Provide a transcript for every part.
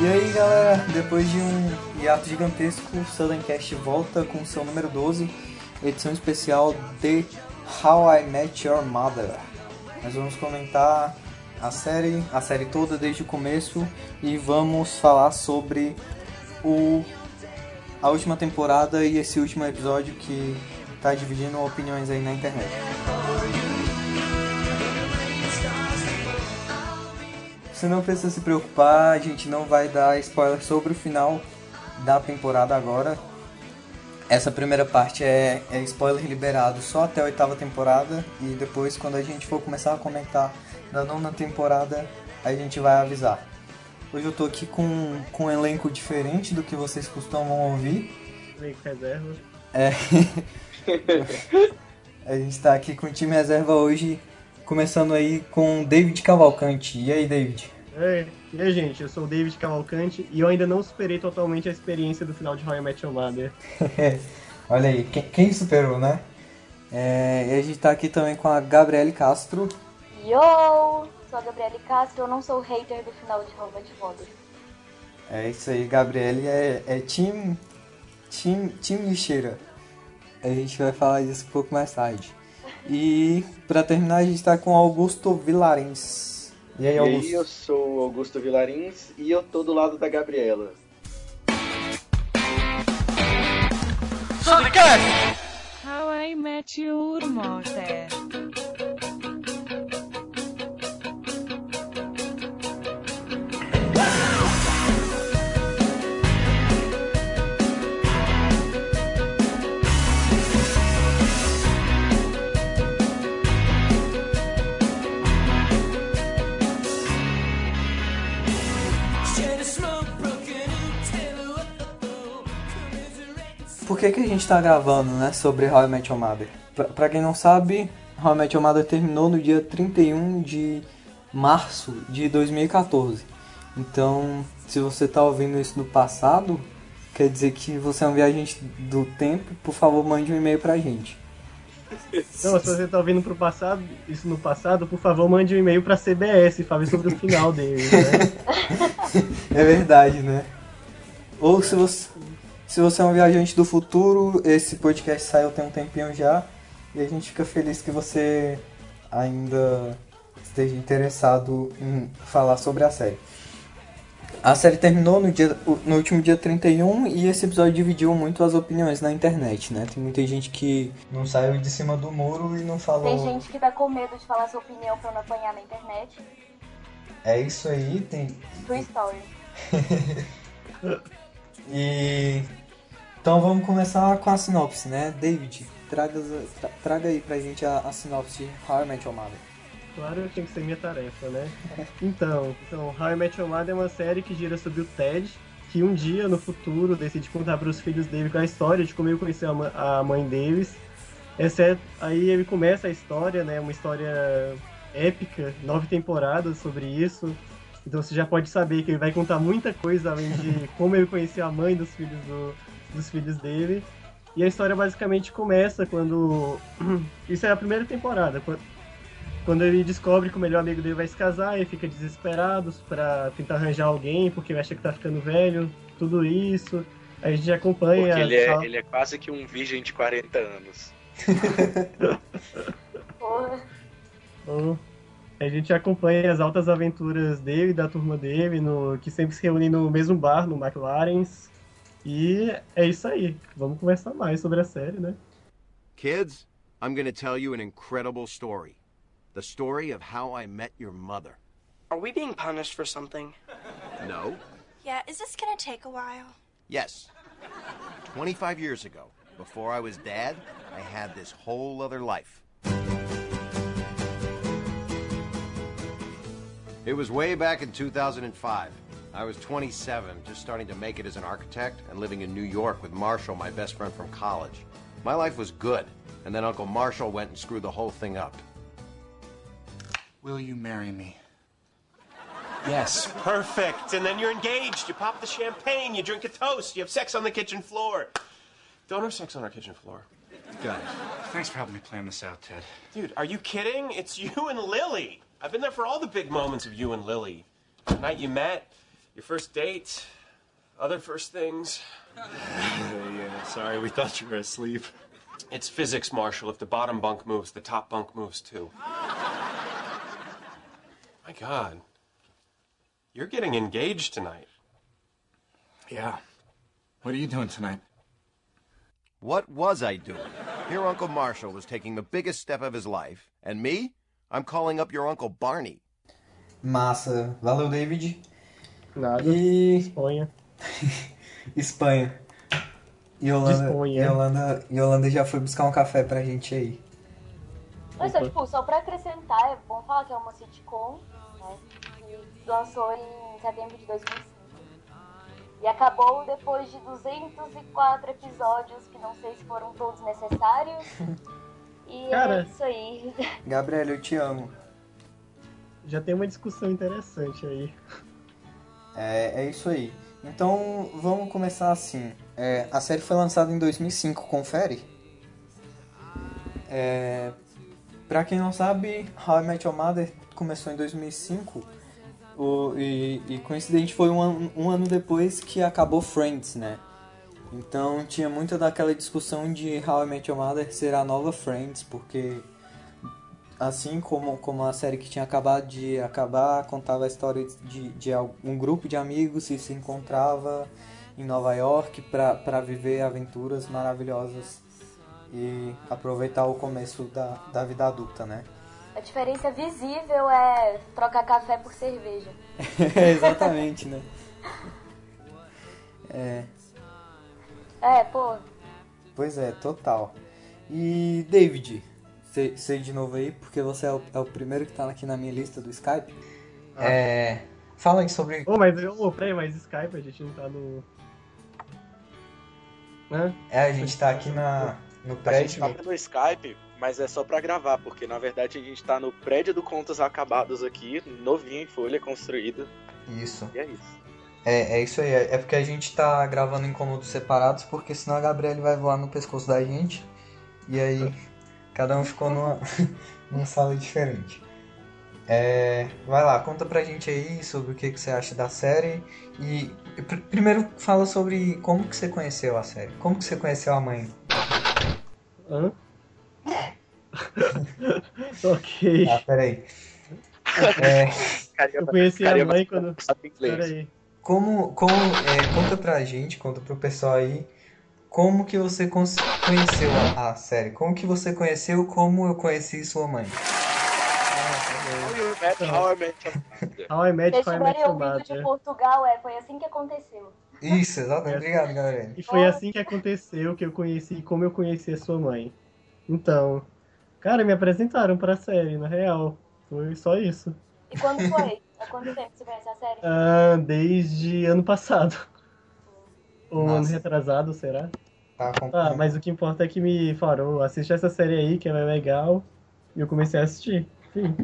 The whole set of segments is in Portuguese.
E aí galera, depois de um hiato gigantesco, o Sudancast volta com o seu número 12, edição especial de How I Met Your Mother. Nós vamos comentar a série toda desde o começo e vamos falar sobre a última temporada e esse último episódio que está dividindo opiniões aí na internet. Você não precisa se preocupar, a gente não vai dar spoiler sobre o final da temporada agora. Essa primeira parte é spoiler liberado só até a 8ª temporada e depois, quando a gente for começar a comentar da 9ª temporada, a gente vai avisar. Hoje eu tô aqui com um elenco diferente do que vocês costumam ouvir. Elenco reserva. A gente tá aqui com o time reserva hoje, começando aí com David Cavalcante. E aí, David? E aí, gente, eu sou o David Cavalcante e eu ainda não superei totalmente a experiência do final de How I Met Your Mother. Olha aí, quem superou, né? E a gente tá aqui também com a Gabriele Castro. Yo! Sou a Gabriele Castro, eu não sou hater do final de How I Met Your Mother. É isso aí, Gabriele é Team lixeira. A gente vai falar disso um pouco mais tarde. E pra terminar a gente tá com Augusto Vilarins. E aí, Augusto? E aí, eu sou Augusto Vilarins e eu tô do lado da Gabriela. How I Met Your Mother. Por que a gente tá gravando, né, sobre How I Met Your Mother? Pra quem não sabe, How I Met Your Mother terminou no dia 31 de março de 2014. Então, se você tá ouvindo isso no passado, quer dizer que você é um viajante do tempo, por favor, mande um e-mail pra gente. Não, se você tá ouvindo isso no passado, por favor, mande um e-mail pra CBS e fale sobre o final dele, né? É verdade, né? Ou se você é um viajante do futuro, esse podcast saiu tem um tempinho já, e a gente fica feliz que você ainda esteja interessado em falar sobre a série. A série terminou no último dia 31 e esse episódio dividiu muito as opiniões na internet, né? Tem muita gente que não saiu de cima do muro e não falou... Tem gente que tá com medo de falar sua opinião pra não apanhar na internet. É isso aí, tem... True story. Então vamos começar com a sinopse, né? David, traga aí pra gente a sinopse de How I Met Your Mother. Claro, tinha que ser minha tarefa, né? Então, How I Met Your Mother é uma série que gira sobre o Ted, que um dia, no futuro, decide contar para os filhos dele com a história de como ele conheceu a mãe deles. Aí ele começa a história, né? Uma história épica, 9 temporadas sobre isso. Então você já pode saber que ele vai contar muita coisa além de como ele conheceu a mãe dos filhos dele. E a história basicamente começa quando... Isso é a primeira temporada. Quando ele descobre que o melhor amigo dele vai se casar, ele fica desesperado pra tentar arranjar alguém, porque ele acha que tá ficando velho, tudo isso. Aí a gente acompanha... Porque ele é quase que um virgem de 40 anos. Porra. A gente acompanha as altas aventuras dele e da turma dele, que sempre se reúnem no mesmo bar, no McLaren's. E é isso aí. Vamos conversar mais sobre a série, né? Kids, I'm gonna tell you an incredible story. The story of how I met your mother. Are we being punished for something? No? Yeah, is this gonna take a while? Yes. 25 years ago, before I was dad, I had this whole other life. It was way back in 2005. I was 27, just starting to make it as an architect and living in New York with Marshall, my best friend from college. My life was good, and then Uncle Marshall went and screwed the whole thing up. Will you marry me? Yes. Perfect. And then you're engaged. You pop the champagne, you drink a toast, you have sex on the kitchen floor. Don't have sex on our kitchen floor. Got it. Thanks for helping me plan this out, Ted. Dude, are you kidding? It's you and Lily. I've been there for all the big moments of you and Lily. The night you met, Your first date? Other first things? Yeah, sorry, we thought you were asleep. It's physics, Marshall. If the bottom bunk moves, the top bunk moves too. My God. You're getting engaged tonight. Yeah. What are you doing tonight? What was I doing? Your Uncle Marshall was taking the biggest step of his life. And me? I'm calling up your Uncle Barney. Massa. Valeu, David. Nada. E... Espanha. Espanha. E Holanda já foi buscar um café pra gente aí. Mas só, tipo, só pra acrescentar, é bom falar que é uma sitcom, né? Que lançou em setembro de 2005. E acabou depois de 204 episódios, que não sei se foram todos necessários. E Cara, é isso aí. Gabriela, eu te amo. Já tem uma discussão interessante aí. É isso aí. Então, vamos começar assim. A série foi lançada em 2005, confere? Pra quem não sabe, How I Met Your Mother começou em 2005 e coincidente foi um ano depois que acabou Friends, né? Então tinha muita daquela discussão de How I Met Your Mother ser a nova Friends, porque assim como a série que tinha acabado de acabar, contava a história de um grupo de amigos que se encontrava em Nova York para viver aventuras maravilhosas e aproveitar o começo da vida adulta, né? A diferença visível é trocar café por cerveja. Exatamente, né? Pô. Pois é, total. E David, sei de novo aí, porque você é o primeiro que tá aqui na minha lista do Skype. Fala aí sobre... Mas Skype, a gente não tá no... Né? A gente tá aqui no prédio. A gente tá no Skype, mas é só pra gravar, porque na verdade a gente tá no prédio do Contos Acabados aqui, novinho em folha, construído. Isso. E é isso. É isso aí. É porque a gente tá gravando em cômodos separados, porque senão a Gabriele vai voar no pescoço da gente. E aí, cada um ficou numa sala diferente. Vai lá, conta pra gente aí sobre o que você acha da série. E primeiro fala sobre como que você conheceu a série. Como que você conheceu a mãe? Hã? Ok. Peraí. Eu conheci a mãe quando... Peraí. Conta pra gente, conta pro pessoal aí, como que você conheceu a série? Como que você conheceu, como eu conheci sua mãe? How I Met Se tiverem Your ouvido de Mother. Portugal, foi assim que aconteceu. Isso, exatamente. Obrigado, galera. E foi assim que aconteceu, que eu conheci, como eu conheci a sua mãe. Então, cara, me apresentaram pra série, na real. Foi só isso. E quando foi? Há quanto tempo você conhece a série? Desde ano passado. Ou Nossa. ano retrasado, será? Tá, Mas o que importa é que me falaram, assiste essa série aí, que é legal. E eu comecei a assistir. Sim.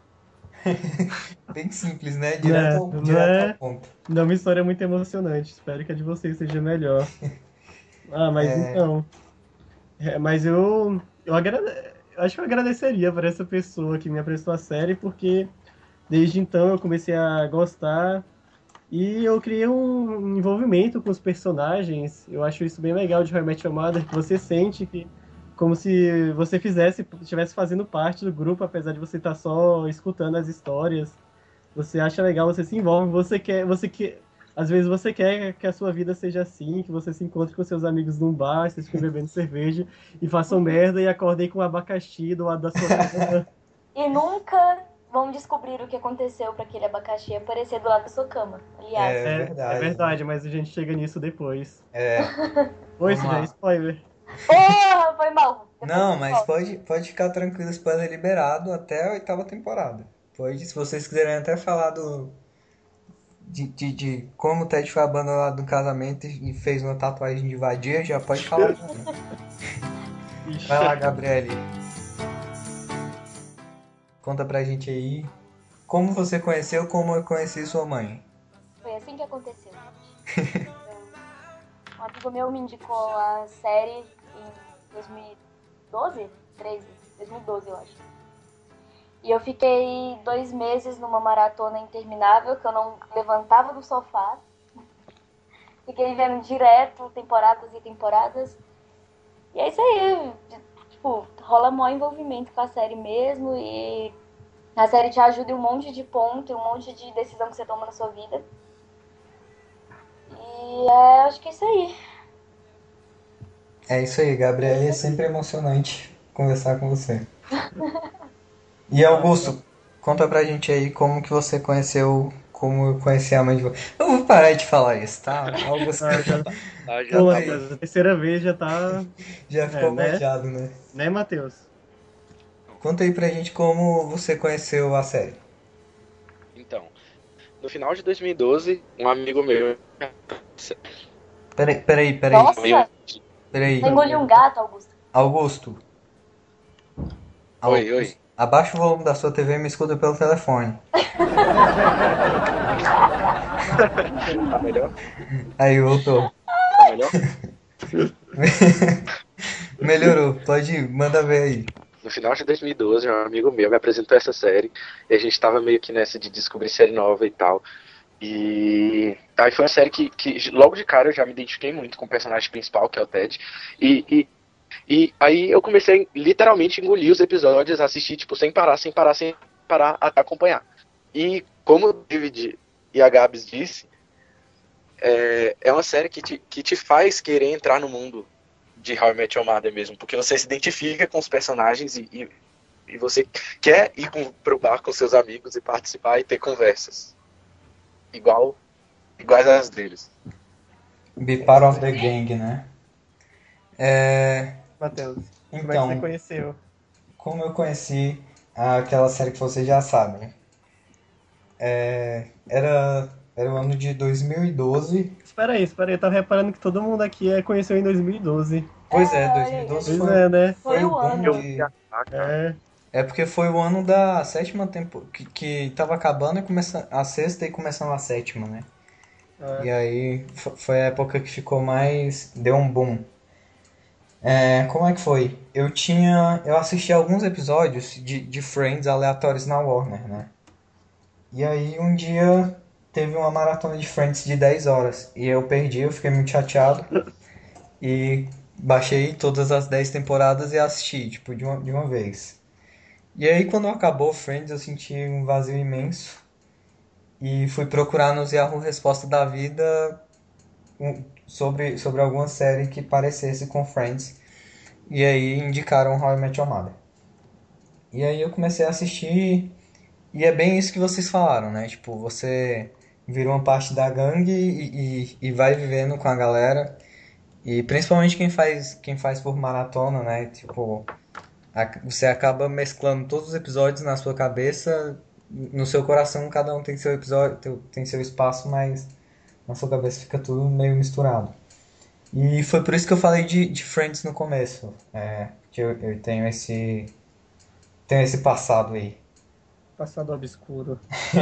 Bem simples, né? Direto ao ponto. Não é uma história muito emocionante. Espero que a de vocês seja melhor. Então... mas eu acho que eu agradeceria por essa pessoa que me apresentou a série, porque desde então eu comecei a gostar e eu criei um envolvimento com os personagens. Eu acho isso bem legal de How I Met Your Mother, que você sente que como se você estivesse fazendo parte do grupo, apesar de você estar só escutando as histórias. Você acha legal, você se envolve, às vezes você quer que a sua vida seja assim, que você se encontre com seus amigos num bar, vocês fiquem bebendo cerveja e façam merda e acordem com um abacaxi do lado da sua cama. E nunca vão descobrir o que aconteceu pra aquele abacaxi aparecer do lado da sua cama. Aliás. É verdade, mas a gente chega nisso depois. Oi, isso já é spoiler. Porra, foi mal. Não, mas pode ficar tranquilo, spoiler liberado até a 8ª temporada. Se vocês quiserem até falar de como o Ted foi abandonado no casamento e fez uma tatuagem de vadia, já pode falar. Vai lá, Gabriele. Conta pra gente aí como você conheceu, como eu conheci sua mãe. Foi assim que aconteceu. Um amigo meu me indicou a série em 2012? 2012, eu acho. E eu fiquei 2 meses numa maratona interminável, que eu não levantava do sofá. Fiquei vendo direto, temporadas e temporadas. E é isso aí, tipo, rola maior envolvimento com a série mesmo. E a série te ajuda em um monte de ponto, um monte de decisão que você toma na sua vida. E acho que é isso aí. É isso aí, Gabriela. É sempre emocionante conversar com você. E Augusto, conta pra gente aí como que você conheceu, como eu conheci a mãe de vocês. Eu vou parar de falar isso, tá? Augusto, Pô, Matheus, a terceira vez já tá... já ficou né? manjado, né? Né, Matheus? Conta aí pra gente como você conheceu a série. Então, no final de 2012, um amigo meu... Peraí. Nossa! Peraí. Você engoliu um gato, Augusto. Augusto. Oi. Abaixa o volume da sua TV e me escuta pelo telefone. Tá melhor? Aí, voltou. Tá melhor? Melhorou, pode ir, manda ver aí. No final de 2012, um amigo meu me apresentou essa série. E a gente tava meio que nessa de descobrir série nova e tal. E aí foi uma série que logo de cara eu já me identifiquei muito com o personagem principal, que é o Ted. E aí eu comecei literalmente a engolir os episódios, assistir tipo sem parar, até acompanhar. E como o David e a Gabs disse, é uma série que te faz querer entrar no mundo de How I Met Your Mother mesmo, porque você se identifica com os personagens e você quer ir pro bar com seus amigos e participar e ter conversas iguais às deles. Be part of the gang, né? Matheus, como é que Então, você conheceu? como eu conheci aquela série que vocês já sabem. Era o ano de 2012. Espera aí, eu tava reparando que todo mundo aqui conheceu em 2012. Pois é, 2012 Pois é, né? foi o o ano ano. de... É, É porque foi o ano da 7ª temporada, que tava acabando e começando a 6ª e começando a 7ª, né? E aí foi a época que ficou mais... deu um boom. Como é que foi? Eu assisti alguns episódios de Friends aleatórios na Warner, né? E aí um dia teve uma maratona de Friends de 10 horas. E eu perdi, eu fiquei muito chateado. E baixei todas as 10 temporadas e assisti, tipo, de uma vez. E aí quando acabou Friends eu senti um vazio imenso. E fui procurar nos Yahoo Resposta da Vida sobre alguma série que parecesse com Friends. E aí indicaram How I Met Your Mother. E aí eu comecei a assistir. E é bem isso que vocês falaram, né? Tipo, você vira uma parte da gangue e vai vivendo com a galera. E principalmente quem faz por maratona, né? Tipo, você acaba mesclando todos os episódios na sua cabeça. No seu coração cada um tem seu episódio, tem seu espaço, mas na sua cabeça fica tudo meio misturado. E foi por isso que eu falei de Friends no começo. Que eu tenho esse passado aí. passado obscuro.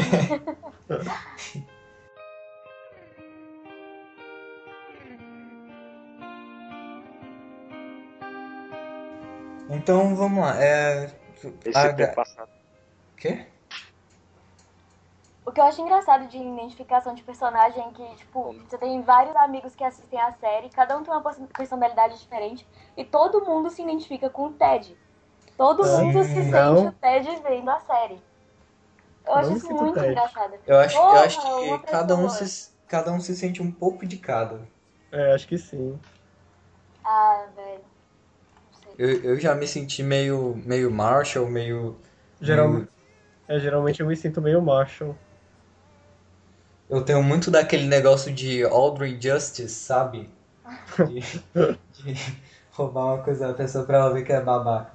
Então vamos lá. Passado. Quê? O que eu acho engraçado de identificação de personagem é que, tipo, você tem vários amigos que assistem a série, cada um tem uma personalidade diferente, e todo mundo se identifica com o Ted. Todo mundo se sente o Ted vendo a série. Eu acho isso muito engraçado. Eu acho que cada um se sente um pouco de cada. Acho que sim. Ah, velho. Eu já me senti meio Marshall, meio... Geralmente eu me sinto meio Marshall. Eu tenho muito daquele negócio de Audrey Justice, sabe? De roubar uma coisa da pessoa pra ela ver que é babaca.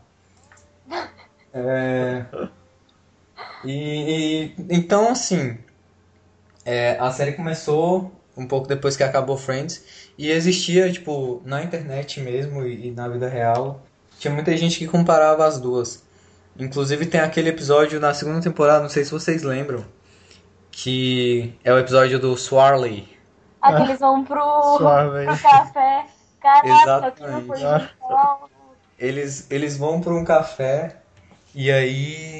Então, assim, a série começou um pouco depois que acabou Friends e existia, tipo, na internet mesmo e na vida real, tinha muita gente que comparava as duas. Inclusive tem aquele episódio na 2ª temporada, não sei se vocês lembram, que é o episódio do Swarley. Que eles vão pro café. Caraca, que não foi Eles vão para um café e aí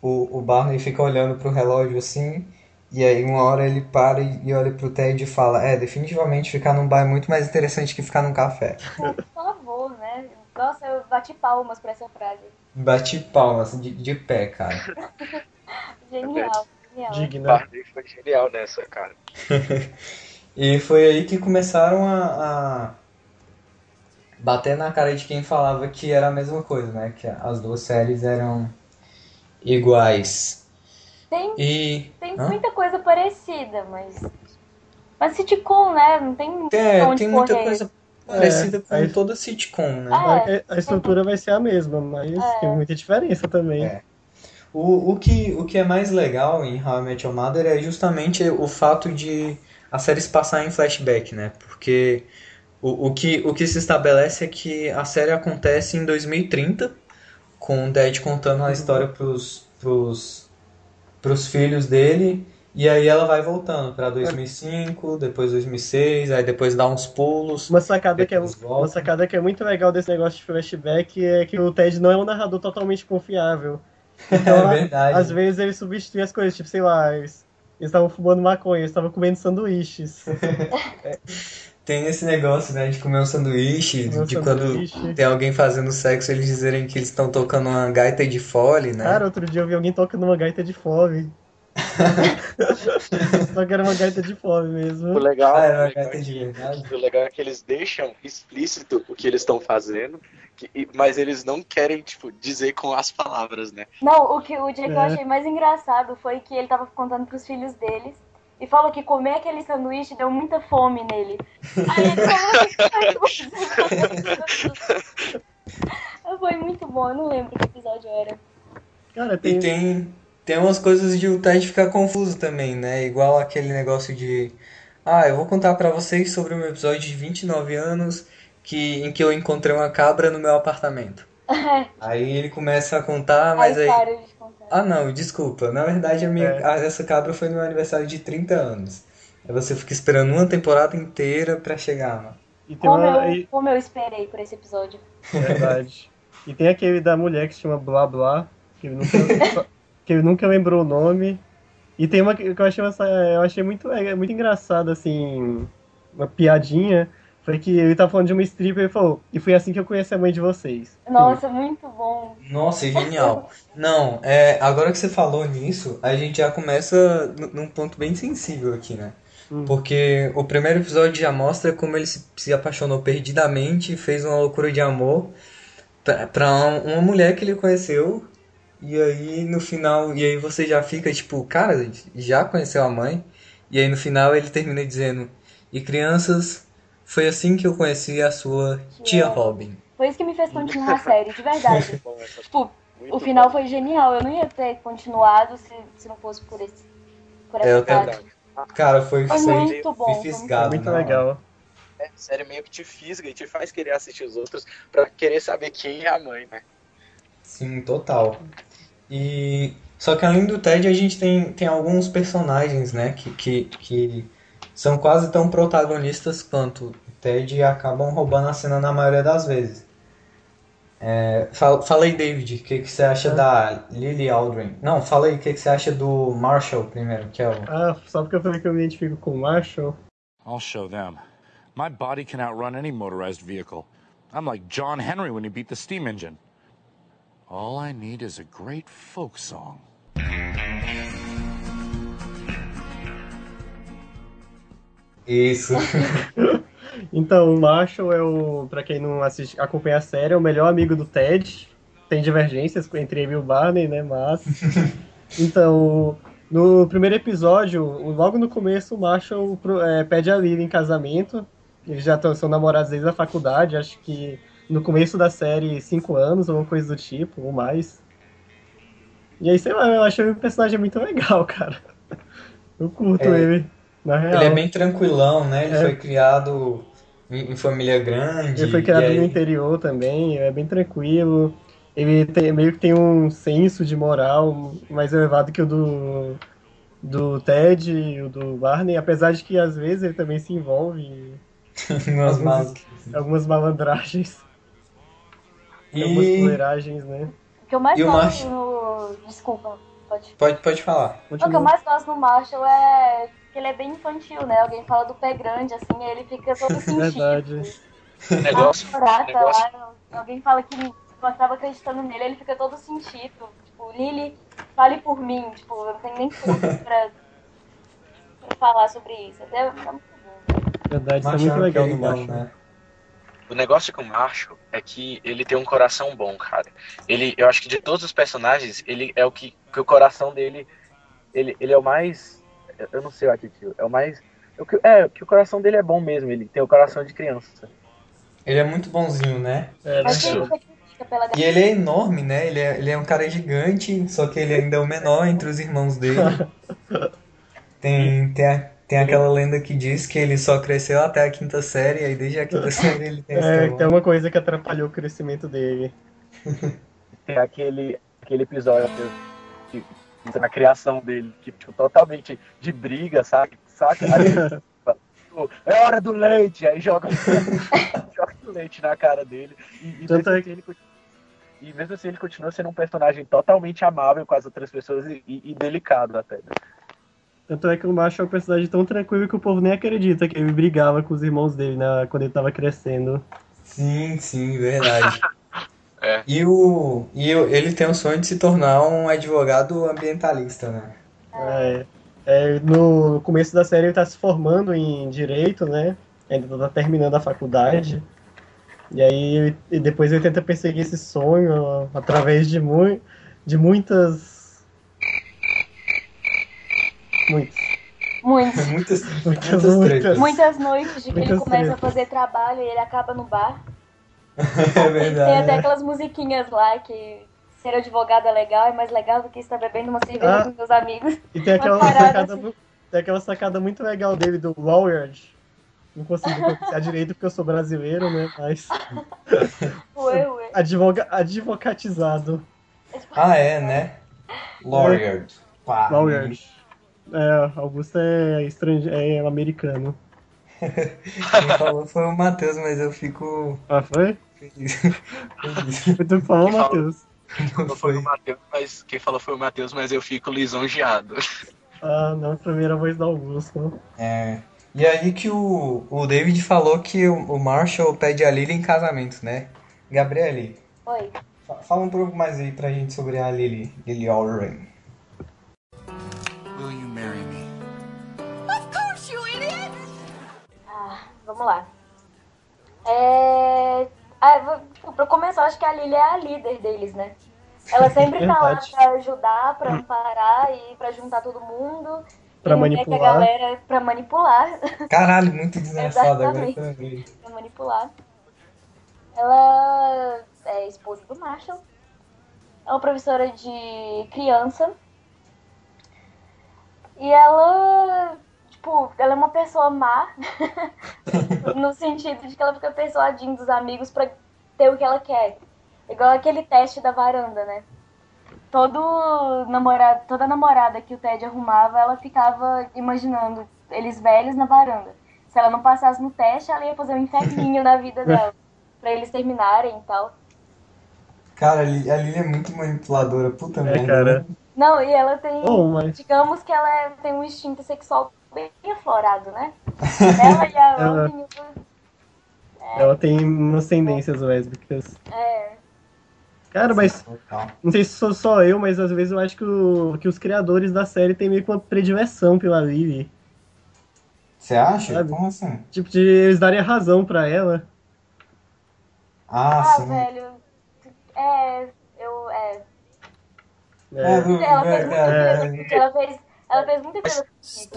o Barney fica olhando pro relógio assim, e aí uma hora ele para e olha pro Ted e fala, definitivamente ficar num bar é muito mais interessante que ficar num café. Por favor, né? Nossa, eu bati palmas pra essa frase. Bati palmas de pé, cara. Genial, genial. Digna. Barney foi genial nessa, cara. E foi aí que começaram a bater na cara de quem falava que era a mesma coisa, né? Que as duas séries eram iguais. Tem muita coisa parecida, mas sitcom, né? Não tem onde tem muita correr. coisa parecida com toda sitcom, né? A estrutura vai ser a mesma, mas tem muita diferença também. O que é mais legal em How I Met Your Mother é justamente o fato de a série se passar em flashback, né? Porque o que se estabelece é que a série acontece em 2030, com o Ted contando a história pros filhos dele, e aí ela vai voltando pra 2005, depois 2006, aí depois dá uns pulos. Uma sacada que é muito legal desse negócio de flashback é que o Ted não é um narrador totalmente confiável. Então, É verdade. Às vezes ele substitui as coisas, tipo, sei lá, eles estavam fumando maconha, eles estavam comendo sanduíches. Tem esse negócio, né, de comer um sanduíche, quando tem alguém fazendo sexo, eles dizerem que eles estão tocando uma gaita de fole, né? Cara, outro dia eu vi alguém tocando uma gaita de fole. Só que era uma gaita de fole mesmo. O legal, era uma gaita de verdade. O legal é que eles deixam explícito o que eles estão fazendo, mas eles não querem, tipo, dizer com as palavras, né? Não, o dia que eu achei mais engraçado foi que ele tava contando pros filhos deles e falou que comer aquele sanduíche deu muita fome nele. Aí ele foi muito bom, eu não lembro que episódio era. Cara, E tem umas coisas de o Ted ficar confuso também, né? Igual aquele negócio de... eu vou contar pra vocês sobre o meu episódio de 29 anos em que eu encontrei uma cabra no meu apartamento. Aí ele começa a contar, mas aí... para de contar. Não, desculpa. Na verdade, essa cabra foi no meu aniversário de 30 anos. Aí você fica esperando uma temporada inteira pra chegar, mano. Como eu esperei por esse episódio. Verdade. E tem aquele da mulher que se chama Blá Blá, que ele nunca lembrou o nome. E tem uma que eu achei muito engraçado, assim, uma piadinha. Foi que ele tava falando de uma stripper e ele falou, e foi assim que eu conheci a mãe de vocês. Nossa, muito bom. Nossa, genial. Não, agora que você falou nisso, a gente já começa num ponto bem sensível aqui, né? Porque o primeiro episódio já mostra como ele se apaixonou perdidamente e fez uma loucura de amor pra uma mulher que ele conheceu. E aí no final, e aí você já fica tipo, cara, já conheceu a mãe? E aí no final ele termina dizendo, e crianças, foi assim que eu conheci a sua tia Robin. Foi isso que me fez continuar a série, de verdade. Tipo, o final foi genial, eu não ia ter continuado se não fosse por essa parte. Cara, foi muito bom. Fisgado, muito legal. A série meio que te fisga e te faz querer assistir os outros pra querer saber quem é a mãe, né? Sim, total. Só que além do Ted, a gente tem alguns personagens, né, que são quase tão protagonistas quanto o Ted e acabam roubando a cena na maioria das vezes. Fala aí, David, o que você acha da Lily Aldrin? Não, fala aí o que você acha do Marshall primeiro, que é o... Só porque eu falei que eu me identifico com o Marshall. I'll show them. My body can outrun any motorized vehicle. I'm like John Henry when he beat the steam engine. All I need is a great folk song. Isso. Então, o Marshall pra quem não acompanha a série, é o melhor amigo do Ted. Tem divergências entre ele e o Barney, né, mas... Então, no primeiro episódio, logo no começo, o Marshall pede a Lily em casamento. Eles já são namorados desde a faculdade, acho que no começo da série 5 anos, ou uma coisa do tipo, ou mais. E aí, sei lá, eu achei o personagem muito legal, cara. Eu curto ele, na real. Ele é bem tranquilão, né? Ele foi criado em família grande. Ele foi criado no interior também, é bem tranquilo. Ele meio que tem um senso de moral mais elevado que o do Ted e o do Barney, apesar de que às vezes ele também se envolve em algumas malandragens. Algumas fuleiragens, né? O que eu mais gosto Desculpa. Pode falar. O que eu mais gosto do Marshall é que ele é bem infantil, né? Alguém fala do pé grande, assim, aí ele fica todo sentido. Verdade. Negócio. Lá, alguém fala que não estava acreditando nele, ele fica todo sentido. Tipo, Lily, fale por mim. Tipo, eu não tenho nem força pra falar sobre isso. Até é muito bom. Verdade, isso é muito legal no Marshall. né? O negócio com o Marshall é que ele tem um coração bom, cara. Eu acho que de todos os personagens, ele é o que o coração dele, ele é o mais, eu não sei o adjetivo, é o mais, que o coração dele é bom mesmo, ele tem o coração de criança. Ele é muito bonzinho, né? Mas quem você critica pela E ele é enorme, né? Ele é um cara gigante, só que ele ainda é o menor entre os irmãos dele. Tem aquela lenda que diz que ele só cresceu até a 5ª série, e aí desde a 5ª série ele tem esse tamanho. Tem uma coisa que atrapalhou o crescimento dele. Tem aquele episódio na criação dele, que tipo, totalmente de briga, sabe? Aí, é hora do leite! Aí joga o leite na cara dele. E mesmo assim ele continua sendo um personagem totalmente amável com as outras pessoas e delicado até. Né? Tanto é que o Marshall é um personagem tão tranquilo que o povo nem acredita que ele brigava com os irmãos dele, né, quando ele tava crescendo. Sim, verdade. É. Ele tem o sonho de se tornar um advogado ambientalista, né? No começo da série ele tá se formando em Direito, né? Ainda tá terminando a faculdade. E aí depois ele tenta perseguir esse sonho através de muitas noites de que ele começa a fazer trabalho e ele acaba no bar. É verdade. Tem até aquelas musiquinhas lá que ser advogado é legal, é mais legal do que estar bebendo uma cerveja com seus amigos. E tem aquela sacada muito legal dele do Lawyer. Não consigo pronunciar direito porque eu sou brasileiro, né? Mas. Ué. Advocatizado. É, né? Lawyer. Lawyer. Augusto é americano. Quem falou foi o Matheus, mas eu fico... foi? Feliz. Tu falou, Matheus? Não foi o Matheus, mas quem falou foi o Matheus, mas eu fico lisonjeado. Não, primeira voz do Augusto. E aí que o David falou que o Marshall pede a Lily em casamento, né? Gabriele. Oi. Fala um pouco mais aí pra gente sobre a Lily Oren. Will you marry me? Of course, you idiot! Vamos lá. Pra começar, acho que a Lily é a líder deles, né? Ela sempre tá lá pra ajudar, pra amparar e pra juntar todo mundo. Pra manipular. Que a galera, pra manipular. Caralho, muito desgraçado agora. Pra manipular. Ela é esposa do Marshall. É uma professora de criança. E ela é uma pessoa má. No sentido de que ela fica persuadindo os amigos pra ter o que ela quer. Igual aquele teste da varanda, né? Toda namorada que o Ted arrumava, ela ficava imaginando eles velhos na varanda. Se ela não passasse no teste, ela ia fazer um inferninho na vida dela. Pra eles terminarem e tal. Cara, a Lily é muito manipuladora, puta merda. Cara. Não, e ela tem... mas... Digamos que ela tem um instinto sexual bem aflorado, né? Ela e a Robin... Ela tem umas tendências lésbicas. Cara, mas não sei se sou só eu, mas às vezes eu acho que os criadores da série têm meio que uma predileção pela Lily. Você acha? Sabe? Como assim? Tipo, de eles darem razão pra ela. Sim. Velho. Ela fez muita coisa.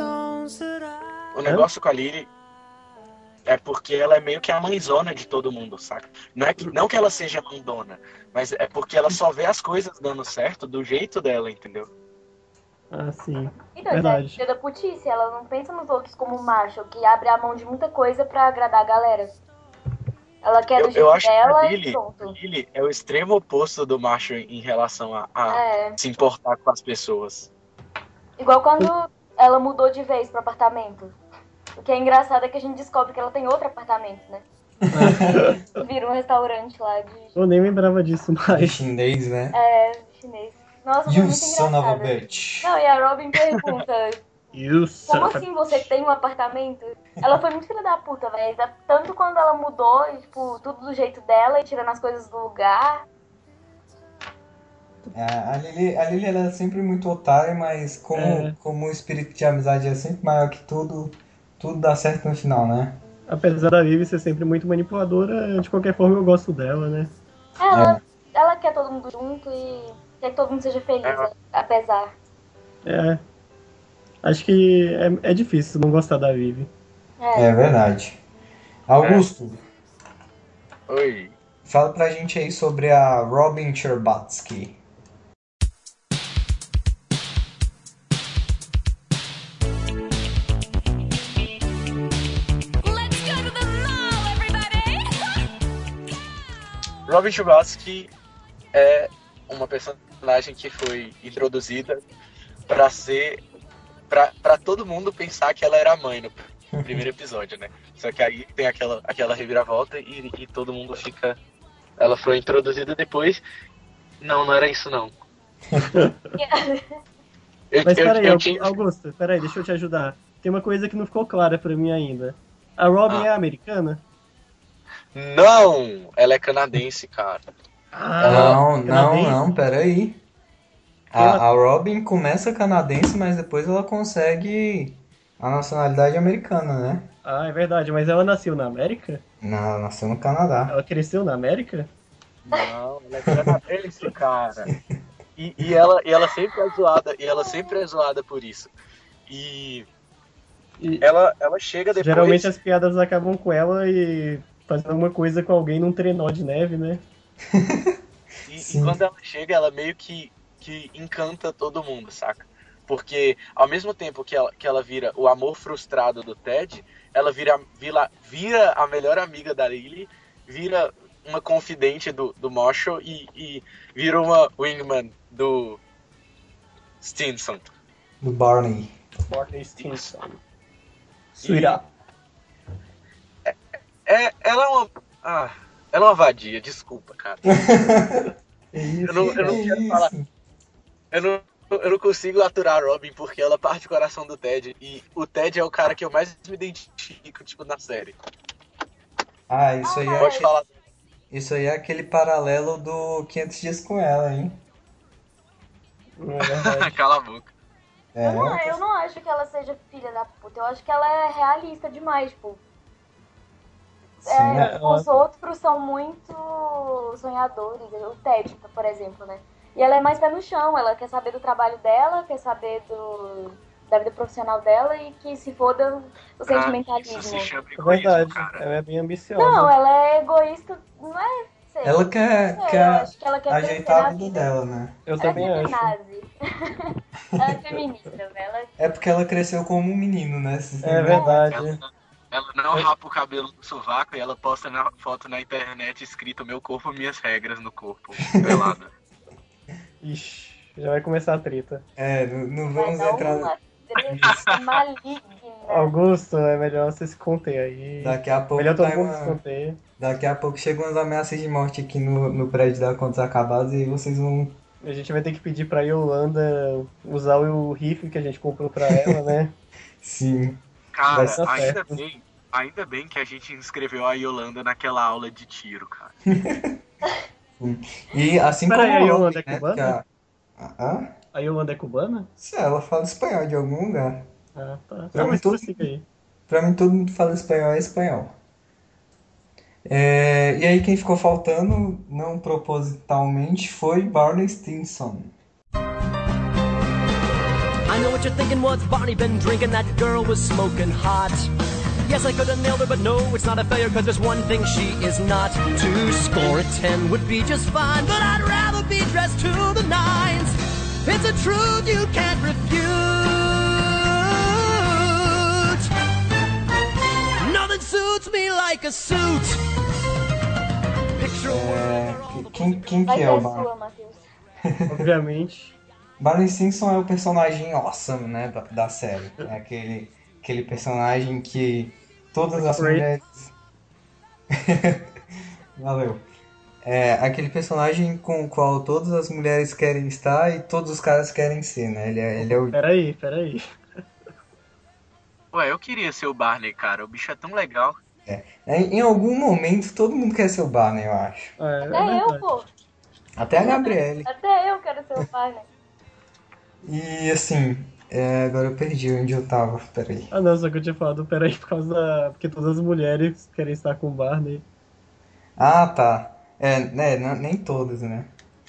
O negócio com a Lily é porque ela é meio que a mãezona de todo mundo, saca? Não que ela seja mandona, mas é porque ela só vê as coisas dando certo do jeito dela, entendeu? Sim. Então, verdade. É da putice, ela não pensa nos outros como o Marshall, que abre a mão de muita coisa pra agradar a galera. Ela quer do jeito dela e pronto. A Lily é o extremo oposto do Marshall em relação a se importar com as pessoas. Igual quando ela mudou de vez pro apartamento. O que é engraçado é que a gente descobre que ela tem outro apartamento, né? Vira um restaurante lá de... Eu nem lembrava disso mais. Chinês, né? Chinês. Nossa, foi You muito son of a engraçado. bitch. Não, e a Robin pergunta, You como son- assim você tem um apartamento? Ela foi muito filha da puta, velho. Tanto quando ela mudou, e, tipo, tudo do jeito dela e tirando as coisas do lugar. A Lily ela é sempre muito otária, mas como o espírito de amizade é sempre maior que tudo dá certo no final, né? Apesar da Vivi ser sempre muito manipuladora, de qualquer forma eu gosto dela, né? Ela quer todo mundo junto e quer que todo mundo seja feliz, apesar. Acho que é difícil não gostar da Vivi. É verdade. Augusto, Oi. fala pra gente aí sobre a Robin Cherbatsky. Robin Chubasky é uma personagem que foi introduzida pra ser... Pra todo mundo pensar que ela era a mãe no primeiro episódio, né? Só que aí tem aquela reviravolta e todo mundo fica... Ela foi introduzida depois. Não era isso, não. Mas peraí, Augusto, peraí, deixa eu te ajudar. Tem uma coisa que não ficou clara pra mim ainda. A Robin é americana? Não! Ela é canadense, cara. Não, peraí. A Robin começa canadense, mas depois ela consegue a nacionalidade americana, né? Ah, é verdade, mas ela nasceu na América? Não, ela nasceu no Canadá. Ela cresceu na América? Não, ela é canadense, cara. E ela sempre é zoada, por isso. E ela chega depois... Geralmente as piadas acabam com ela e fazendo alguma coisa com alguém num trenó de neve, né? E quando ela chega, ela meio que encanta todo mundo, saca? Porque ao mesmo tempo que ela vira o amor frustrado do Ted, ela vira a melhor amiga da Lily, vira uma confidente do Marshall e vira uma wingman do Stinson. Do Barney. Barney Stinson. Suirá. Ela é uma vadia, desculpa, cara. Eu não quero falar. Eu não consigo aturar a Robin porque ela parte do coração do Ted. E o Ted é o cara que eu mais me identifico, tipo, na série. Isso aí é aquele paralelo do 500 Dias com Ela, hein? Cala a boca. Eu não acho que ela seja filha da puta. Eu acho que ela é realista demais, tipo. Os outros são muito sonhadores. O Ted, por exemplo, né? E ela é mais pé no chão. Ela quer saber do trabalho dela, quer saber da vida profissional dela e que se foda o sentimentalismo. Isso se chama É verdade, cara. ela é bem ambiciosa. Não, ela é egoísta, não é? Sei. Ela quer acho que ela quer ajeitar a vida dela, né? Eu também acho. Ela é feminista, velho. É porque ela cresceu como um menino, né? É verdade. Ela não rapa o cabelo do sovaco e ela posta foto na internet escrito "Meu corpo, minhas regras" no corpo, pelada. Ixi, já vai começar a treta. Não vamos entrar... Maligna. Augusto, é melhor você se conter aí. Daqui a pouco melhor todo mundo se conter. Daqui a pouco chegam umas ameaças de morte aqui no prédio da Contos Acabados e vocês vão... A gente vai ter que pedir pra Yolanda usar o rifle que a gente comprou pra ela, né? Sim. Cara, ainda bem que a gente inscreveu a Yolanda naquela aula de tiro, cara. E assim como a Yolanda né, é cubana? A Yolanda é cubana? Ela fala espanhol de algum lugar. Ah, tá. Pra mim todo mundo fala espanhol é espanhol. E aí quem ficou faltando, não propositalmente, foi Barney Stinson. I know what you're thinking, what's Barney been drinking? That girl was smoking hot. Yes, I could have nailed her, but no, it's not a failure, cause there's one thing she is not. To score a 10 would be just fine, but I'd rather be dressed to the nines. It's a truth you can't refute. Nothing suits me like a suit. Quem que é o Barney? Obviamente. Barney Stinson é o personagem awesome, né, da série. É aquele personagem que todas as mulheres... Valeu. É aquele personagem com o qual todas as mulheres querem estar e todos os caras querem ser, né? Ele é o... Peraí. Ué, eu queria ser o Barney, cara. O bicho é tão legal. Em algum momento todo mundo quer ser o Barney, eu acho. Até eu, pô. Até a Gabriele. Até eu quero ser o Barney. E assim, agora eu perdi onde eu tava, peraí. Ah, não, só que eu tinha falado peraí por causa da... Porque todas as mulheres querem estar com o Barney. Ah, tá. Nem todas, né?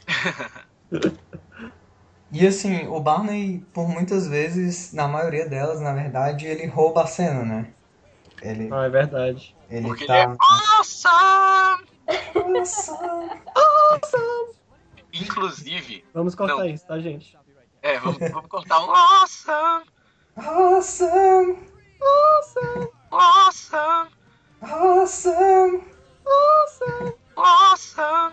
E assim, o Barney, por muitas vezes, na maioria delas, na verdade, ele rouba a cena, né? Ah, é verdade. Ele Porque tá... ele é awesome! Awesome! Inclusive... Vamos cortar isso, tá, gente? Vamos cortar o awesome! Awesome! Awesome! Awesome! Awesome! Awesome! Awesome!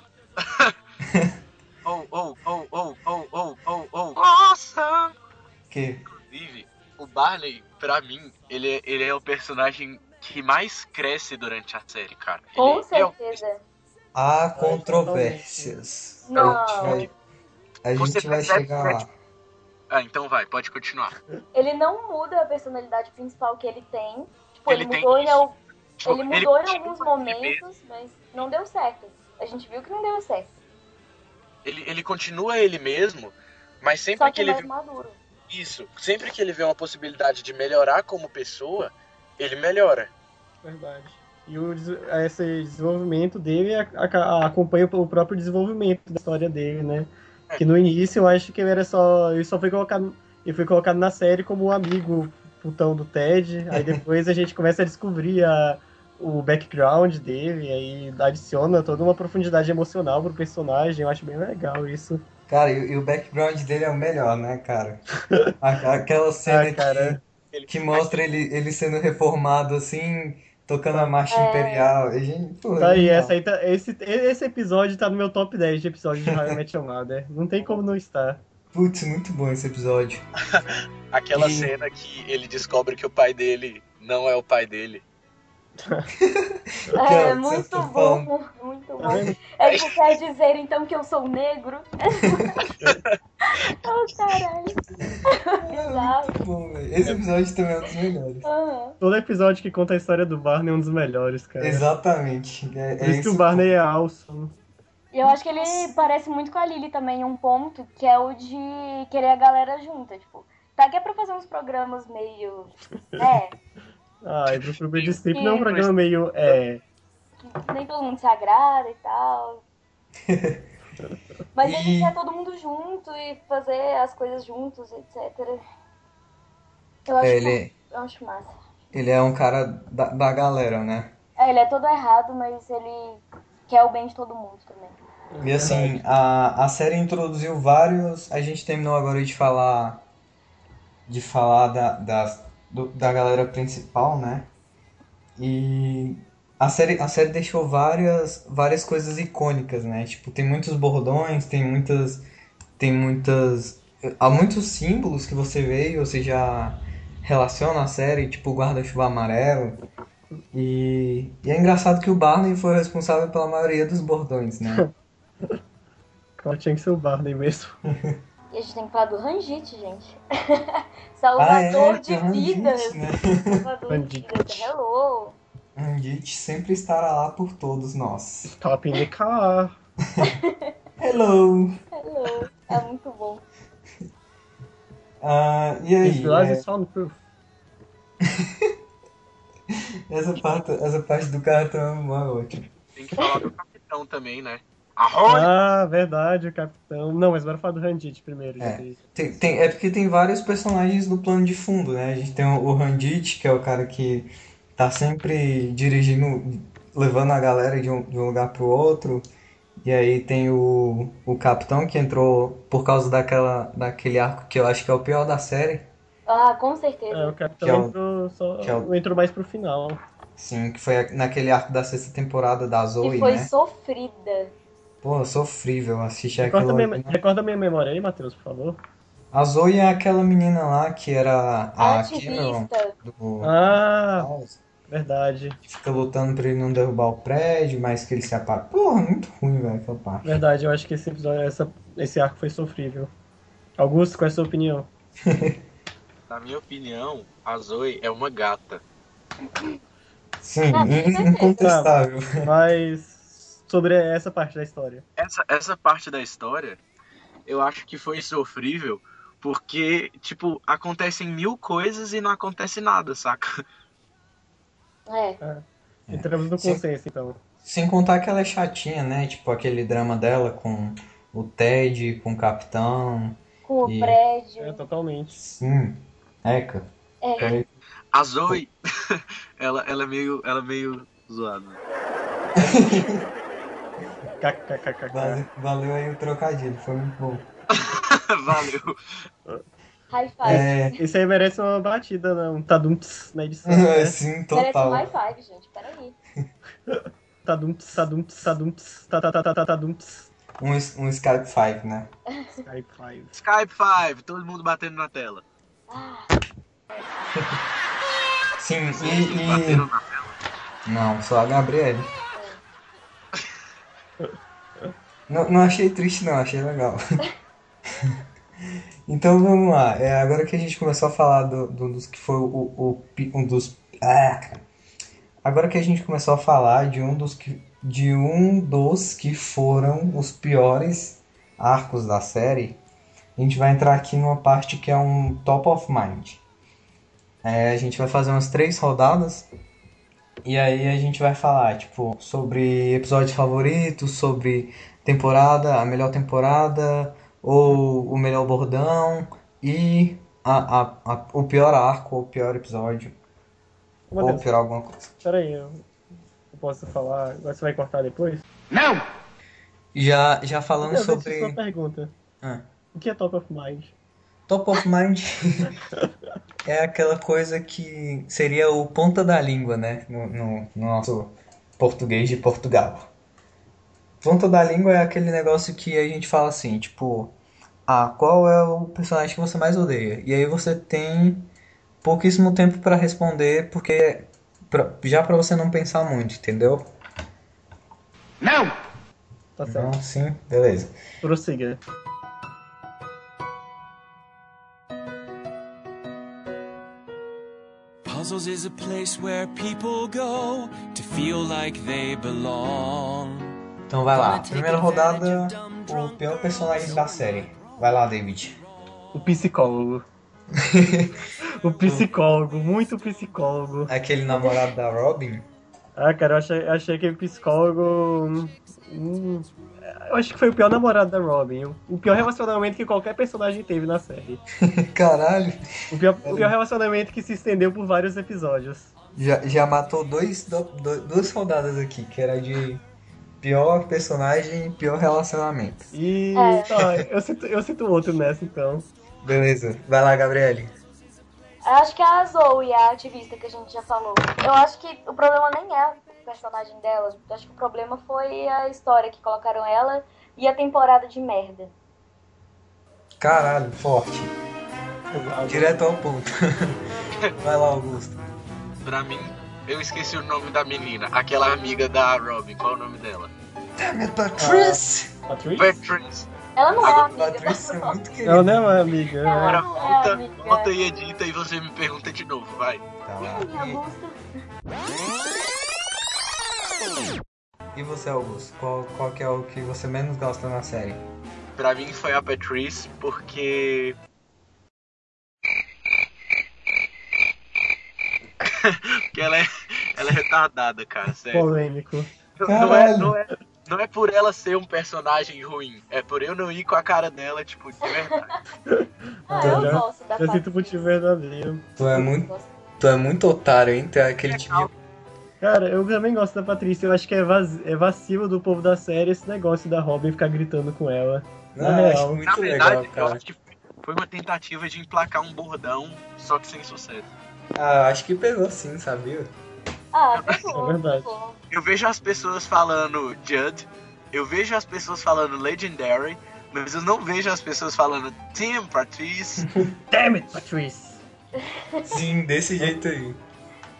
Awesome! Que? Inclusive, o Barney, pra mim, ele é o personagem que mais cresce durante a série, cara. Com certeza. Há controvérsias. Não. A gente vai chegar lá. Ah, então vai, pode continuar. Ele não muda a personalidade principal que ele tem. Tipo, Ele ele tem mudou, isso. ele mudou em alguns momentos, mas não deu certo. A gente viu que não deu certo. Ele continua ele mesmo, mas sempre Só que que ele mais maduro. Isso, sempre que ele vê uma possibilidade de melhorar como pessoa, ele melhora. Verdade. E esse desenvolvimento dele acompanha o próprio desenvolvimento da história dele, né? Que no início eu acho que ele só foi colocado na série como um amigo putão do Ted. Aí depois a gente começa a descobrir o background dele, aí adiciona toda uma profundidade emocional pro personagem. Eu acho bem legal isso. Cara, e o background dele é o melhor, né, cara? Aquela cena que mostra ele sendo reformado assim, tocando a marcha imperial. E, gente, pô, tá aí, esse episódio tá no meu top 10 de episódios de How I Met Your Mother. Não tem como não estar. Putz, muito bom esse episódio. Aquela cena que ele descobre que o pai dele não é o pai dele. Muito bom, muito bom. Isso quer dizer então que eu sou negro? Oh, caralho. Muito bom, velho. Esse episódio também é um dos melhores. Todo episódio que conta a história do Barney é um dos melhores, cara. Exatamente. Por isso que o Barney é awesome. E eu acho que ele parece muito com a Lily também, um ponto, que é o de querer a galera junta. Tipo, tá aqui é pra fazer uns programas meio... E pro Super de Strip não é um programa meio... Que nem todo mundo se agrada e tal. Mas ele quer todo mundo junto e fazer as coisas juntos, etc. Eu acho massa. Ele é um cara da galera, né? Ele é todo errado, mas ele quer o bem de todo mundo também. E assim, a série introduziu vários... A gente terminou agora de falar da galera principal, né? E a série deixou várias coisas icônicas, né? Tipo, tem muitos bordões, há muitos símbolos que você vê e você já relaciona a série, tipo o guarda-chuva amarelo. E é engraçado que o Barney foi responsável pela maioria dos bordões, né? Claro, tinha que ser o Barney mesmo. E a gente tem que falar do Ranjit, gente. Salvador de vidas. Né? Salvador de vidas. Hello. Ranjit sempre estará lá por todos nós. Stop in the car. Hello. Hello. É muito bom. E aí? This is soundproof. Essa parte do cartão é ótima. Tem que falar do capitão também, né? Verdade, o capitão. Não, mas bora falar do Ranjit primeiro. É porque tem vários personagens no plano de fundo, né? A gente tem o Ranjit, que é o cara que tá sempre dirigindo, levando a galera de um lugar pro outro. E aí tem o capitão, que entrou por causa daquele arco que eu acho que é o pior da série. Com certeza. O capitão entrou mais pro final. Sim, que foi naquele arco da 6ª temporada da Zoe, e foi né? sofrida. Pô, sofrível assistir Recorda aquilo. Recorda a minha memória aí, Matheus, por favor. A Zoe é aquela menina lá que era a ativista. Verdade. Fica lutando pra ele não derrubar o prédio, mas que ele se apaga. Porra, muito ruim, velho, aquela parte. Verdade, eu acho que esse episódio, esse arco foi sofrível. Augusto, qual é a sua opinião? Na minha opinião, a Zoe é uma gata. Sim, incontestável. Mas sobre essa parte da história. Essa parte da história, eu acho que foi sofrível, porque, tipo, acontecem 1000 coisas e não acontece nada, saca? Entramos no consenso, então. Sem contar que ela é chatinha, né? Tipo, aquele drama dela com o Ted, com o Capitão. Com o prédio. Totalmente. Sim. Eca. A Zoe, ela é meio zoada. Valeu aí o trocadilho, foi muito bom. Valeu. High five. Isso aí merece uma batida, um tadumps na edição. Né? Sim, Merece um total. high five, gente. Peraí. Tadumps. Um Skype 5, né? Skype 5, todo mundo batendo na tela. Sim, Bateram na tela? Não, só a Gabriele. Não achei triste não, achei legal. Então vamos lá, agora que a gente começou a falar dos que foi um dos... Agora que a gente começou a falar de um dos que foram os piores arcos da série, a gente vai entrar aqui numa parte que é um top of mind. A gente vai fazer umas 3 rodadas e aí a gente vai falar tipo, sobre episódios favoritos, sobre temporada, a melhor temporada, ou o melhor bordão, e o pior arco, ou o pior episódio, ou o pior alguma coisa. Peraí, eu posso falar, agora você vai cortar depois? Não! Já falando sobre... Sua pergunta. O que é Top of Mind? Top of Mind é aquela coisa que seria o ponta da língua, né? No nosso português de Portugal. Ponta da língua é aquele negócio que a gente fala assim, tipo... qual é o personagem que você mais odeia? E aí você tem pouquíssimo tempo pra responder, porque... já pra você não pensar muito, entendeu? Não! Tá certo. Não, sim, beleza. Prossiga. Puzzles is a place where people go to feel like they belong. Então vai lá, primeira rodada, o pior personagem da série. Vai lá, David. O psicólogo. O psicólogo, muito psicólogo. Aquele namorado da Robin? Cara, eu achei aquele psicólogo... eu acho que foi o pior namorado da Robin. O pior relacionamento que qualquer personagem teve na série. Caralho. O pior relacionamento que se estendeu por vários episódios. Já matou duas rodadas aqui, que era de pior personagem e pior relacionamento. E eu cito outro nessa, então. Beleza. Vai lá, Gabriele. Eu acho que é a Zoe, a ativista que a gente já falou. Eu acho que o problema nem é o personagem dela. Eu acho que o problema foi a história que colocaram ela e a temporada de merda. Caralho, forte. Direto ao ponto. Vai lá, Augusto. Pra mim, eu esqueci o nome da menina. Aquela amiga da Robin. Qual é o nome dela? Damn it, Patrice! Patrice. Ela não é amiga. Patrícia é muito querida. Ela não é amiga. Agora volta e edita e você me pergunta de novo, vai. E você, Augusto? Qual que é o que você menos gosta na série? Pra mim foi a Patrice, porque... porque ela é retardada, cara, sério. Polêmico. Não é por ela ser um personagem ruim, é por eu não ir com a cara dela, tipo, de verdade. Eu gosto da Eu sinto motivo verdadeiro. Tu é muito otário, hein? Tu é aquele tipo... Cara, eu também gosto da Patrícia. Eu acho que é vacilo do povo da série esse negócio da Robin ficar gritando com ela. Não, acho muito Na verdade, legal, cara. eu acho que foi uma tentativa de emplacar um bordão, só que sem sucesso. Acho que pegou sim, sabia? Pegou. É verdade. Eu vejo as pessoas falando Judd, eu vejo as pessoas falando Legendary, mas eu não vejo as pessoas falando Team Patrice. Damn it, Patrice! Sim, desse jeito aí.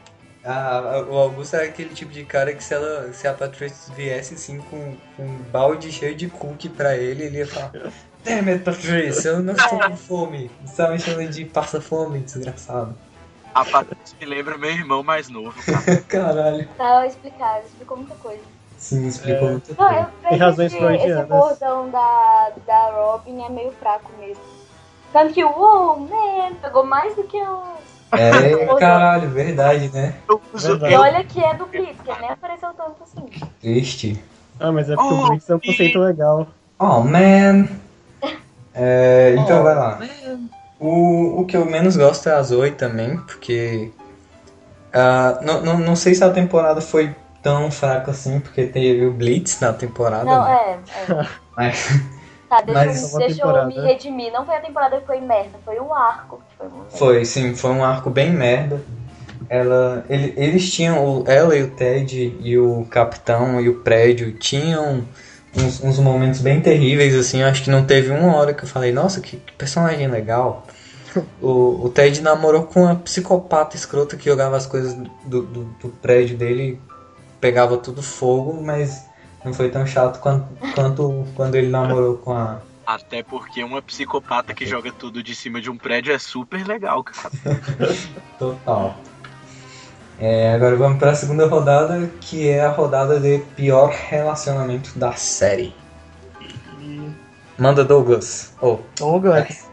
O Augusto era aquele tipo de cara que se a Patrícia viesse assim com um balde cheio de cookie pra ele ia falar: Damn it, Patrícia, eu não estou com fome. Você tá me chamando de passa-fome, desgraçado. A Patrícia me lembra meu irmão mais novo, cara. Caralho. Tá explicado, explicou muita coisa. Sim, explicou muita Não, coisa. eu vejo esse bordão da Robin é meio fraco mesmo. Tanto que o man pegou mais do que o... Caralho, verdade, né? E olha que é do Blitz, que ele nem apareceu tanto assim. Triste. Mas é porque o Blitz é um conceito legal. Oh, man. Então vai lá. O que eu menos gosto é a Zoe também, porque... não sei se a temporada foi tão fraca assim, porque teve o Blitz na temporada. Não, né? Mas... Tá, deixa eu me redimir. Não foi a temporada que foi merda, foi um arco que foi muito merda. Foi um arco bem merda. Eles tinham, ela e o Ted e o Capitão e o Prédio tinham uns momentos bem terríveis, assim. Eu acho que não teve uma hora que eu falei, nossa, que personagem legal. O Ted namorou com uma psicopata escrota que jogava as coisas do prédio dele, pegava tudo fogo, mas... não foi tão chato quanto quando ele namorou com a... Até porque uma psicopata que joga tudo de cima de um prédio é super legal, cara. Total. Agora vamos para a segunda rodada, que é a rodada de pior relacionamento da série. Manda Douglas. Douglas.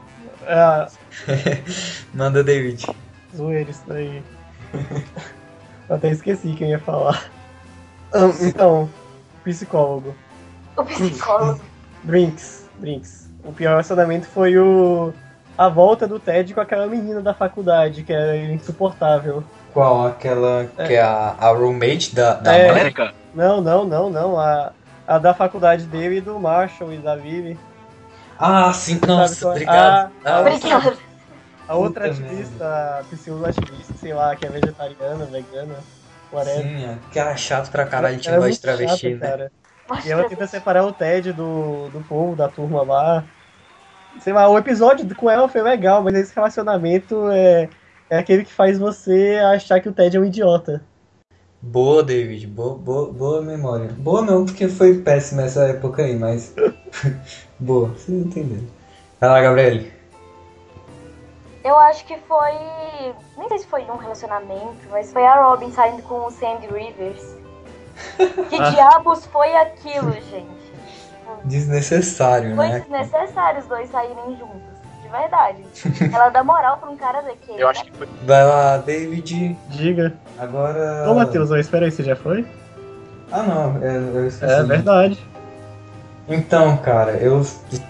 Manda David. Zoeira isso daí. Eu até esqueci quem ia falar. Então... Psicólogo. O psicólogo. Drinks. O pior relacionamento foi a volta do Ted com aquela menina da faculdade, que era insuportável. Qual? Aquela que é a roommate da América? Não. A da faculdade dele e do Marshall e da Vivi. Ah, sim. Nossa, obrigado. Obrigado. A outra ativista, a Priscila ativista, sei lá, que é vegetariana, vegana. Sim, que era chato pra caralho, tinha voz de travesti, chato, né? Cara. E ela tenta separar o Ted do povo, da turma lá. Sei lá, o episódio com ela foi legal, mas esse relacionamento é aquele que faz você achar que o Ted é um idiota. Boa, David, boa memória. Boa não, porque foi péssima essa época aí, mas... boa, vocês entenderam. Vai lá, Gabriele. Eu acho que foi... nem sei se foi um relacionamento, mas foi a Robin saindo com o Sandy Rivers. Que diabos foi aquilo, gente? Desnecessário, foi né? Foi desnecessário os dois saírem juntos. De verdade. Ela dá moral pra um cara daquele. Eu acho que foi. Vai lá, David. Diga. Agora... Ô, Matheus, espera aí, você já foi? Ah, não, eu esqueci. É verdade. Então, cara, eu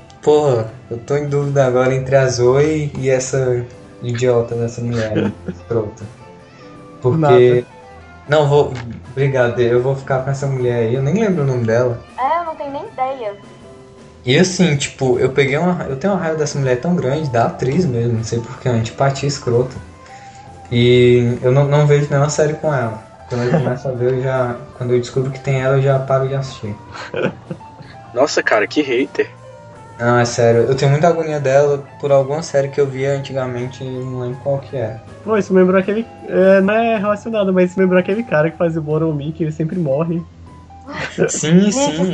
tô em dúvida agora entre a Zoe e essa idiota dessa mulher escrota. Porque... Não, vou... Obrigado, eu vou ficar com essa mulher aí, eu nem lembro o nome dela. Eu não tenho nem ideia. E assim, tipo, eu tenho uma raiva dessa mulher tão grande, da atriz mesmo, não sei porquê, uma antipatia escrota. E eu não vejo nenhuma série com ela. Quando eu começo a ver, quando eu descubro que tem ela, eu já paro de assistir. Nossa, cara, que hater. Não, é sério, eu tenho muita agonia dela por alguma série que eu via antigamente e não lembro qual que é. Pô, isso me lembrou aquele... não é relacionado, mas isso me lembrou aquele cara que faz o Boromir, que ele sempre morre. Sim.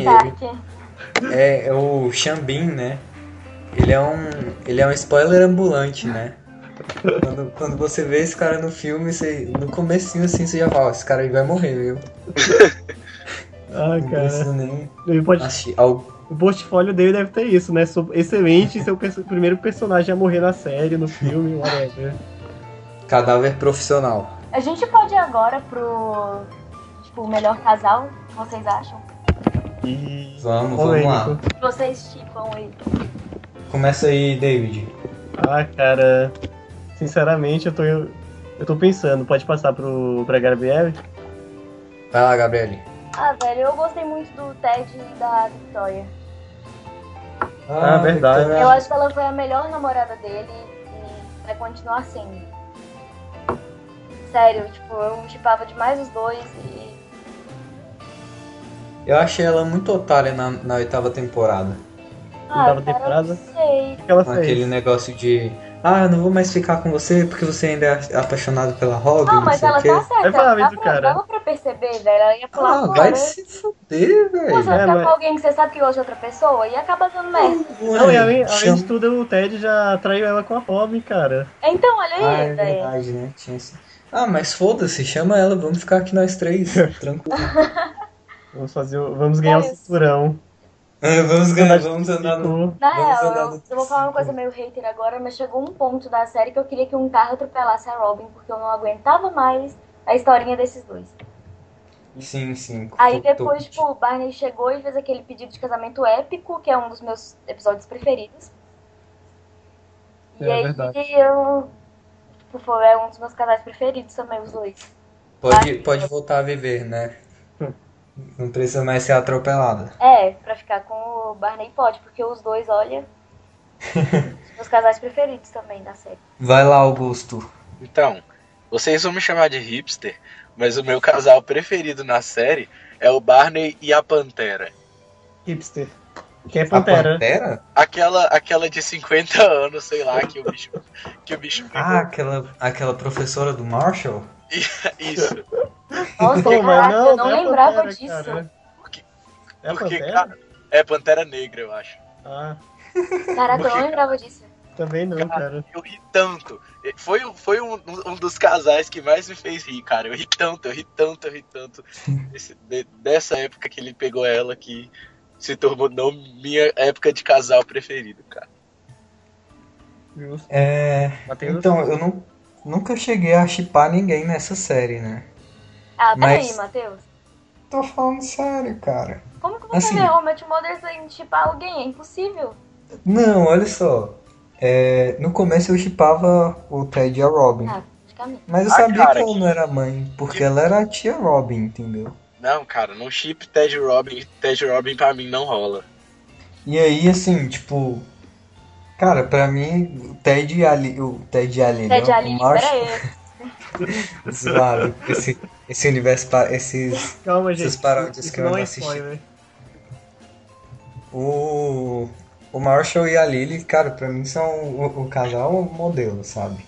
É o Xambin, né? Ele é um spoiler ambulante, né? Quando você vê esse cara no filme, no comecinho assim, você já fala, esse cara aí vai morrer, viu? Ah, não cara. Nem ele pode... O portfólio dele deve ter isso, né? Excelente, ser o primeiro personagem a morrer na série, no filme, whatever. Cadáver profissional. A gente pode ir agora pro... tipo, o melhor casal, o que vocês acham? Vamos lá. Vocês tipam aí. Começa aí, David. Ah, cara... Sinceramente, eu tô pensando. Pode passar pra Gabriele? Vai lá, Gabriele. Ah, velho, eu gostei muito do Ted e da Victoria. Verdade. Victoria. Eu acho que ela foi a melhor namorada dele e vai continuar sendo. Sério, tipo, eu chipava demais os dois e... Eu achei ela muito otária na 8ª temporada. Mudava de frase. Sei. O que ela fez? Aquele negócio de... eu não vou mais ficar com você porque você ainda é apaixonado pela Robin, Não, mas sei ela o quê. tá certa. É válido, cara. Dava pra perceber, velho. Ela ia pular fora. Vai se fuder, velho. Você vai ficar com alguém que você sabe que gosta de outra pessoa e acaba dando merda. Não, e além de tudo, o Ted já traiu ela com a Robin, cara. Então, olha aí, é velho. verdade, né? Tinha esse... mas foda-se, chama ela, vamos ficar aqui nós três, tranquilo. Vamos ganhar o cinturão. Vamos ganhar, vamos andar no... Na real, eu vou falar uma coisa meio hater agora, mas chegou um ponto da série que eu queria que um carro atropelasse a Robin, porque eu não aguentava mais a historinha desses dois. Sim. Aí depois, tipo, o Barney chegou e fez aquele pedido de casamento épico, que é um dos meus episódios preferidos. E aí verdade. eu... Tipo, é um dos meus casais preferidos também, os dois. Pode voltar a viver, né? Não precisa mais ser atropelada. Pra ficar com o Barney pode, porque os dois, olha... meus casais preferidos também da série. Vai lá, Augusto. Então, vocês vão me chamar de hipster, mas o meu casal preferido na série é o Barney e a Pantera. Hipster. Quem é Pantera? A Pantera? Aquela de 50 anos, sei lá, que o bicho pegou. Aquela professora do Marshall? Isso. Nossa, caraca, eu não lembrava Pantera, disso. Cara. Porque, Pantera? cara, é Pantera Negra, eu acho. Caraca, eu não lembrava disso. Também não, cara. Eu ri tanto. Foi um dos casais que mais me fez rir, cara. Eu ri tanto. Dessa época que ele pegou ela, que se tornou minha época de casal preferido, cara. Então, eu nunca cheguei a shippar ninguém nessa série, né? Peraí, Matheus. Tô falando sério, cara. Como que você vê How I Met Your Mother sem shippar alguém? É impossível. Não, olha só. No começo eu shippava o Ted e a Robin. Praticamente. Mas eu sabia que ela não era mãe, porque ela era a tia Robin, entendeu? Não, cara, não ship Ted e Robin. Ted e Robin pra mim não rola. E aí, assim, tipo... Cara, pra mim, o Ted e a Lily, o Marshall... Zoado, esse universo, Calma, gente, essas paródias que eu não assisti. O Marshall e a Lily, cara, pra mim são o casal modelo, sabe?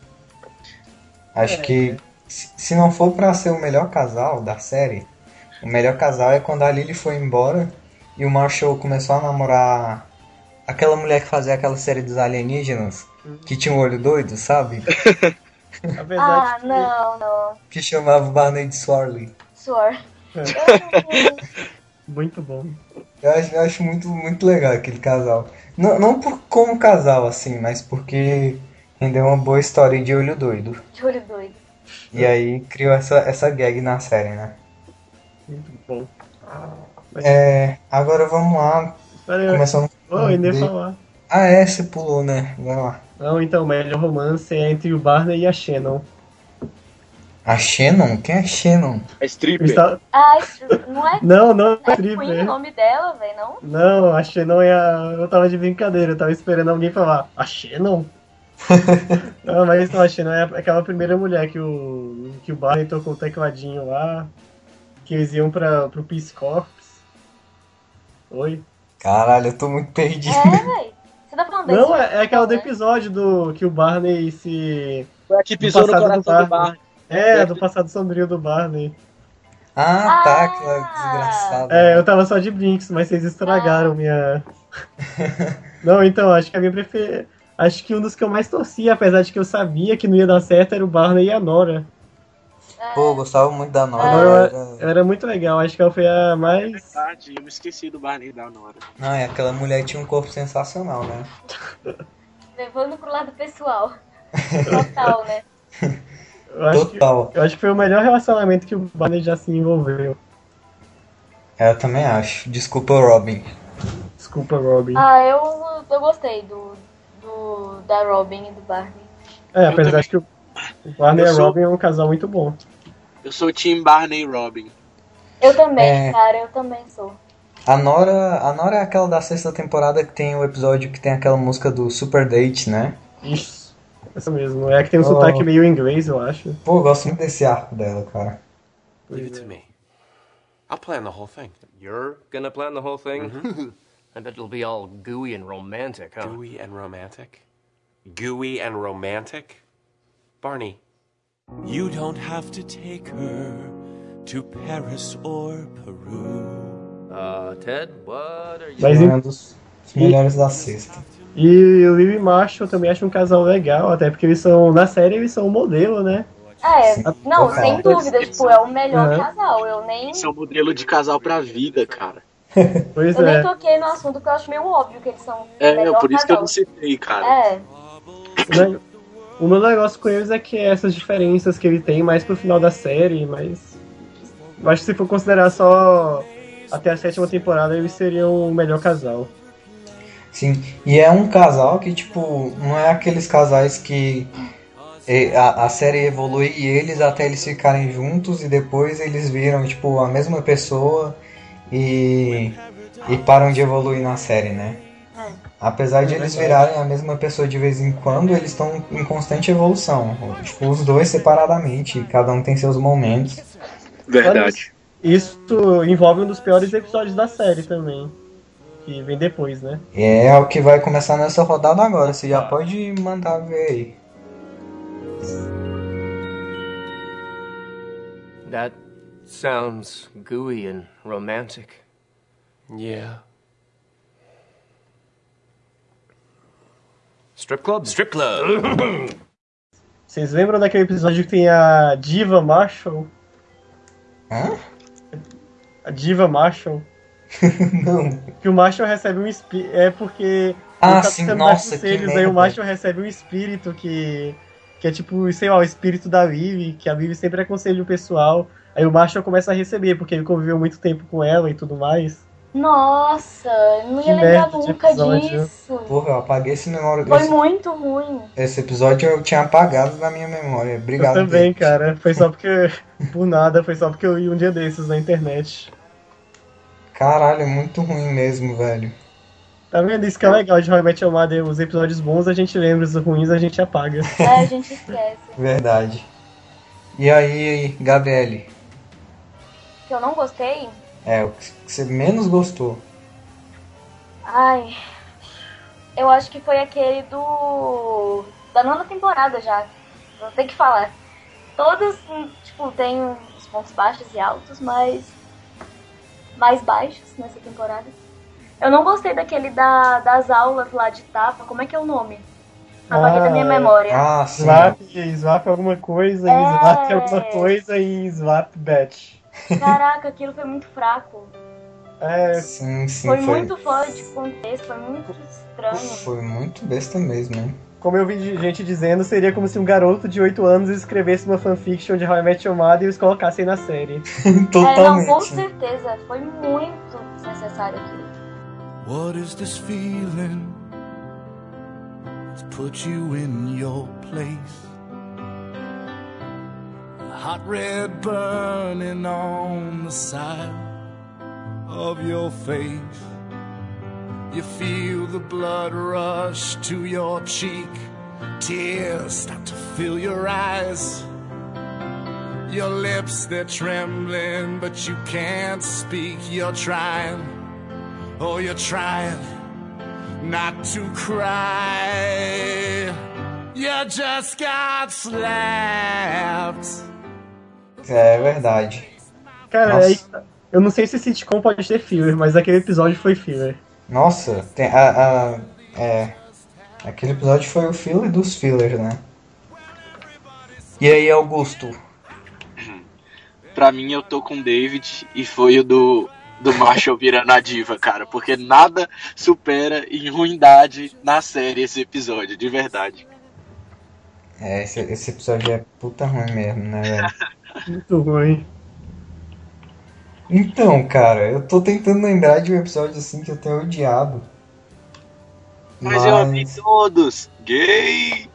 Acho que se não for pra ser o melhor casal da série, o melhor casal é quando a Lily foi embora e o Marshall começou a namorar aquela mulher que fazia aquela série dos alienígenas, que tinha um olho doido, sabe? Não. Que chamava o Barney de Swarley. Muito bom. Eu acho muito legal aquele casal. Não como casal, assim, mas porque rendeu uma boa história de olho doido. E aí criou essa gag na série, né? Muito bom. Agora vamos lá. Começando. Ainda ia falar. Você pulou, né? Vai lá. Não, então, o melhor romance é entre o Barney e a Shannon. A Shannon? Quem é Shannon? É stripper. Não é? Não é stripper. Queen o nome dela, velho, não? Não, a Shannon eu tava de brincadeira, eu tava esperando alguém falar, a Shannon? Não, mas não, a Shannon é aquela primeira mulher que o Barney tocou o tecladinho lá, que eles iam pro Peace Corps. Oi? Caralho, eu tô muito perdido. Velho. Você tá falando Não, é aquela do episódio que o Barney se... Foi a que pisou no coração do Barney. Do passado sombrio do Barney. Aquela desgraçada. Eu tava só de brinks, mas vocês estragaram minha... Não, então, acho que a minha preferida... Acho que um dos que eu mais torcia, apesar de que eu sabia que não ia dar certo, era o Barney e a Nora. Pô, eu gostava muito da Nora. Era muito legal, acho que ela foi a mais... Verdade, eu me esqueci do Barney e da Nora. Não, aquela mulher tinha um corpo sensacional, né? Levando pro lado pessoal. Total, né? Eu acho que foi o melhor relacionamento que o Barney já se envolveu. Eu também acho. Desculpa, Robin. Eu gostei da Robin e do Barney. Apesar de que o Barney e a Robin é um casal muito bom. Eu sou Team Barney e Robin. Eu também, cara, eu também sou. A Nora é aquela da sexta temporada que tem o episódio que tem aquela música do Super Date, né? Isso, essa mesmo. É que tem um sotaque meio inglês, eu acho. Pô, eu gosto muito desse arco dela, cara. Leave it to me. I'll plan the whole thing. You're gonna plan the whole thing? Mm-hmm. I bet it'll be all gooey and romantic, huh? Gooey and romantic? Gooey and romantic? Barney. You don't have to take her to Paris or Peru. Ted, what are you... Mas, Um dos melhores da sexta. E o Lily e Marshall também acho um casal legal, até porque eles são, na série, eles são um modelo, né? Não, sem dúvida, tipo, é o melhor casal. Eu nem. Esse é o modelo de casal pra vida, cara. Pois eu nem toquei no assunto porque eu acho meio óbvio que eles são. Por isso que eu não citei, cara. O meu negócio com eles é que essas diferenças que ele tem mais pro final da série, mas. Eu acho que se for considerar só até a 7ª temporada, eles seriam o melhor casal. Sim, e é um casal que, tipo, não é aqueles casais que a série evolui eles até eles ficarem juntos e depois eles viram, tipo, a mesma pessoa e param de evoluir na série, né? Apesar de eles virarem a mesma pessoa de vez em quando, eles estão em constante evolução. Tipo, os dois separadamente, cada um tem seus momentos. Verdade. Isso envolve um dos piores episódios da série também. Que vem depois, né? É o que vai começar nessa rodada agora. Você já pode mandar ver aí. That sounds gooey and romantic. Yeah. Strip club? Strip club! Vocês lembram daquele episódio que tem a Diva Marshall? Hã? A Diva Marshall? Não. Que o Marshall recebe um espírito. É porque. Sim, nossa, que merda. Aí o Marshall recebe um espírito que é tipo, sei lá, o espírito da Vivi, que a Vivi sempre aconselha o pessoal. Aí o Marshall começa a receber, porque ele conviveu muito tempo com ela e tudo mais. Nossa, não ia lembrar nunca disso. Porra, eu apaguei esse memória. Foi muito ruim. Esse episódio eu tinha apagado da minha memória. Obrigado. Eu também, cara. Foi só porque. Por nada, foi só porque eu ia um dia desses na internet. Caralho, é muito ruim mesmo, velho. Tá vendo? Isso que é legal de How I Met Your Mother. Os episódios bons a gente lembra, os ruins a gente apaga. A gente esquece. Verdade. E aí, Gabriele? Que eu não gostei? O que você menos gostou? Ai, eu acho que foi aquele da 9ª temporada já. Vou ter que falar. Todos, tipo, tem uns pontos baixos e altos, mas mais baixos nessa temporada. Eu não gostei daquele das aulas lá de tapa. Como é que é o nome? Apaguei da minha memória. Sim. Swap alguma coisa, Swap alguma coisa e Swap Batch. Caraca, aquilo foi muito fraco. Sim, foi muito fora de contexto, foi muito estranho. Foi muito besta mesmo, hein? Como eu vi gente dizendo, seria como se um garoto de 8 anos escrevesse uma fanfiction de How I Met Your Mother e os colocassem na série. Totalmente. Não, com certeza. Foi muito desnecessário aquilo. What is this feeling? Let's put you in your place. Hot red burning on the side of your face. You feel the blood rush to your cheek. Tears start to fill your eyes. Your lips, they're trembling, but you can't speak. You're trying, you're trying not to cry. You just got slapped. É verdade. Cara, eu não sei se sitcom pode ter filler, mas aquele episódio foi filler. Nossa, tem aquele episódio foi o filler dos fillers, né? E aí, Augusto? Pra mim, eu tô com o David e foi o do Marshall virando a diva, cara. Porque nada supera em ruindade na série esse episódio, de verdade. Esse episódio é puta ruim mesmo, né, velho? Muito ruim. Então, cara, eu tô tentando lembrar de um episódio assim que eu tenho odiado. Mas eu ouvi todos. Gay!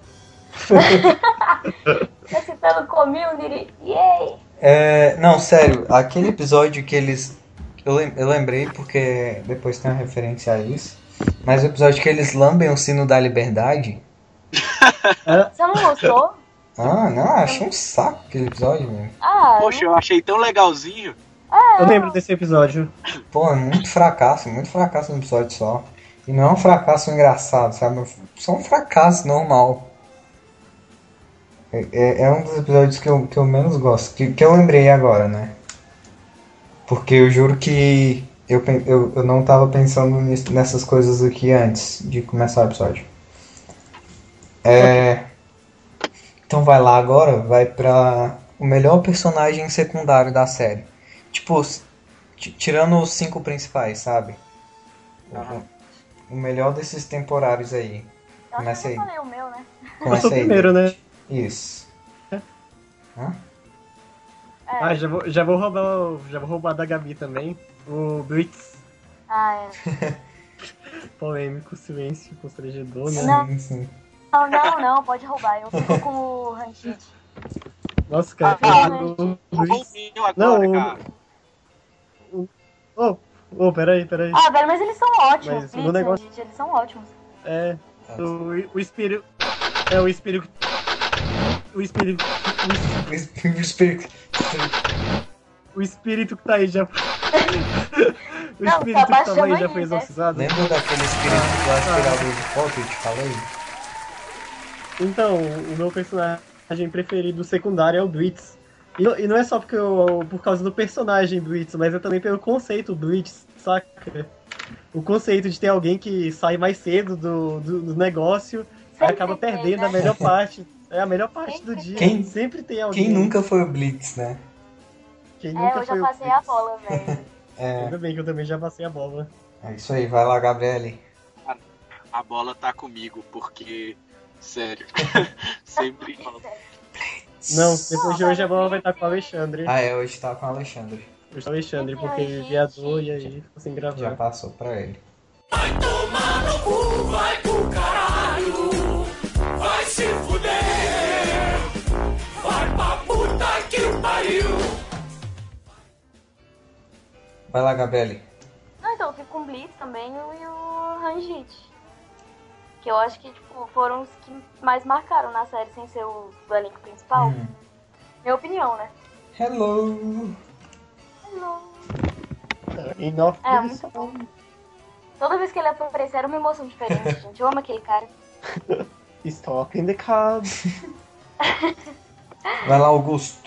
Tá citando community. Yay! Não, sério, aquele episódio que eles... Eu lembrei porque depois tem uma referência a isso. Mas o episódio que eles lambem o sino da liberdade... Você não gostou? Não, achei um saco aquele episódio, velho. Poxa, eu achei tão legalzinho. Eu lembro desse episódio. Pô, é muito fracasso no episódio só. E não é um fracasso engraçado, sabe? Só um fracasso normal. É um dos episódios que eu menos gosto. Que eu lembrei agora, né? Porque eu juro que eu não tava pensando nessas coisas aqui antes de começar o episódio. Então vai lá agora, vai pra o melhor personagem secundário da série. Tipo, tirando os 5 principais, sabe? O melhor desses temporários aí. Começa aí. Eu falei o meu, né? Começa aí. Primeiro, né? Isso. Hã? Já vou roubar da Gabi também. O Blitz. Polêmico, silêncio, constrangedor, né? Sim. Não, pode roubar. Eu fico com o Ranjit. Nossa, cara. Peraí. Velho, mas eles são ótimos. Mas o negócio... Eles são ótimos. O espírito... O espírito... O espírito que tá aí já... O espírito que tava aí já foi exorcizado. Lembra daquele espírito do aspirador de pó que eu te falei? Então, o meu personagem preferido secundário é o Blitz. E não é só por causa do personagem Blitz, mas é também pelo conceito Blitz, saca? O conceito de ter alguém que sai mais cedo do negócio e acaba perdendo a melhor parte. É a melhor parte do dia. Sempre tem alguém. Quem nunca foi o Blitz, né? Eu já passei a bola, velho. Ainda bem que eu também já passei a bola. É isso aí, vai lá, Gabriele. A bola tá comigo, porque... Sério. Sempre... Não, depois de hoje a bola vai estar com o Alexandre. Hoje tá com o Alexandre. Hoje tá o Alexandre, porque ele viajou e aí ficou sem gravar. Já passou pra ele. Vai tomar no cu, vai pro caralho. Vai se fuder. Vai pra puta que o pariu. Vai lá, Gabriele. Então, eu fico com o Blitz também e o Ranjit. Que eu acho que, tipo, foram os que mais marcaram na série, sem ser o do elenco principal. Minha opinião, né? Hello! Muito bom. Toda vez que ele aparecer era uma emoção diferente, gente. Eu amo aquele cara. Stop in the card. Vai lá, Augusto.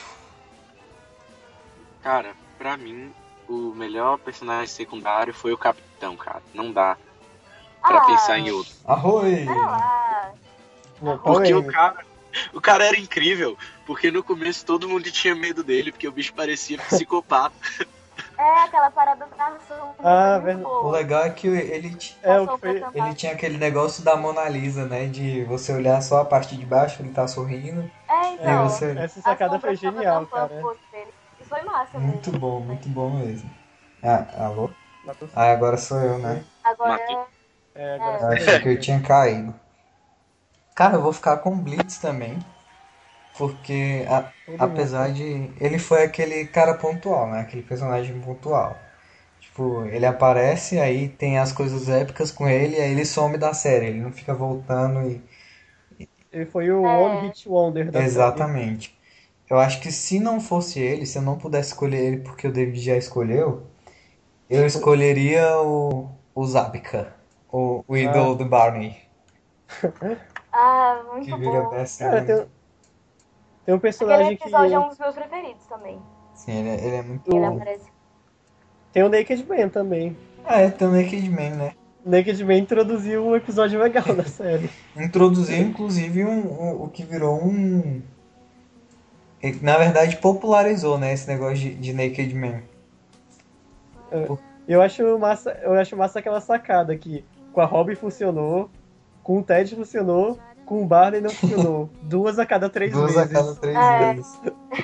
Cara, pra mim, o melhor personagem secundário foi o Capitão, cara. Não dá pra pensar em outro. Arroi! Porque o cara era incrível. Porque no começo todo mundo tinha medo dele, porque o bicho parecia psicopata. Aquela parada da narração. O legal é que ele tinha aquele negócio da Mona Lisa, né? De você olhar só a parte de baixo, ele tá sorrindo. Então. Essa sacada foi genial, cara. Isso foi massa, muito bom mesmo. Alô? Agora sou eu, né? Agora eu achei que eu tinha caído. Cara, eu vou ficar com o Blitz também. Porque, apesar de... Ele foi aquele cara pontual, né? Aquele personagem pontual. Tipo, ele aparece, aí tem as coisas épicas com ele, aí ele some da série. Ele não fica voltando e... Ele foi o One Hit Wonder da Exatamente. Série. Eu acho que se não fosse ele, se eu não pudesse escolher ele porque o David já escolheu, eu escolheria o Zabka. O ídolo do Barney. Muito que vira bom. Cara, tem um personagem aquele episódio é um dos meus preferidos também. Sim, ele é muito ele bom. Aparece. Tem o Naked Man também. Tem o Naked Man, né? O Naked Man introduziu um episódio legal da série. Introduziu, inclusive, o que virou um... Na verdade, popularizou, né, esse negócio de Naked Man. Eu acho massa aquela sacada que com a Robin funcionou, com o Ted funcionou, com o Barney não funcionou. 2 a cada 3 vezes. 2 a cada 3 vezes.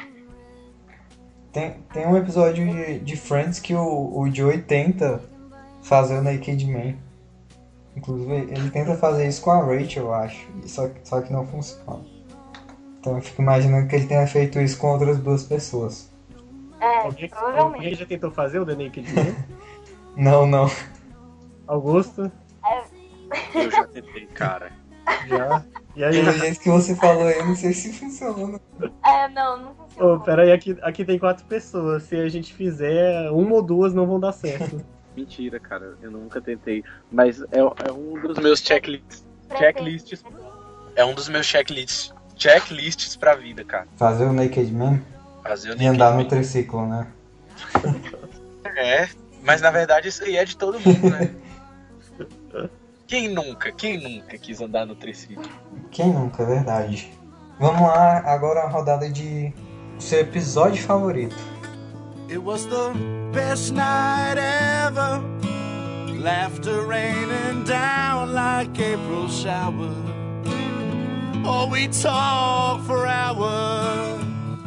Tem um episódio de Friends que o Joey tenta fazer o Naked Man. Inclusive, ele tenta fazer isso com a Rachel, eu acho. Só que não funciona. Então eu fico imaginando que ele tenha feito isso com outras 2 pessoas. Provavelmente. Alguém já tentou fazer o The Naked Man? Não. Augusto? Eu já tentei, cara. Já. E aí? Pelo jeito que você falou aí, eu não sei se funciona. Não funciona. Peraí, aqui tem 4 pessoas. Se a gente fizer, uma ou duas não vão dar certo. Mentira, cara. Eu nunca tentei. Mas é um dos meus checklists. É um dos meus checklists pra vida, cara. Fazer o Naked Man? E andar no triciclo, né? Mas na verdade isso aí é de todo mundo, né? Quem nunca quis andar no triciclo? Quem nunca, é verdade. Vamos lá, agora a rodada de seu episódio favorito. It was the best night ever. Laughter raining down like April shower. Oh, we talk for hours.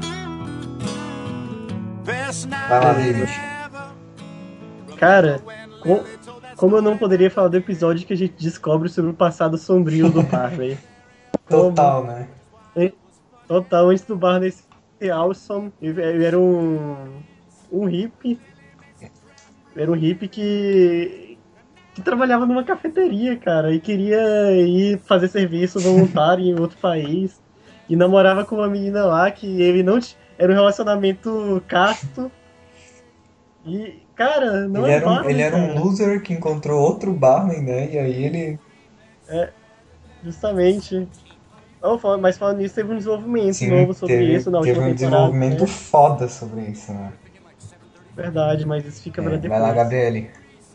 Best night ever. Cara, como eu não poderia falar do episódio que a gente descobre sobre o passado sombrio do Barney? Total, né? Total, antes do Barney ser awesome, ele era um hippie. Era um hippie que trabalhava numa cafeteria, cara, e queria ir fazer serviço voluntário em outro país. E namorava com uma menina lá que ele não era um relacionamento casto. E, cara, não é Barney, ele era um loser que encontrou outro Barney, né? E aí ele... Justamente. Mas falando nisso, teve um desenvolvimento novo sobre isso na última temporada. Teve um desenvolvimento foda sobre isso, né? Verdade, mas isso fica pra depois. Vai lá, Gabriele.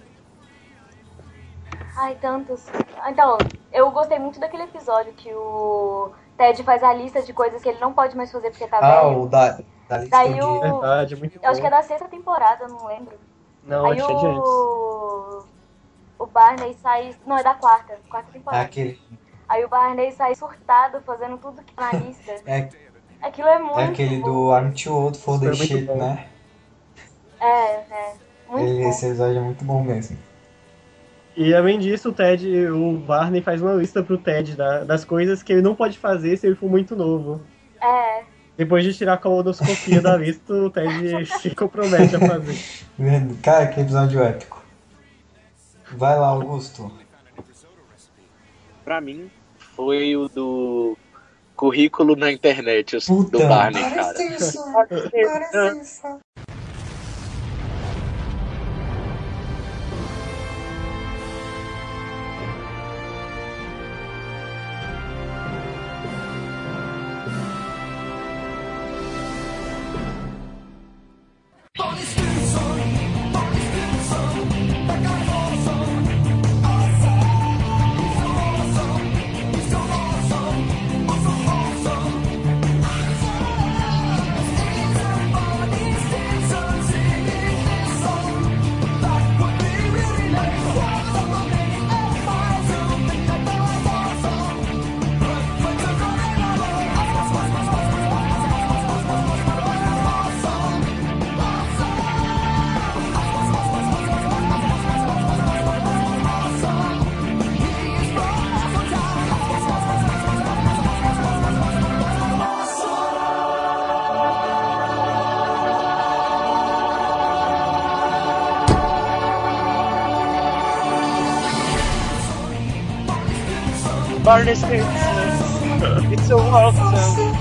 Ai, tantos. Então, eu gostei muito daquele episódio que o Ted faz a lista de coisas que ele não pode mais fazer porque tá velho. O da lista Daí de... Verdade, muito bom. Eu acho que é da 6ª temporada, não lembro. Não, aí acho que é de antes. O Barney sai... Não, é da 4ª temporada. Aquele... Aí o Barney sai surtado, fazendo tudo que tá na lista. Aquilo é muito aquele bom. do I'm too old for the shit, né? Muito bom. Esse episódio é muito bom mesmo. E além disso, o Barney faz uma lista pro Ted das coisas que ele não pode fazer se ele for muito novo. Depois de tirar a colonoscopia da lista, o Ted se compromete a fazer. Cara, que episódio épico. Vai lá, Augusto. Pra mim, foi o do currículo na internet, do Barney, cara. Parece isso. Barney Stinson. It's so awesome.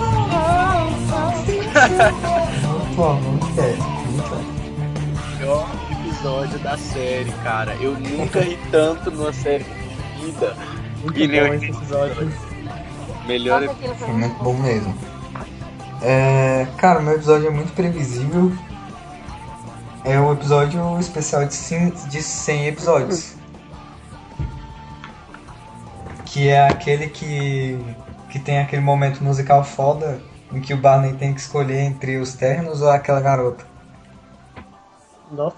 Muito Melhor episódio da série, cara. Eu nunca ri tanto numa série de vida. Muito bom esse episódio. Melhor Foi muito bom mesmo. Cara, o meu episódio é muito previsível. É o episódio especial de 100 episódios. Que é aquele que tem aquele momento musical foda em que o Barney tem que escolher entre os ternos ou aquela garota. Nossa,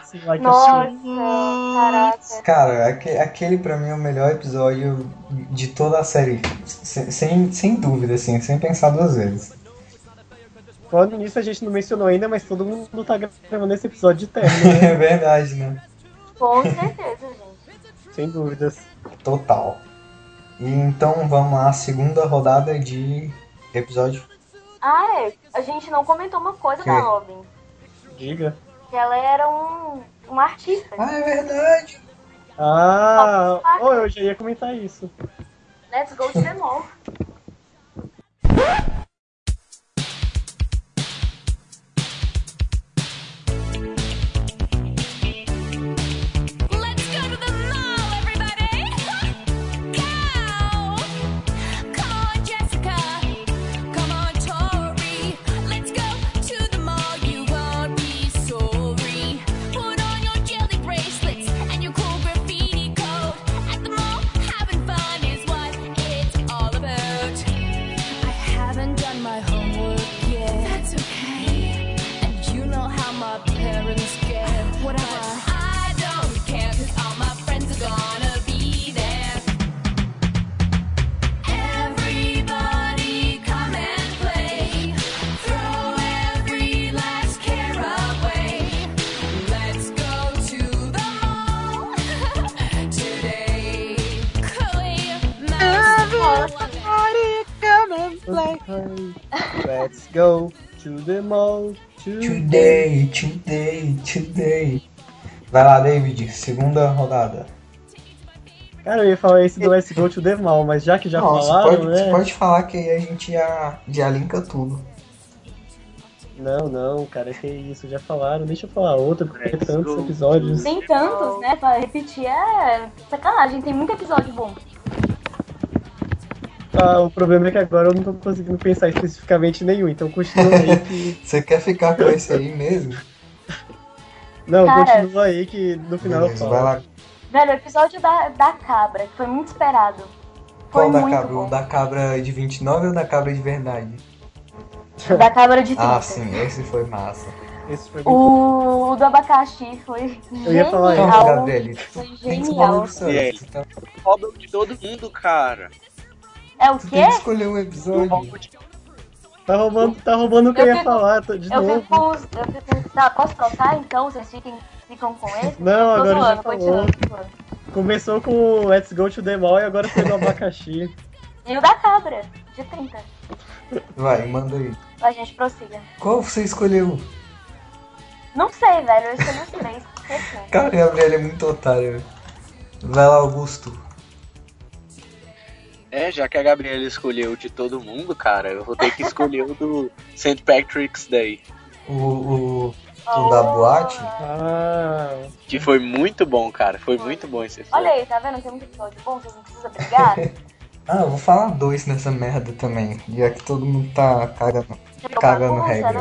caraca. Cara, aquele pra mim é o melhor episódio de toda a série. Sem dúvida, assim, sem pensar duas vezes. Falando nisso, a gente não mencionou ainda, mas todo mundo tá gravando esse episódio de terno, né? É verdade, né? Com certeza, gente. Sem dúvidas. Total. E então vamos lá, segunda rodada de episódio. A gente não comentou uma coisa da Robin. Diga. Que ela era um artista. É verdade. Eu já ia comentar isso. Let's go to the mall. Let's go to the mall Today. Vai lá, David, segunda rodada. Cara, eu ia falar esse do Let's Go to the Mall, mas já que já falaram, né? Você pode falar que aí a gente já linka tudo. Não, cara, que isso, já falaram. Deixa eu falar outra, porque tem tantos episódios. Tem tantos, né? Pra repetir é sacanagem, tem muito episódio bom. Ah, o problema é que agora eu não tô conseguindo pensar especificamente nenhum, então continua aí que... Você quer ficar com esse aí mesmo? Não, Cara, continua aí que no final beleza, eu vai falo. lá. Velho, o episódio da cabra, que foi muito esperado. Foi Qual da muito cabra? bom. O da cabra de 29 ou da cabra de verdade? O da cabra de 30. Ah, sim, esse foi massa. Esse foi O do abacaxi foi Eu ia falar genial. isso. Gabriele, Foi tem que genial. escolher Rouba de todo mundo, cara. É o Você quê? tem que escolher um episódio. Tá roubando o que eu ia falar, de Eu novo. fico com os. Tá, posso trocar então? Vocês ficam com esse? Não, Tô agora já zoando, falou. continuando. Começou com o Let's Go to the Mall e agora foi do abacaxi. E o da cabra, de 30. Vai, manda aí. A gente prossiga. Qual você escolheu? Não sei, velho, eu escolhi os três. Cara, a Gabriela é muito otária. Vai lá, Augusto. Já que a Gabriela escolheu de todo mundo, cara, eu vou ter que escolher o do St. Patrick's Day. O da boate? Ah. Que foi muito bom, cara. Foi muito bom esse filme. Olha aí, tá vendo? Tem muito episódio bom, vocês não precisam brigar. Ah, eu vou falar 2 nessa merda também. Já que todo mundo tá cagando regra.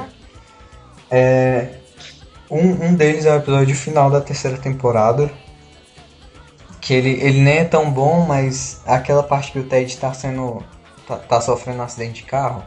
Um deles é o episódio final da 3ª temporada. Que ele nem é tão bom, mas aquela parte que o Ted tá sofrendo um acidente de carro.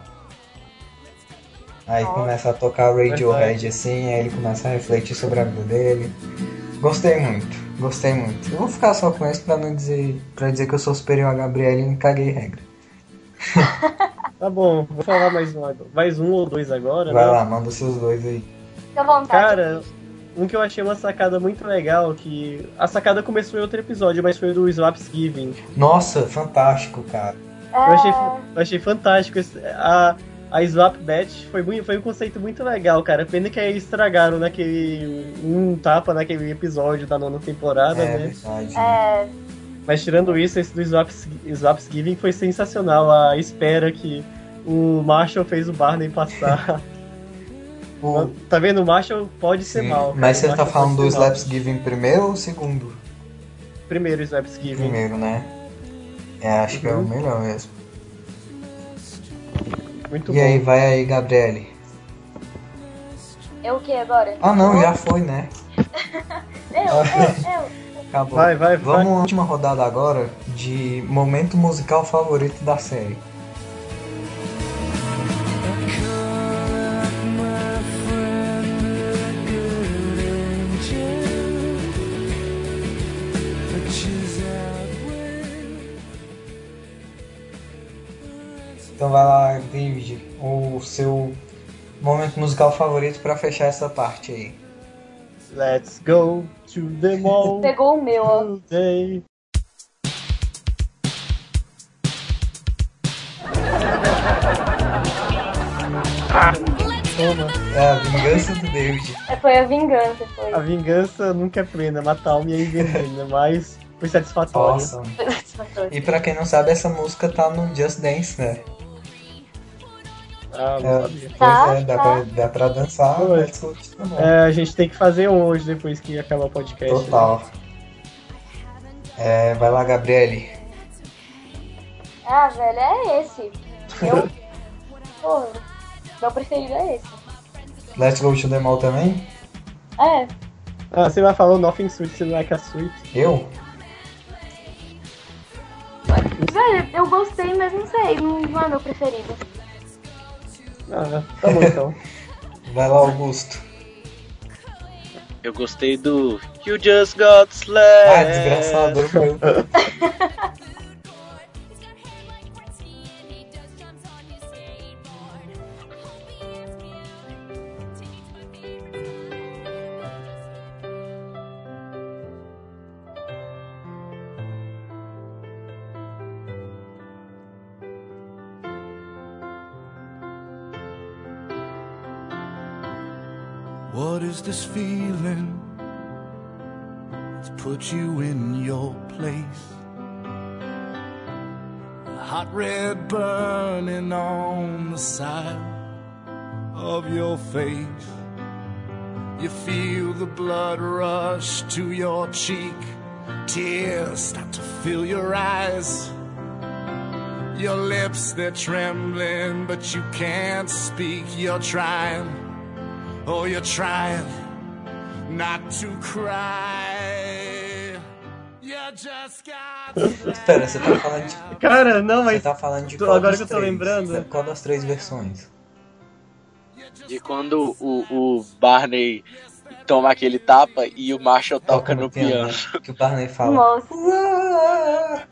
Aí começa a tocar Radiohead assim, aí ele começa a refletir sobre a vida dele. Gostei muito. Eu vou ficar só com esse pra dizer que eu sou superior a Gabriela e não caguei regra. Tá bom, vou falar mais um ou dois agora, Vai né? lá, manda os seus 2 aí. Fica à vontade. Cara, um que eu achei uma sacada muito legal, que a sacada começou em outro episódio, mas foi do Swaps Giving. Nossa, fantástico, cara. Eu achei fantástico. A Swap Bet foi um conceito muito legal, cara. Pena que aí estragaram um tapa naquele episódio da 9ª temporada, né? Verdade. Mas tirando isso, esse do Swaps Giving foi sensacional. A espera que o Marshall fez o Barney passar. Tá vendo? O Marshall pode ser mal. Cara. Mas você tá Marshall falando do pode ser mal. Slaps Giving primeiro ou segundo? Primeiro Slaps Giving. Primeiro, né? Acho que é o melhor mesmo. Muito e bom. aí, vai aí, Gabriele. Eu o que agora? Ah não, já foi, né? Eu. Acabou. Vai. Vamos à última rodada agora de momento musical favorito da série. Então vai lá, David, o seu momento musical favorito pra fechar essa parte aí. Let's go to the mall. Pegou o meu, ó. Today. Toma. É a vingança do David. Foi a vingança, foi. A vingança nunca é plena, matar alma é envenena, mas foi satisfatório. Nossa. bastante. E pra quem não sabe, essa música tá no Just Dance, né? Ah, não sabia. Pois dá pra dançar. Let's Go to the Mall. A gente tem que fazer um hoje, depois que acabar o podcast. Total. Né? Vai lá, Gabriele. Ah, velho, é esse. Pô, meu preferido é esse. Let's Go to the Mall também? É. Ah, você vai falar Nothing Sweet Like a Sweet. Eu? Velho, eu gostei, mas não sei, não é meu preferido. Ah, tá bom então. Vai lá, Augusto. Eu gostei do You Just Got Slapped. Ah, desgraçado. What is this feeling that's put you in your place? A hot red burning on the side of your face. You feel the blood rush to your cheek. Tears start to fill your eyes. Your lips, they're trembling, but you can't speak. You're trying. Oh, you're trying not to cry. You just got... Espera, você tá falando de... Cara, não, mas... Você tá falando de agora que eu tô lembrando... Qual das 3 versões? De quando o Barney toma aquele tapa e o Marshall toca no piano. Que o Barney fala... Nossa.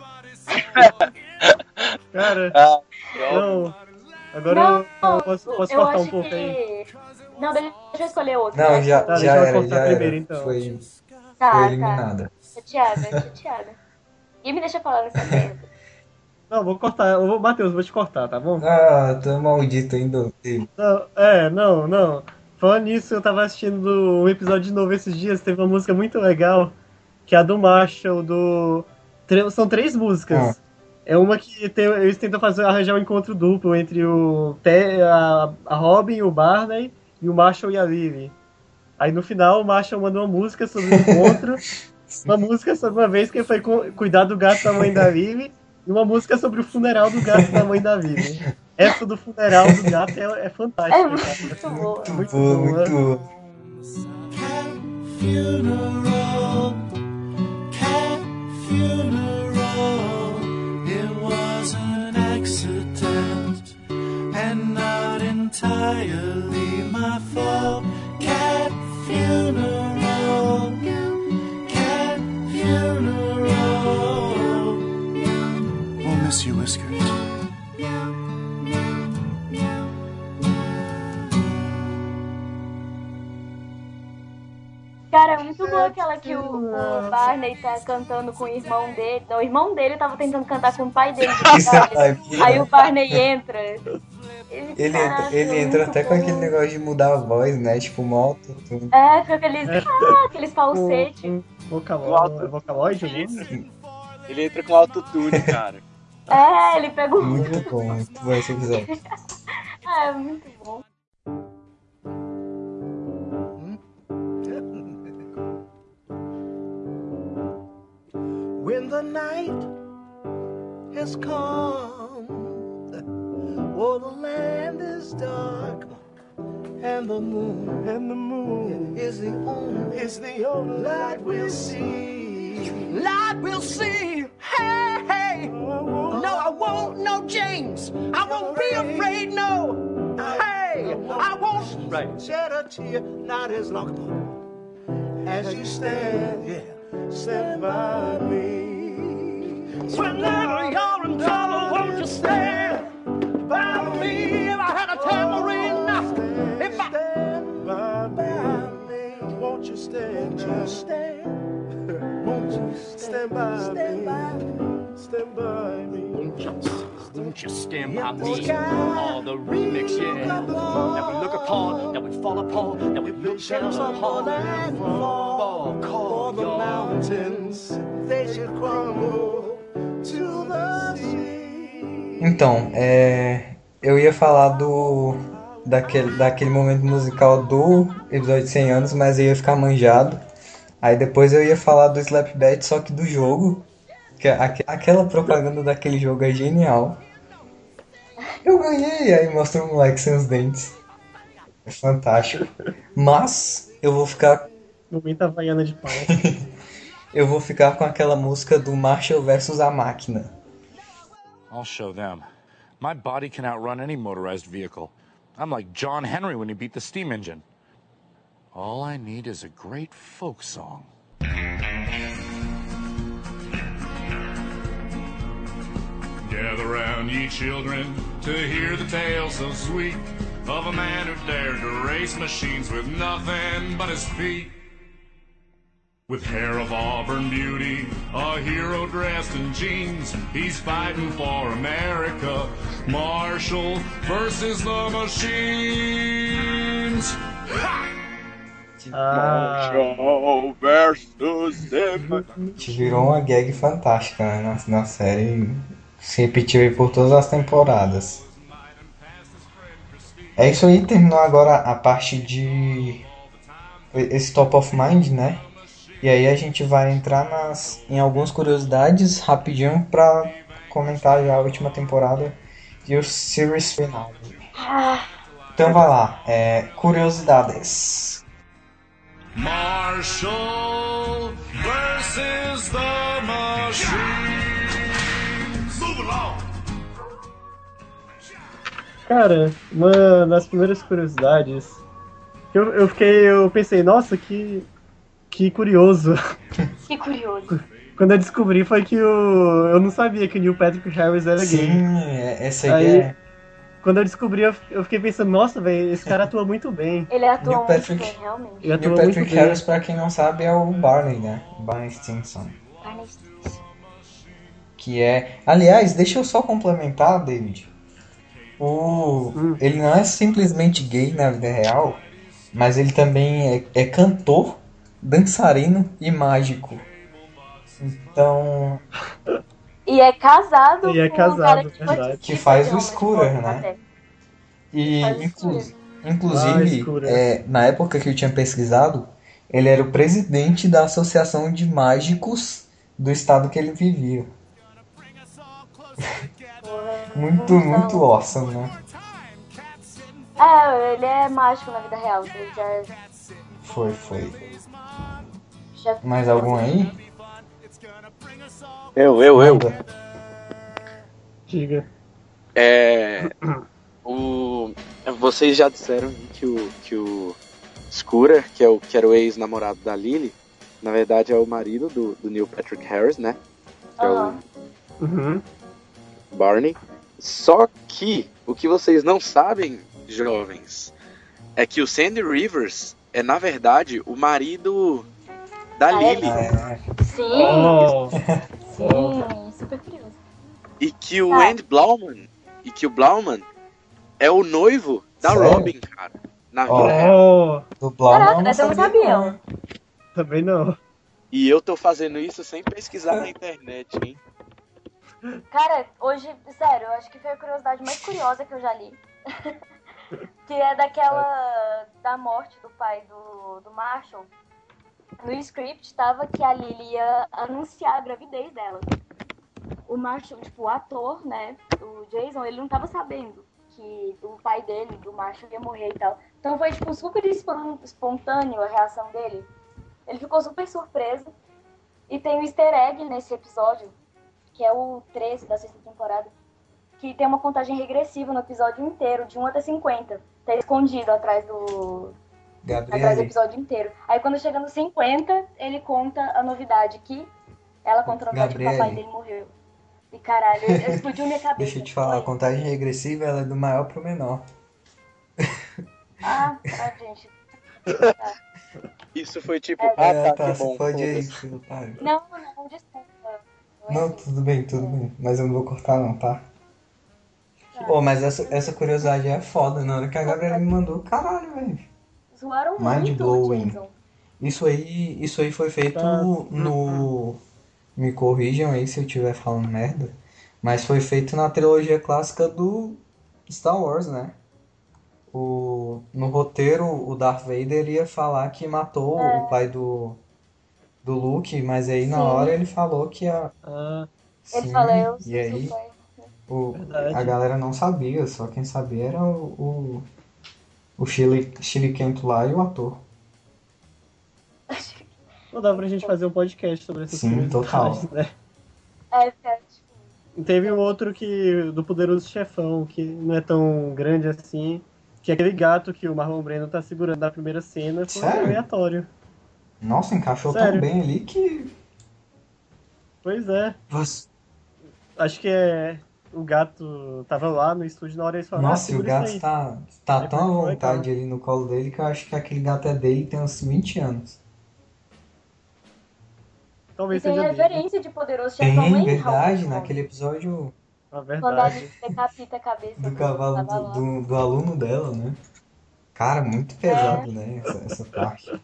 Cara, não... Agora não, eu posso cortar um pouco aí. Não, deixa eu escolher outro. Não, já era. Primeiro, então. Foi Tá. eliminada. Chateada. E me deixa falar nessa merda. Não, vou cortar. Matheus, vou te cortar, tá bom? Ah, tô maldito ainda. Não. Falando nisso, eu tava assistindo um episódio de novo esses dias, teve uma música muito legal, que é a do Marshall, São 3 músicas. É uma que eles tentam arranjar um encontro duplo entre a Robin, o Barney, e o Marshall e a Lily. Aí no final o Marshall manda uma música sobre o encontro, uma música sobre uma vez que ele foi cuidar do gato da mãe da Lily, e uma música sobre o funeral do gato da mãe da Lily. Essa do funeral do gato é fantástica. É muito boa. Muito boa. And not entirely my fault. Cat funeral. We'll miss you, Whiskers. Cara, é muito boa aquela que o Barney tá cantando com o irmão dele. Não, o irmão dele tava tentando cantar com o pai dele. Aí o Barney entra. Ele entra até com aquele negócio de mudar a voz, né? Tipo, moto. Tudo. Fica aqueles falsetes. Vocaloid, Ele entra com autotune, cara. Ele pegou. Muito bom esse episódio. É muito bom. When the night has come, oh, the land is dark, and the moon is the only light we'll see. Light we'll see. Hey, hey. No, I won't. No, James. I won't be afraid. No. Hey, I won't shed a tear. Not as long as you stand by me. Whenever you're in trouble, won't you stand by me? If I had a tambourine, if I stand by me, won't you stand by me? Won't you stand by me? Stand by me. Won't you stand by me? All the remix, yeah. That we look upon, that we fall upon, that we look down upon and fall. All the mountains, they should crumble to the sea. Então, eu ia falar daquele momento musical do episódio de 100 anos, mas eu ia ficar manjado. Aí depois eu ia falar do Slap Bet, só que do jogo. Que aquela propaganda daquele jogo é genial. Eu ganhei, aí mostra o moleque sem os dentes. É fantástico. Mas eu vou ficar... Momento Havaiana de pau. Eu vou ficar com aquela música do Marshall vs. a Máquina. I'll show them. My body can outrun any motorized vehicle. I'm like John Henry when he beat the steam engine. All I need is a great folk song. Gather round, ye children, to hear the tale so sweet of a man who dared to race machines with nothing but his feet. With hair of auburn beauty, a hero dressed in jeans, he's fighting for America. Marshall versus the machines. Ha! Marshall versus the machines. Virou uma gag fantástica, né, na série. Se repetiu aí por todas as temporadas. É isso aí, terminou agora a parte de esse Top of Mind, né? E aí a gente vai entrar em algumas curiosidades rapidinho pra comentar já a última temporada e o series final. Então vai lá, curiosidades. Marshall versus the machines. Move along. Cara, uma das primeiras curiosidades, eu pensei, nossa, que curioso. Que curioso. Quando eu descobri foi que eu não sabia que o Neil Patrick Harris era gay. Sim, essa aí é... Quando eu descobri, eu fiquei pensando, nossa, velho, esse cara atua muito bem. Ele atua muito bem, realmente. Neil Patrick Harris, pra quem não sabe, é o Barney, né? Barney Stinson. Barney Stinson. Que é... Aliás, deixa eu só complementar, David. Ele não é simplesmente gay na vida real, mas ele também é cantor, dançarino e mágico. Então... E é casado com um cara que faz o Scooter, né? E inclusive, na época que eu tinha pesquisado, ele era o presidente da Associação de Mágicos do estado que ele vivia. muito awesome, né? Ele é mágico na vida real. Ele já... Foi. Mais algum aí? Eu. Diga. Vocês já disseram que o Scooter, que era o ex-namorado da Lily, na verdade é o marido do Neil Patrick Harris, né? Que é o Barney. Só que o que vocês não sabem, jovens, é que o Sandy Rivers é, na verdade, o marido da Lily. Sim. Sim, super curioso. E que o Andy Blauman, é o noivo da Robin, cara. Na vida real. Do Blauman eu não sabia. Também não. E eu tô fazendo isso sem pesquisar na internet, hein? Cara, hoje, sério, eu acho que foi a curiosidade mais curiosa que eu já li. Que é da morte do pai do Marshall. No script tava que a Lily ia anunciar a gravidez dela. O Marshall, o ator, né, o Jason, ele não tava sabendo que o pai dele, do Marshall, ia morrer e tal. Então foi, super espontâneo a reação dele. Ele ficou super surpreso. E tem um easter egg nesse episódio, que é o 13 da 6ª temporada, que tem uma contagem regressiva no episódio inteiro, de 1 até 50. Tá escondido atrás do episódio inteiro. Aí quando chega no 50, ele conta a novidade ela conta a novidade que o papai dele morreu. E caralho, explodiu minha cabeça. Deixa eu te falar, a contagem regressiva ela é do maior pro menor. Gente. Isso foi tipo... tá, que bom. Pode ir, filho, para. Não, desculpa. Não, tudo bem. Mas eu não vou cortar não, tá? Mas essa curiosidade é foda. Na hora que a Gabriela me mandou, caralho, velho. Zoaram Mind muito blowing. o Jason. Isso aí foi feito no me corrijam aí se eu estiver falando merda, mas foi feito na trilogia clássica do Star Wars, né? No roteiro, o Darth Vader ia falar que matou o pai do Luke, mas aí na hora ele falou que ia... Ele falou, e aí a galera não sabia, só quem sabia era o chiliquento lá e o ator. Não dá pra gente fazer um podcast sobre essas Sim, total. né? Cara. Teve um outro do Poderoso Chefão, que não é tão grande assim, que é aquele gato que o Marlon Brando tá segurando na primeira cena, foi aleatório. Nossa, encaixou tão bem ali que... Pois é. Nossa. Acho que o gato tava lá no estúdio na hora eles falaram... Nossa, e o gato tá tão à vontade ali no colo dele que eu acho que aquele gato é dele e tem uns 20 anos. Talvez tem seja referência de Poderoso Chefão em verdade, naquele episódio... Quando a gente decapita a cabeça do cavalo do aluno dela, né? Cara, muito pesado, né? Essa parte.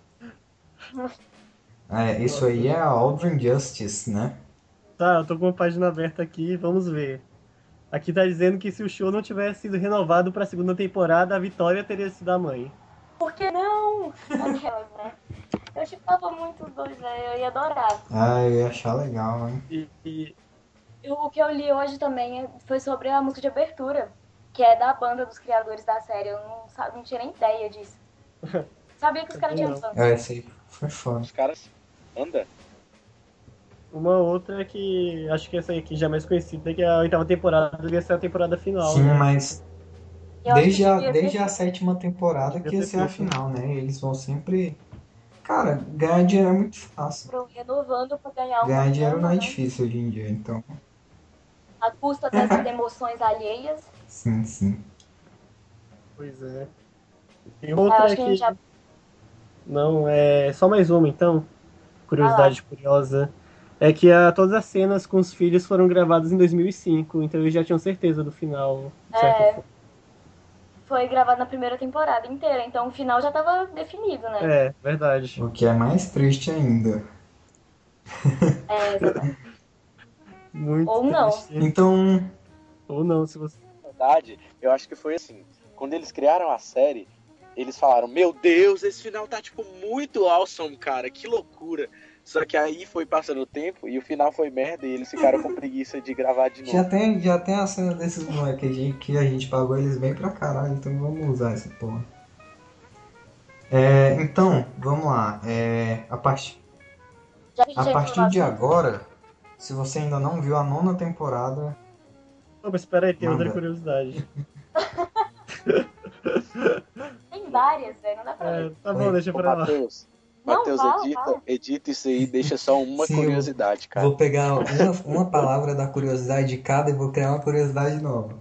Isso aí é a Aldrin Justice, né? Tá, eu tô com uma página aberta aqui, vamos ver. Aqui tá dizendo que se o show não tivesse sido renovado pra segunda temporada, a Vitória teria sido a mãe. Por que não? Aquelas, né? Eu chipava muito os dois, né? Eu ia adorar. Eu ia achar legal, hein? O que eu li hoje também foi sobre a música de abertura, que é da banda dos criadores da série. Eu não tinha nem ideia disso. Sabia que os caras tinham fãs. Essa aí foi foda. Os caras andam. Uma outra que acho que essa aí aqui já é mais conhecida, que é a 8ª temporada, devia ser a temporada final. Sim, né? Mas desde a 7ª temporada que ia ser a final, né? Eles vão sempre... Cara, ganhar dinheiro é muito fácil. Renovando pra ganhar Ganhar dinheiro não é difícil hoje em dia, então... A custa dessas emoções alheias. Sim. Pois é. Tem outra aqui... Não, é só mais uma então. Curiosidade curiosa. É que todas as cenas com os filhos foram gravadas em 2005, então eles já tinham certeza do final. Foi gravado na primeira temporada inteira, então o final já tava definido, né? Verdade. O que é mais triste ainda. Exatamente. Muito Ou não. triste. Então... Ou não, se você... Na verdade, eu acho que foi assim. Quando eles criaram a série, eles falaram, meu Deus, esse final tá, tipo, muito awesome, cara, que loucura. Só que aí foi passando o tempo e o final foi merda e eles ficaram com preguiça de gravar de novo. Já tem a cena desses moleques que a gente pagou eles bem pra caralho, então vamos usar essa porra. Então, vamos lá. A partir de agora, se você ainda não viu a 9ª temporada... Não, mas espera aí, tem outra curiosidade. Tem várias, velho, não dá pra ver. Tá bom, deixa pra lá. Matheus, edita isso aí e deixa só uma curiosidade, cara. Vou pegar uma palavra da curiosidade de cada e vou criar uma curiosidade nova.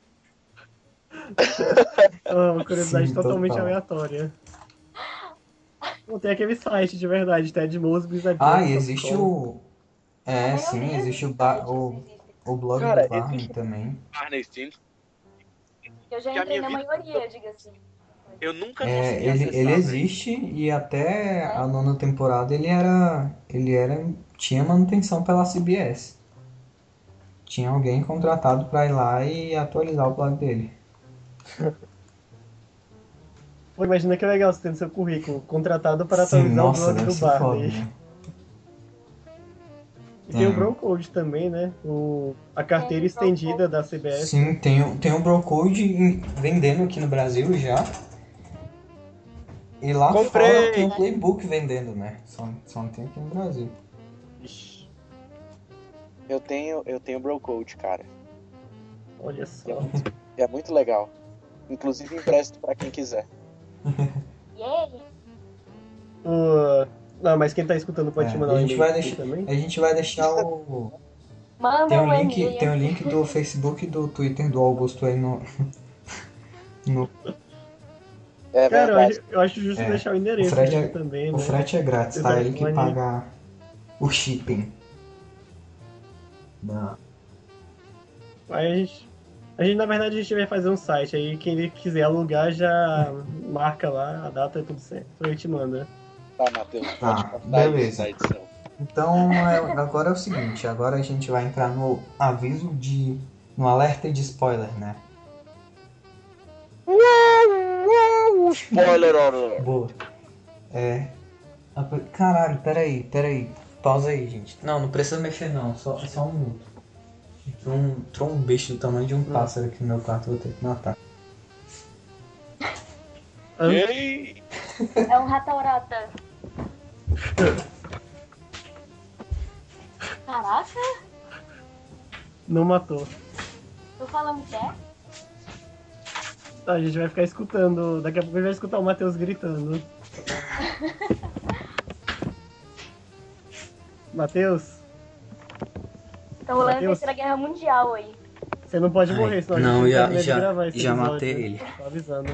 Uma curiosidade totalmente aleatória. Não tem aquele site de verdade, Ted Mosby. E existe o... existe o blog cara, do Barney também. Barney Stinson. Eu já entrei na maioria, diga assim. Eu nunca consegui acessar. Ele existe e até a 9ª temporada tinha manutenção pela CBS. Tinha alguém contratado pra ir lá e atualizar o blog dele. Pô, imagina que legal você tendo seu currículo contratado para atualizar o blog do Barney. Foda, né? E tem o Brocode também, né? A carteira estendida da CBS. Sim, tem o Brocode vendendo aqui no Brasil já. E lá fora tem o Playbook vendendo, né? Só não tem aqui no Brasil. Eu tenho Brocode, cara. Olha só. É muito legal. Inclusive empresto pra quem quiser. Não, mas quem tá escutando pode te mandar um e-mail também. A gente vai deixar o... Tem um link do Facebook e do Twitter do Augusto aí no... Cara, eu acho justo deixar o endereço também, né? O frete é grátis, tá? Ele que paga o shipping. Aí a gente, na verdade, a gente vai fazer um site. Aí quem quiser alugar já marca lá a data e tudo certo. Então a gente manda. Tá, Matheus, beleza. Então, agora é o seguinte, agora a gente vai entrar no no alerta de spoiler, né? Spoiler alert! Boa. Caralho, peraí. Pausa aí, gente. Não precisa mexer não, só um minuto. Entrou um bicho do tamanho de um pássaro aqui no meu quarto, vou ter que matar. É um rataurata. Caraca! Não matou. Tô falando que é? Tá, a gente vai ficar escutando. Daqui a pouco a gente vai escutar o Matheus gritando. Matheus? Tá rolando a Terceira Guerra Mundial aí. Você não pode morrer, senão não, a gente não vai gravar esse já episódio. matei ele. Tô avisando.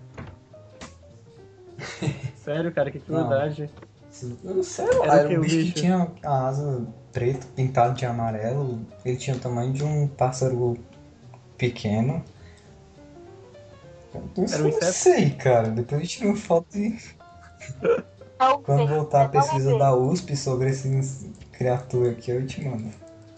Sério, cara, que crueldade. Não sei lá, era um bicho que tinha a asa preta pintada de amarelo. Ele tinha o tamanho de um pássaro pequeno. Não sei, cara. Depois a gente tira uma foto e... Quando voltar a pesquisa da USP sobre esses criaturas aqui, eu te mando.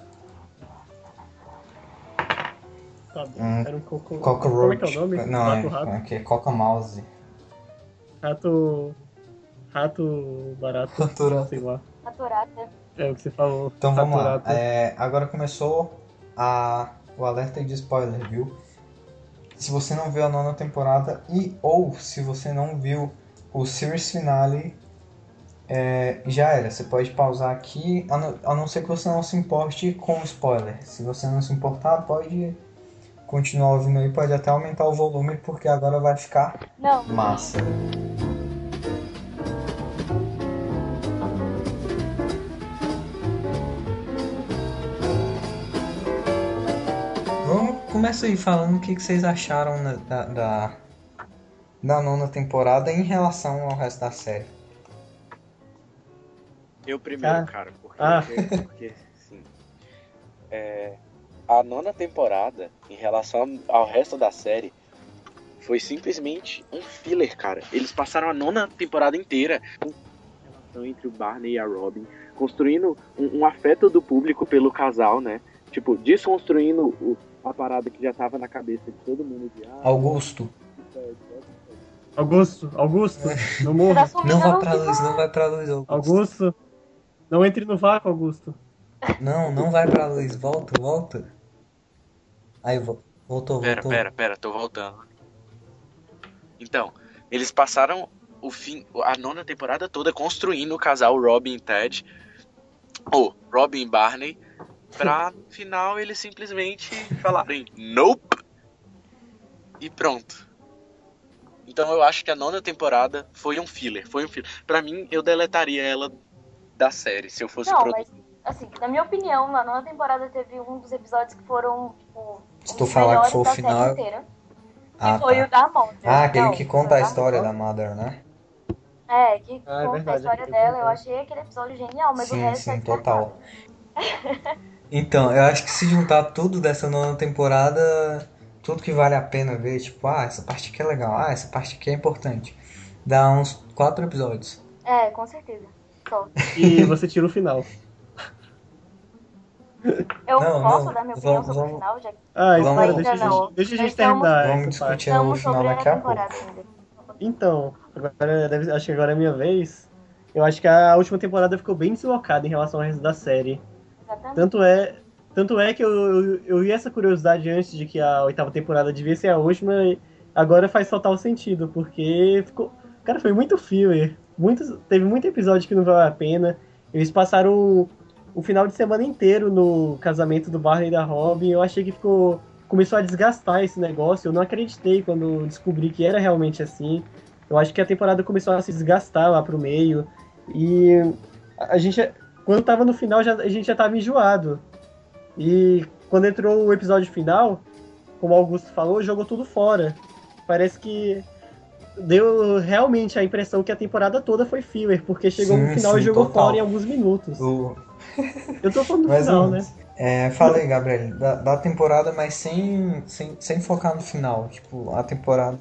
Tá bom. Era um cockroach. Como é que é o nome? Não, é coca-mouse. Rato barato. Raturata. Sei lá. Raturata. É o que você falou. Então vamos lá. Agora começou o alerta de spoiler, viu? Se você não viu a 9ª temporada ou se você não viu o series finale, já era. Você pode pausar aqui, a não ser que você não se importe com o spoiler. Se você não se importar, pode continuar ouvindo aí, pode até aumentar o volume, porque agora vai ficar massa. Começa aí falando o que vocês acharam da 9ª temporada em relação ao resto da série. Eu primeiro, cara, porque sim, a 9ª temporada, em relação ao resto da série, foi simplesmente um filler, cara. Eles passaram a 9ª temporada inteira com a relação entre o Barney e a Robin, construindo um afeto do público pelo casal, né? Tipo, desconstruindo a parada que já tava na cabeça de todo mundo. Augusto, não morra. Não vai pra luz, Augusto, não entre no vácuo, Augusto. Não vai pra luz, volta. Aí, voltou. Pera, tô voltando. Então, eles passaram a 9ª temporada toda construindo o casal Robin e Ted, ou Robin e Barney, pra no final eles simplesmente falarem nope e pronto. Então eu acho que a 9ª temporada foi um filler. Pra mim, eu deletaria ela da série se eu fosse produtor. Mas, assim, na minha opinião, na 9ª temporada teve um dos episódios que foram, tipo, se tu falar que foi o final inteira, que foi o da Mother. Aquele que conta a história da Mother, né? Que conta a história dela. Eu achei aquele episódio genial, mas o resto sim, total. Então, eu acho que se juntar tudo dessa 9ª temporada, tudo que vale a pena ver, tipo, essa parte aqui é legal, essa parte aqui é importante, dá uns 4 episódios. Com certeza. Só. E você tira o final. Eu posso dar minha opinião sobre o final, já que... deixa a gente terminar. Vamos discutir o final daqui a pouco. Então, acho que agora é a minha vez. Eu acho que a última temporada ficou bem deslocada em relação ao resto da série. Exatamente. Tanto é que eu vi essa curiosidade antes de que a 8ª temporada devia ser a última, e agora faz total sentido, porque ficou... Cara, foi muito filler. Teve muito episódio que não valeu a pena. Eles passaram o final de semana inteiro no casamento do Barney e da Robin. Eu achei que começou a desgastar esse negócio. Eu não acreditei quando descobri que era realmente assim. Eu acho que a temporada começou a se desgastar lá pro meio. E a gente... Quando tava no final, a gente já tava enjoado. E quando entrou o episódio final, como o Augusto falou, jogou tudo fora. Parece que deu realmente a impressão que a temporada toda foi filler, porque chegou no final e jogou fora em alguns minutos. Eu tô falando do final, né? Fala aí, Gabriel, da temporada, mas sem focar no final. Tipo, a temporada...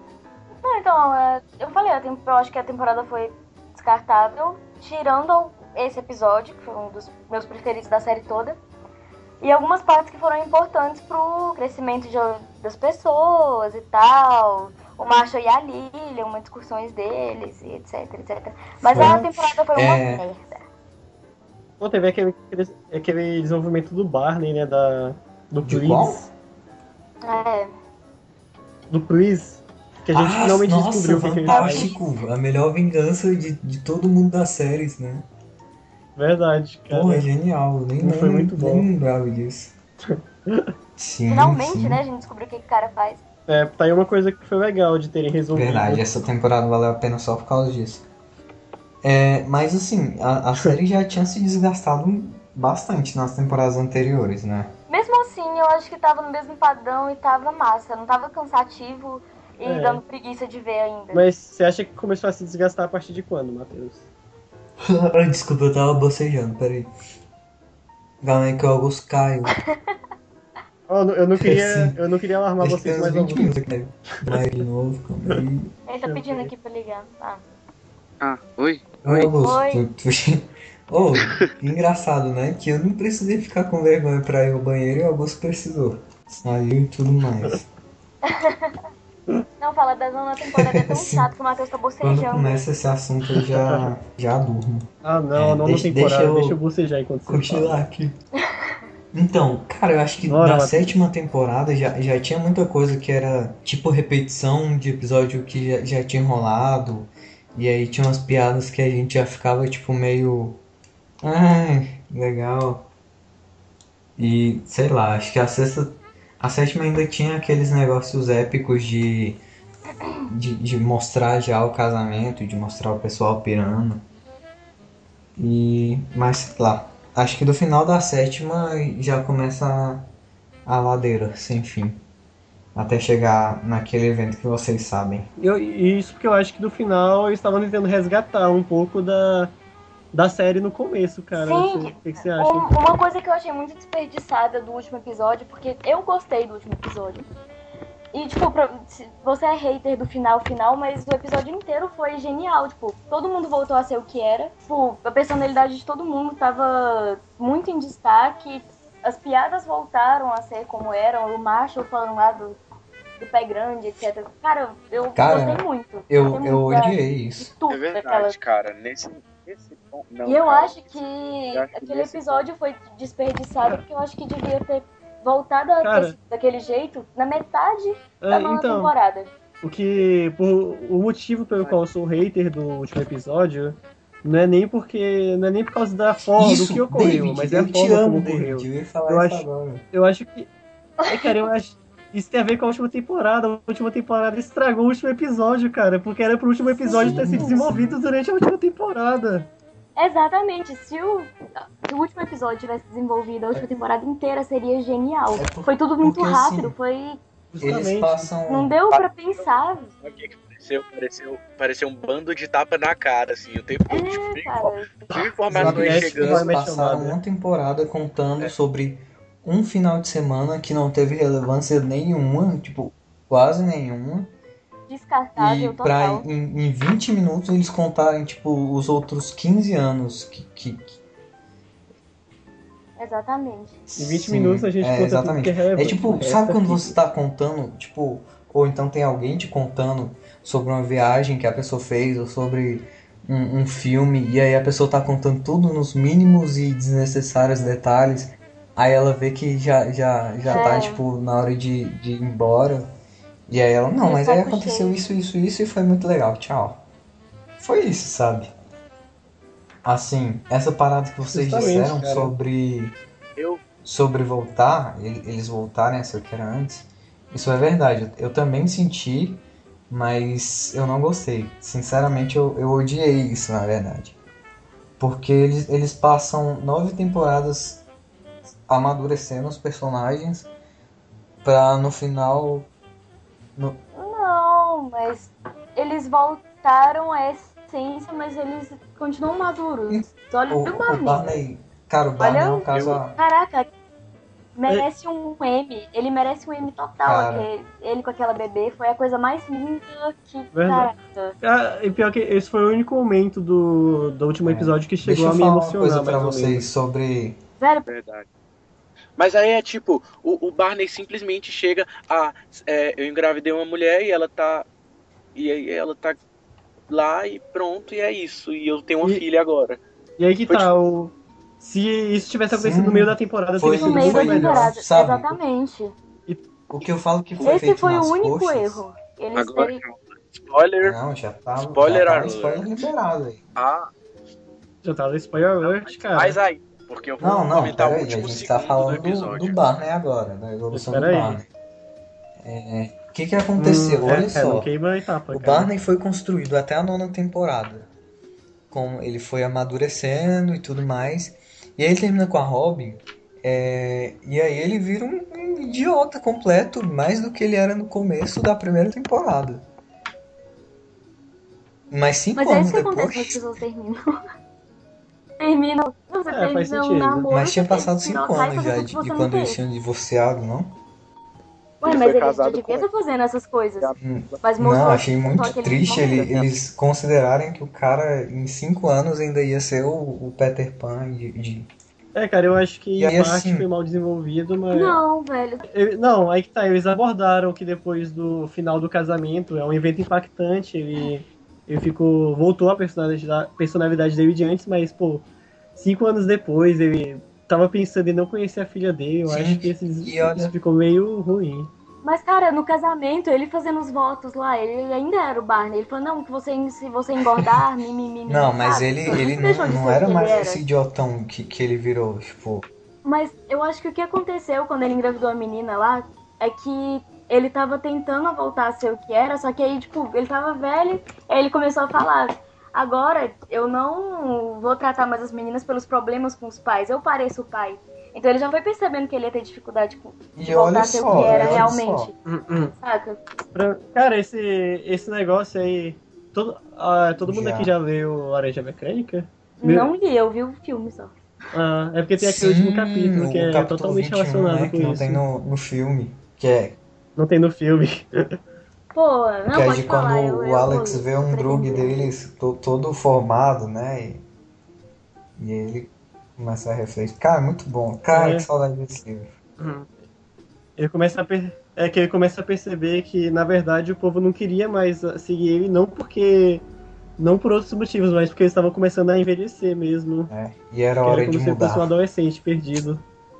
Não, então, eu falei, eu acho que a temporada foi descartável, tirando esse episódio, que foi um dos meus preferidos da série toda. E algumas partes que foram importantes pro crescimento das pessoas e tal. O Marshall e a Lily, umas discussões deles e etc, etc. Mas a temporada foi uma merda. Pô, teve aquele desenvolvimento do Barney, né? Do De Please. É. Do Please. Que a gente finalmente descobriu o que ele faz. Fantástico! A melhor vingança de todo mundo das séries, né? Verdade, cara. Pô, é genial. Foi muito bom. Nem lembrava disso. Sim, Finalmente, sim. né? A gente descobriu o que o cara faz. Tá aí uma coisa que foi legal de terem resolvido. Verdade, essa temporada valeu a pena só por causa disso. Mas assim, a série já tinha se desgastado bastante nas temporadas anteriores, né? Mesmo assim, eu acho que tava no mesmo padrão e tava massa. Não tava cansativo e dando preguiça de ver ainda. Mas você acha que começou a se desgastar a partir de quando, Matheus? Desculpa, eu tava bocejando, peraí. Calma aí que o Augusto caiu. Eu não queria alarmar vocês mais alguns. Vai de novo, calma aí. Ele tá pedindo aqui pra ligar. Oi? Oi, Augusto. Oi. Oh, engraçado, né? Que eu não precisei ficar com vergonha pra ir ao banheiro e o Augusto precisou. Saiu e tudo mais. Não, fala da nona temporada é tão chato que o Matheus tá bocejando. Quando começa esse assunto eu já durmo. Não temporada, deixa eu bocejar enquanto você continuar fala. aqui. Então, cara, eu acho que na sétima temporada já tinha muita coisa que era tipo repetição de episódio que já tinha enrolado. E aí tinha umas piadas que a gente já ficava tipo meio... legal. E sei lá, acho que a sétima ainda tinha aqueles negócios épicos de mostrar já o casamento, de mostrar o pessoal pirando. Mas sei lá, acho que do final da sétima já começa a ladeira, sem fim. Até chegar naquele evento que vocês sabem. Isso porque eu acho que no final eles estavam tentando resgatar um pouco da série no começo, cara. Sim, o que você acha? Uma coisa que eu achei muito desperdiçada do último episódio, porque eu gostei do último episódio. E, tipo, você é hater do final, mas o episódio inteiro foi genial. Tipo, todo mundo voltou a ser o que era. Tipo, a personalidade de todo mundo tava muito em destaque. As piadas voltaram a ser como eram. O Marshall falando lá do pé grande, etc. Cara, eu gostei muito. Eu odiei isso. Tudo, é verdade, cara. Nesse não, e eu cara, acho que aquele episódio foi desperdiçado, porque eu acho que devia ter voltado a ter daquele jeito na metade da nova temporada. O motivo pelo qual eu sou hater do último episódio não é nem por causa da forma do que ocorreu, David, mas é a forma como ocorreu. David, eu ia falar isso agora. Eu acho que... cara, eu acho... Isso tem a ver com a última temporada. A última temporada estragou o último episódio, cara. Porque era pro último episódio ter se desenvolvido durante a última temporada. Exatamente. Se o último episódio tivesse desenvolvido a última temporada inteira, seria genial. Foi tudo muito rápido, assim, foi... Eles passam... Não deu pra pensar. O que pareceu um bando de tapa na cara, assim, o tempo todo. Tipo, informações chegando. Eles passaram uma temporada contando sobre um final de semana que não teve relevância nenhuma, tipo, quase nenhuma. Descartável, total. E em 20 minutos eles contarem, tipo, os outros 15 anos que... Exatamente. Em 20 minutos a gente conta tudo que é relevante. É tipo, sabe quando você tá contando, tipo, ou então tem alguém te contando sobre uma viagem que a pessoa fez, ou sobre um filme, e aí a pessoa tá contando tudo nos mínimos e desnecessários detalhes, aí ela vê que já tá, tipo, na hora de ir embora, e aí ela, não, mas aí aconteceu isso e foi muito legal, tchau. Foi isso, sabe? Assim, essa parada que vocês disseram sobre voltar, eles voltarem a ser o que era antes, isso é verdade. Eu também senti, mas eu não gostei. Sinceramente, eu odiei isso, na verdade. Porque eles passam 9 temporadas amadurecendo os personagens pra no final... Não, mas eles voltaram a essência, mas eles continuam maduros. Olha o Barney. Cara, o Barney é um caso... Caraca, merece um M. Ele merece um M total. Cara. Ele com aquela bebê foi a coisa mais linda que... Verdade. E pior que esse foi o único momento do último episódio que chegou a me emocionar. Deixa eu falar uma coisa pra mais ou vocês menos. sobre... Velho, Verdade. Mas aí é tipo, o Barney simplesmente chega eu engravidei uma mulher e ela tá... E aí ela tá lá e pronto, e é isso. E eu tenho uma filha agora. E aí que Foi tá, se isso tivesse acontecido no meio da temporada, Foi teria no sido meio da muito melhor. temporada, sabe? exatamente. O que eu falo que foi Esse feito foi nas o único coxas... erro. Eles Agora, terem... spoiler. Não, já tá Spoiler já tá alert. spoiler liberado aí. Já tá no spoiler alert, cara. Mas aí, porque eu vou Não, comentar o peraí, a último gente tá segundo falando do episódio. do Barney agora, da evolução do Espera aí. Barney. O que aconteceu? Olha Não só, queima a etapa, o cara. Barney foi construído até a 9ª temporada. Como ele foi amadurecendo e tudo mais. E aí ele termina com a Robin. E aí ele vira um idiota completo, mais do que ele era no começo da primeira temporada. Mas 5 Mas é anos isso que depois... acontece quando as pessoas terminam. Terminam. Você faz termina um sentido. namoro. Mas tinha você passado tem que 5 trocar e anos fazer já tudo de que você não quando eles fez. tinham divorciado, não? Ué, Ele mas foi ele já casado devia com estar fazendo essas coisas. Mas Não, mostrou achei só muito que eles triste morreram. eles considerarem que o cara em 5 anos ainda ia ser o Peter Pan Cara, eu acho que E aí, a parte assim- foi mal desenvolvido, mas... Não, velho. Não, aí que tá, eles abordaram que depois do final do casamento é um evento impactante, ele voltou a personalidade dele de antes, mas, 5 anos depois ele tava pensando em não conhecer a filha dele, eu Sim, acho que e olha- isso ficou meio ruim. Mas, cara, no casamento, ele fazendo os votos lá, ele ainda era o Barney. Ele falou, não, que se você engordar, mimimi. Não, mas sabe? ele deixou de não ser era o que mais ele era. esse idiotão que ele virou, tipo... Mas eu acho que o que aconteceu quando ele engravidou a menina lá é que ele tava tentando voltar a ser o que era, só que aí, ele tava velho, aí ele começou a falar: agora eu não vou tratar mais as meninas pelos problemas com os pais, eu pareço o pai. Então ele já foi percebendo que ele ia ter dificuldade de E voltar olha a ser só, o que era olha realmente. só. Saca? Cara, esse negócio aí, todo mundo Já. aqui já leu Laranja Mecânica? Não li, eu vi o filme só. É porque tem aquele último capítulo que o é capítulo totalmente 21, relacionado né, com que não isso. tem no filme, que é Não tem no filme. Pô, não, que é pode de falar. quando eu o Alex vou vê um drug pretender. deles todo formado, né? E ele começa a refletir. Cara, muito bom. Cara, É. que saudade desse livro. Ele começa ele começa a perceber que, na verdade, o povo não queria mais seguir ele, não por outros motivos, mas porque eles estavam começando a envelhecer mesmo. E era Que hora como de se ele fosse um mudar. adolescente perdido.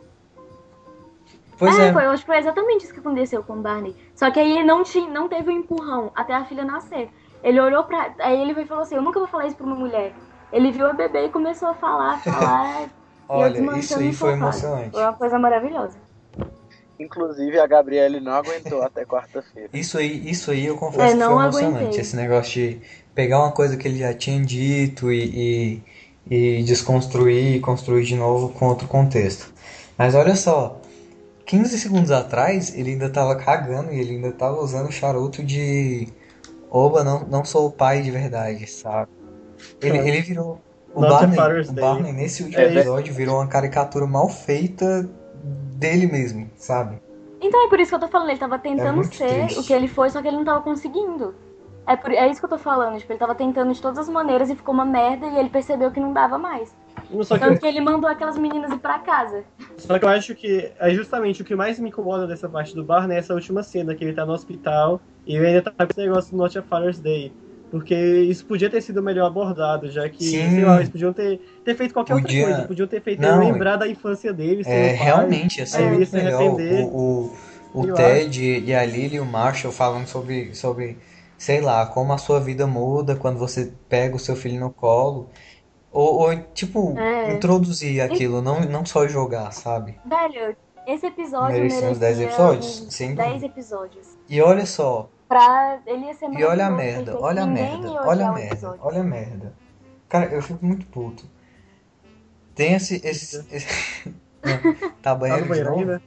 Pois é. Eu acho que foi exatamente isso que aconteceu com o Barney. Só que aí ele não teve o empurrão até a filha nascer. Ele olhou pra... Aí ele falou assim, eu nunca vou falar isso pra uma mulher. Ele viu a bebê e começou a falar. Olha, e eu isso desmanchando aí no foi sofá. emocionante. Foi uma coisa maravilhosa. Inclusive, a Gabriele não aguentou até quarta-feira. Isso aí eu confesso que não foi emocionante. aguentei. Esse negócio de pegar uma coisa que ele já tinha dito e desconstruir e construir de novo com outro contexto. Mas olha só, 15 segundos atrás ele ainda tava cagando e ele ainda tava usando o charuto de oba, não sou o pai de verdade, sabe? Ele virou... O Not a Barney, Father's o Day. Barney nesse último episódio virou uma caricatura mal feita dele mesmo, sabe? Então é por isso que eu tô falando, ele tava tentando muito ser triste. o que ele foi, só que ele não tava conseguindo. É isso que eu tô falando, ele tava tentando de todas as maneiras e ficou uma merda e ele percebeu que não dava mais. Só que, Tanto que ele mandou aquelas meninas ir pra casa. só que eu acho que é justamente o que mais me incomoda dessa parte do Barney é essa última cena, que ele tá no hospital e ele ainda tá com esse negócio do Not a Father's Day. Porque isso podia ter sido melhor abordado, já que, Sim. sei lá, eles podiam ter feito qualquer outra Podia- coisa. Podiam ter feito Não, ele lembrar da infância dele, sendo pai. Realmente ia ser aí ele ia muito se melhor arrepender. o sei lá. Ted e a Lily e o Marshall falando sobre, sei lá, como a sua vida muda quando você pega o seu filho no colo. Ou tipo, introduzir aquilo, não só jogar, sabe? Velho, esse episódio Merecia uns 10 merecia episódios? uns Sem 10 dúvida. episódios. E olha só, Ele ia ser e olha a maravilhoso, merda, perfeito. olha a Ninguém merda, ia olha a odiar o merda, episódio. olha a merda. Cara, eu fico muito puto. Tem esse... Não, tá banheiro no de banheiro novo? ainda?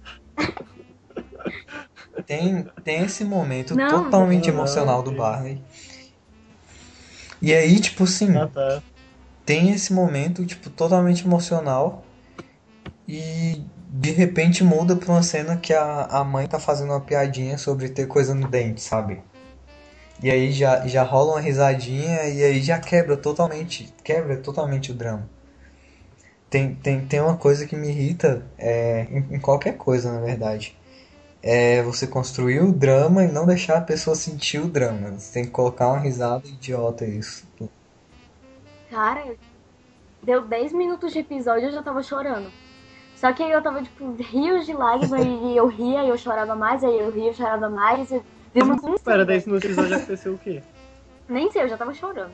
Tem esse momento Não. totalmente Não, emocional não, do sim. Barney. E aí, tipo assim, Tá. tem esse momento, tipo, totalmente emocional. E de repente muda pra uma cena que a mãe tá fazendo uma piadinha sobre ter coisa no dente, sabe? E aí já rola uma risadinha e aí já quebra totalmente o drama. Tem uma coisa que me irrita em qualquer coisa, na verdade. É você construir o drama e não deixar a pessoa sentir o drama. Você tem que colocar uma risada idiota isso. Cara, deu 10 minutos de episódio e eu já tava chorando. Só que aí eu tava, tipo, rios de lágrimas e eu ria e eu chorava mais, aí eu ria e eu chorava mais. Deu uma confusão. Espera, 10 minutos de episódio já aconteceu o quê? Nem sei, eu já tava chorando.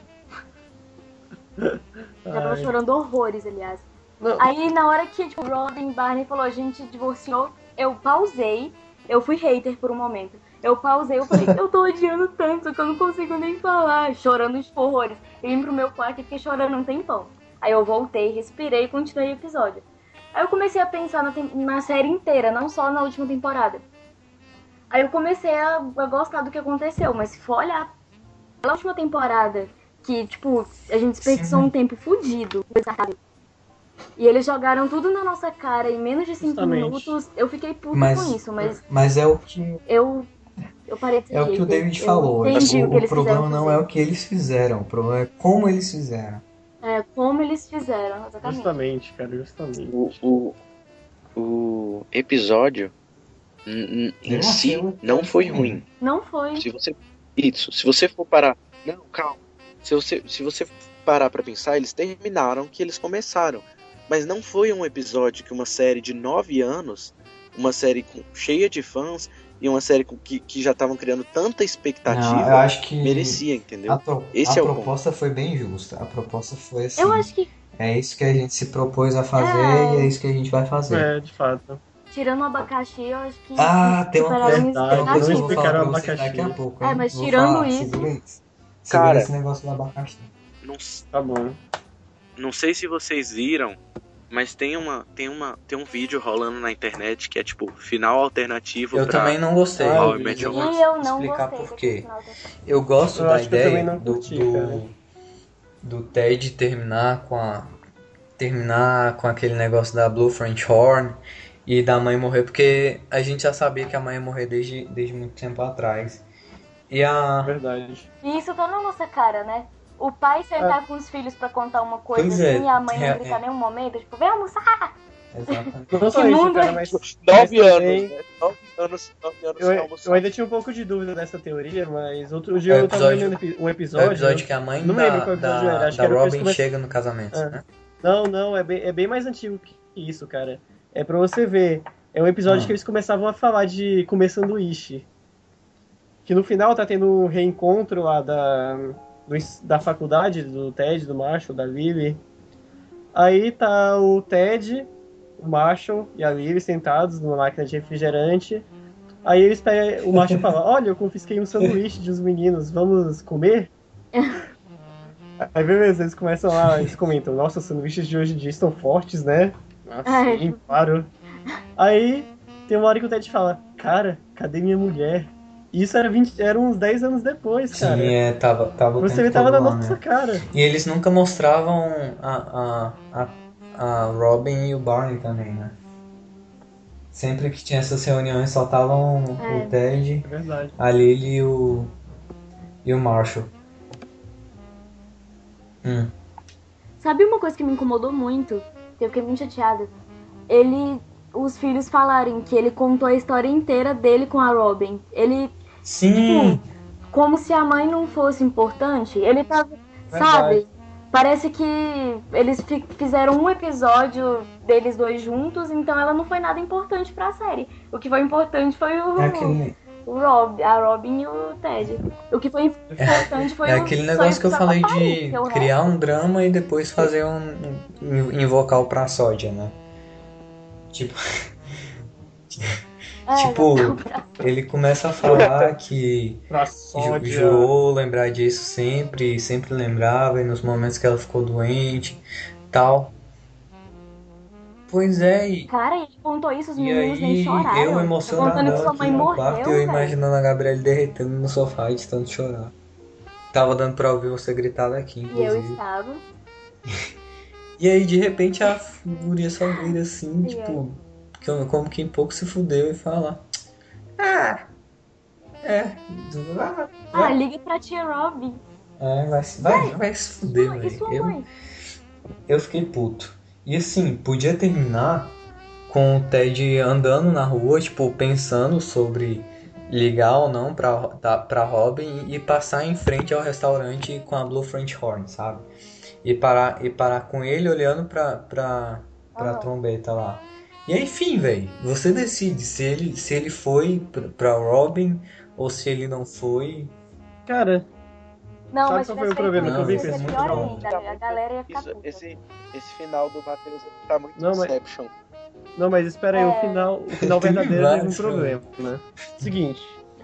Já tava chorando horrores, aliás. Não. Aí na hora que tipo, o Robin Barney falou, a gente divorciou, eu pausei. Eu fui hater por um momento. Eu pausei, eu falei, eu tô odiando tanto que eu não consigo nem falar. Chorando de horrores. Eu vim pro meu quarto e fiquei chorando um tempão. Aí eu voltei, respirei e continuei o episódio. Aí eu comecei a pensar na série inteira, não só na última temporada. Aí eu comecei a gostar do que aconteceu, mas se for olhar na última temporada, que, tipo, a gente desperdiçou um tempo fudido, sabe? E eles jogaram tudo na nossa cara em menos de 5 minutos. Eu fiquei puto com isso, mas é o que... Eu parei de ser É o que o David falou. O problema não é o que eles fizeram, o problema é como eles fizeram. É, como eles fizeram, exatamente. Justamente, cara, justamente. O episódio em si não foi ruim. Não foi. Se você for parar... Não, calma. Se você parar pra pensar, eles terminaram o que eles começaram. Mas não foi um episódio que uma série de 9 anos, uma série cheia de fãs e uma série que já estavam criando tanta expectativa, não, eu acho que merecia, entendeu? A proposta foi bem justa. A proposta foi assim. Eu acho que... É isso que a gente se propôs a fazer e é isso que a gente vai fazer. É, de fato. Tirando o abacaxi, eu acho que... tem uma coisa que eu vou falar pra você abacaxi daqui a pouco. Hein? Mas tirando isso... Segura esse negócio do abacaxi. Tá bom. Não sei se vocês viram, mas tem um vídeo rolando na internet que é tipo final alternativo. Eu também não gostei. Eu não explicar gostei por quê. Eu gosto da ideia do Ted terminar com aquele negócio da Blue French Horn e da mãe morrer, porque a gente já sabia que a mãe ia morrer desde muito tempo atrás. Verdade. E isso tá na nossa cara, né? O pai sentar com os filhos pra contar uma coisa assim e a mãe não gritar em nenhum momento, tipo, vem almoçar! Exatamente. Não só isso, cara, mas 9 anos, né? 9 anos eu ainda tinha um pouco de dúvida dessa teoria, mas outro dia eu tava vendo um episódio... É o episódio que a mãe não lembro qual episódio era, acho da que era Robin chega no casamento, né? Não, é bem mais antigo que isso, cara. É pra você ver, é um episódio que eles começavam a falar de comer sanduíche. Que no final tá tendo um reencontro lá da faculdade, do Ted, do Marshall, da Lily. Aí tá o Ted, o Marshall e a Lily sentados numa máquina de refrigerante. Aí eles pegam, o Marshall fala, olha, eu confisquei um sanduíche de uns meninos, vamos comer? Aí beleza, eles começam lá, eles comentam, nossa, os sanduíches de hoje em dia estão fortes, né? Nossa, sim, claro. Aí tem uma hora que o Ted fala, cara, cadê minha mulher? Isso era uns 10 anos depois, cara. Sim, tava o Você tempo tava todo na lá, nossa né? cara. E eles nunca mostravam a Robin e o Barney também, né? Sempre que tinha essas reuniões saltavam o Ted, a Lily e o Marshall. Sabe uma coisa que me incomodou muito? Que eu fiquei muito chateada? Os filhos falarem que ele contou a história inteira dele com a Robin. Ele... Sim! Tipo, como se a mãe não fosse importante. Ele tava... Sabe? Parece que eles fizeram um episódio deles dois juntos, então ela não foi nada importante pra série. O que foi importante foi a Robin e o Ted. O que foi importante foi aquele negócio que eu falei de criar um drama e depois fazer invocar o Praçódia, né? Tipo, ele começa a falar que jurou lembrar disso sempre lembrava, e nos momentos que ela ficou doente, tal. Pois é, cara, ele contou isso, os meninos nem choraram. Eu emocionado que sua mãe morreu, eu imaginando a Gabriela derretendo no sofá de tanto chorar. Tava dando pra ouvir você gritar daqui, inclusive. E eu estava. E aí, de repente, a guria só vira assim, tipo, como que pouco se fudeu e fala, liga pra tia Robin. Vai se fuder, velho. Eu fiquei puto. E assim, podia terminar com o Ted andando na rua, tipo, pensando sobre ligar ou não pra Robin e passar em frente ao restaurante com a Blue French Horn, sabe? E parar com ele olhando pra trombeta lá. E aí, enfim, velho, você decide se ele foi pra Robin ou se ele não foi. Cara, não, sabe mas qual foi o problema que eu vi com esse pior final? ainda, a galera ia ficar puta. Esse final do Matheus tá muito Não, mas- Inception. Não, mas espera aí, o final verdadeiro é o mesmo problema, né? Seguinte.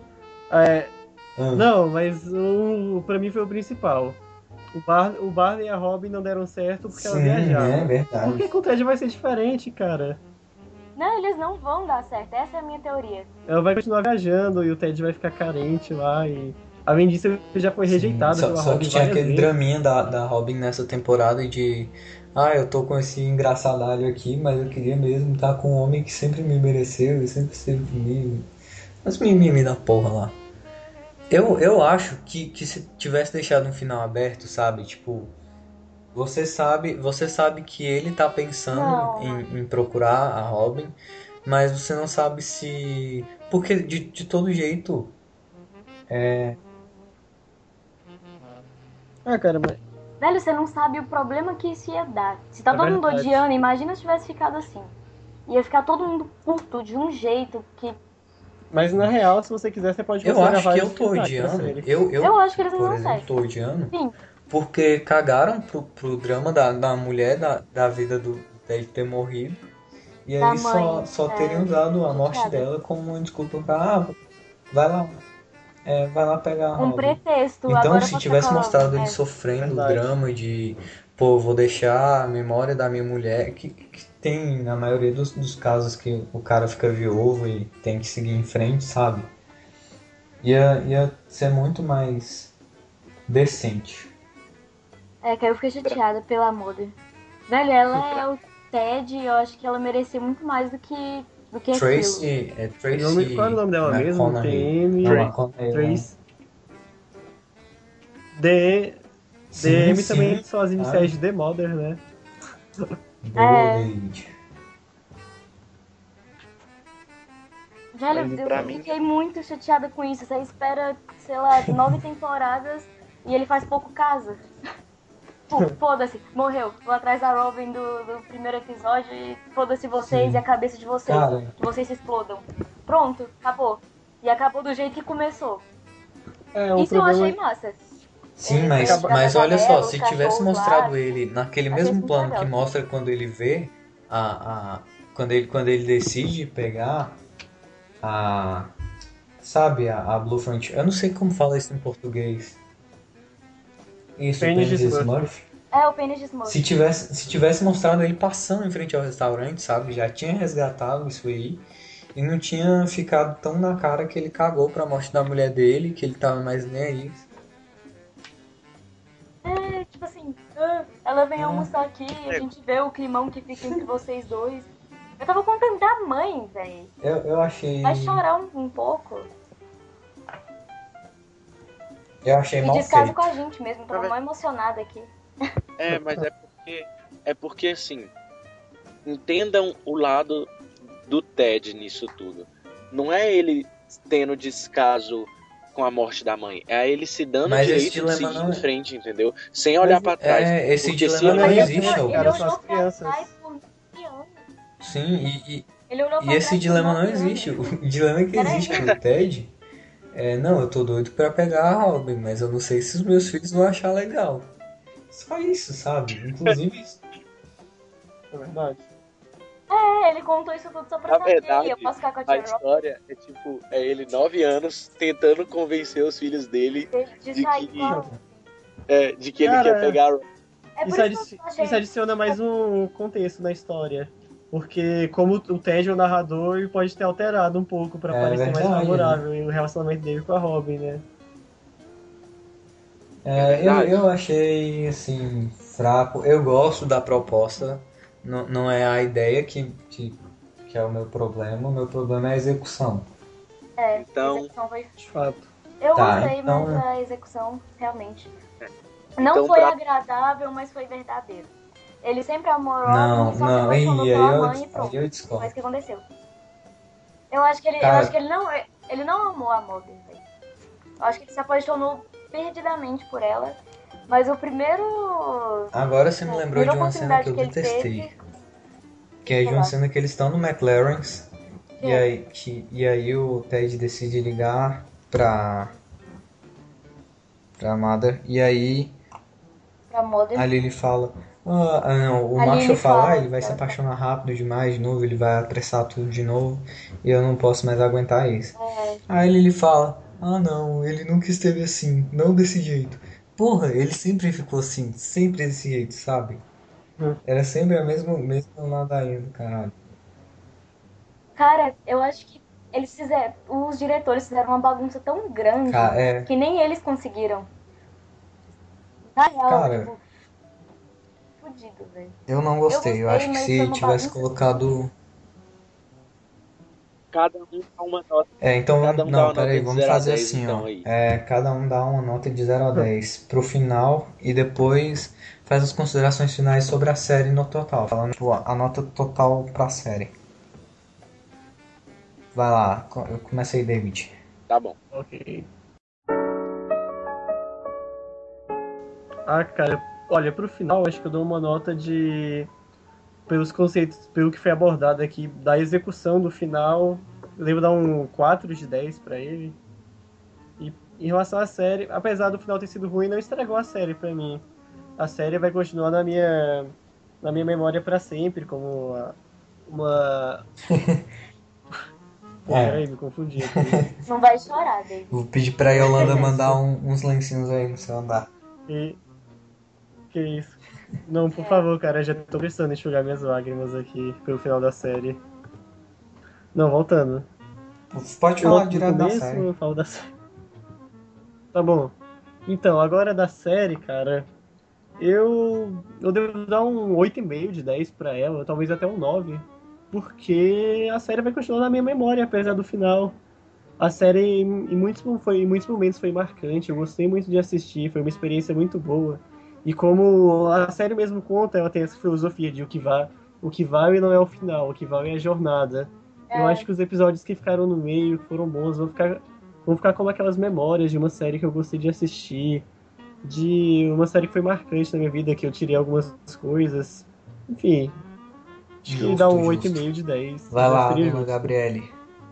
Não, mas pra mim foi o principal. O Barney e a Robin não deram certo porque elas viajaram. É verdade. Por que com o Ted vai ser diferente, cara? Não, eles não vão dar certo, essa é a minha teoria. Ela vai continuar viajando e o Ted vai ficar carente lá e... Além disso, ele já foi rejeitado pela Só Robin que tinha várias aquele vezes. draminha da Robin nessa temporada de eu tô com esse engraçadalho aqui, mas eu queria mesmo estar com um homem que sempre me mereceu e sempre esteve comigo. Mas mimimi da porra lá. Eu acho que se tivesse deixado um final aberto, sabe? Tipo, você sabe que ele tá pensando em procurar a Robin, mas você não sabe se... Porque de todo jeito... Cara, mas... Velho, você não sabe o problema que isso ia dar. Se tá É todo mundo verdade. odiando, imagina se tivesse ficado assim. Ia ficar todo mundo puto de um jeito que... Mas na real, se você quiser, você pode Eu considerar acho que vários eu tô finais pra odiando. série. Eu acho que eles não por dão exemplo, certo. tô odiando. Sim. Porque cagaram pro drama da mulher, da vida do Ted ter morrido. E Da aí mãe, só terem usado a morte chateada. dela como uma desculpa pra... vai lá pegar a Um Robin. pretexto. Então, Agora se você tivesse fala, mostrado ele sofrendo o Verdade. drama de... Pô, vou deixar a memória da minha mulher... Que tem na maioria dos casos que o cara fica viúvo e tem que seguir em frente, sabe? Ia ser muito mais decente. que eu fiquei chateada pela Mother. Velho, ela é o Ted e eu acho que ela merecia muito mais do que aquilo. Tracy... Qual é o nome dela mesmo? McConaughey. TM... Não, McConaughey, Trace... DM sim. também são as iniciais de The Mother, né? Boa, David. Velho, Mas eu pra mim- fiquei muito chateada com isso. Você espera, sei lá, 9 temporadas e ele faz pouco caso. Foda-se, morreu. Vou atrás da Robin do primeiro episódio e foda-se vocês e a cabeça de vocês. Cara. Que vocês se explodam. Pronto, acabou. E acabou do jeito que começou. Isso eu achei massa. Sim, Ele mas da olha janela, só, os se tivesse cachorros mostrado lá, ele naquele achei mesmo muito plano legal. que mostra quando ele vê quando ele decide pegar a Blue French, eu não sei como fala isso em português. Isso, Penny de Smurf. Smurf. É, o Penny de Smurf. Se tivesse mostrado ele passando em frente ao restaurante, sabe? Já tinha resgatado isso aí. E não tinha ficado tão na cara que ele cagou pra morte da mulher dele, que ele tava mais nem aí. Tipo assim, ela vem almoçar aqui e a gente vê o climão que fica entre vocês dois. Eu tava com pena da mãe, velho. Eu achei. Vai chorar um pouco. Eu achei E mal descasa feito. com a gente mesmo, tava mal emocionada aqui. Mas é porque assim, entendam o lado do Ted nisso tudo. Não é ele tendo descaso com a morte da mãe, é ele se dando o Mas esse direito de dilema seguir não em frente, entendeu? Sem olhar pra trás. Esse Porque se dilema não ele- existe, Ele Augusto. olhou pra trás por 20 anos. Sim, Ele olhou e pra esse trás dilema por não 9 existe. anos. O dilema que existe pro Ted não, eu tô doido pra pegar a Robin, mas eu não sei se os meus filhos vão achar legal. Só isso, sabe? Inclusive isso. É verdade. Ele contou isso tudo só pra Na saber. verdade, Eu posso ficar com a a tia Robin história é tipo, ele 9 anos tentando convencer os filhos dele de sair com a... de que ele Cara, quer pegar a Robin. É por Isso, isso que eu achei... isso adiciona mais um contexto na história. Porque como o Ted é o narrador, ele pode ter alterado um pouco pra parecer mais verdade, favorável e o relacionamento dele com a Robin, né? Eu achei, assim, fraco. Eu gosto da proposta. Não é a ideia que que é o meu problema. O meu problema é a execução. Então, a execução foi... De fato. Eu Tá, gostei, então- mas a execução, realmente... Não Então, foi pra- agradável, mas foi verdadeiro. Ele sempre amou Robin Não, e só não, se apaixonou aí pela eu- mãe e pronto. aí eu discordo. Foi isso que aconteceu. Eu acho que ele não amou a Morgan, velho. Eu acho que ele se apaixonou perdidamente por ela. Mas o primeiro... Agora você me lembrou de primeira uma cena que eu oportunidade ele detestei. teve- Que é de uma cena que eles estão no McLaren's. Que E aí o Ted decide ligar pra Mother. E aí Pra Mother. a Lily fala... não, o A Marshall Lily fala, fala, ele vai se apaixonar rápido demais de novo, ele vai apressar tudo de novo, e eu não posso mais aguentar isso. Aí a Lily fala, não, ele nunca esteve assim, não desse jeito. Porra, ele sempre ficou assim, sempre desse jeito, sabe? Era sempre a mesma ladainha do caralho. Cara, eu acho que os diretores fizeram uma bagunça tão grande que nem eles conseguiram. Na real, Cara, tipo, fudido, velho. eu não gostei, eu acho que mas foi se uma tivesse bagunça. colocado... cada um dá uma nota. Então Cada vamos, um dá uma não, peraí, nota de vamos 0 a fazer 10, assim, então, ó. aí. Cada um dá uma nota de 0 a 10 pro final e depois faz as considerações finais sobre a série no total, falando tipo, a nota total pra série. Vai lá, começa aí, David. Tá bom. Ok. Cara, olha, pro final acho que eu dou uma nota de... Pelos conceitos, pelo que foi abordado aqui, da execução do final, eu devo dar um 4 de 10 pra ele. E em relação à série, apesar do final ter sido ruim, não estragou a série pra mim. A série vai continuar na minha memória pra sempre, como uma... Peraí, me confundi aqui. Não vai chorar, David. Vou pedir pra Yolanda mandar uns lencinhos aí no seu andar. Que isso? Não, por favor, cara, eu já tô pensando em enxugar minhas lágrimas aqui pelo final da série. Não, voltando. Pode falar direto da série. Eu falo da série. Tá bom. Então, agora da série, cara, eu devo dar um 8,5 de 10 pra ela, talvez até um 9. Porque a série vai continuar na minha memória, apesar do final. A série, em muitos momentos, foi marcante. Eu gostei muito de assistir, foi uma experiência muito boa. E como a série mesmo conta, ela tem essa filosofia de o que vale não é o final, o que vale é a jornada. Eu acho que os episódios que ficaram no meio, que foram bons, vão ficar como aquelas memórias de uma série que eu gostei de assistir, de uma série que foi marcante na minha vida, que eu tirei algumas coisas. Enfim, acho que dá um 8,5 de 10. Vai lá, dona Gabriele.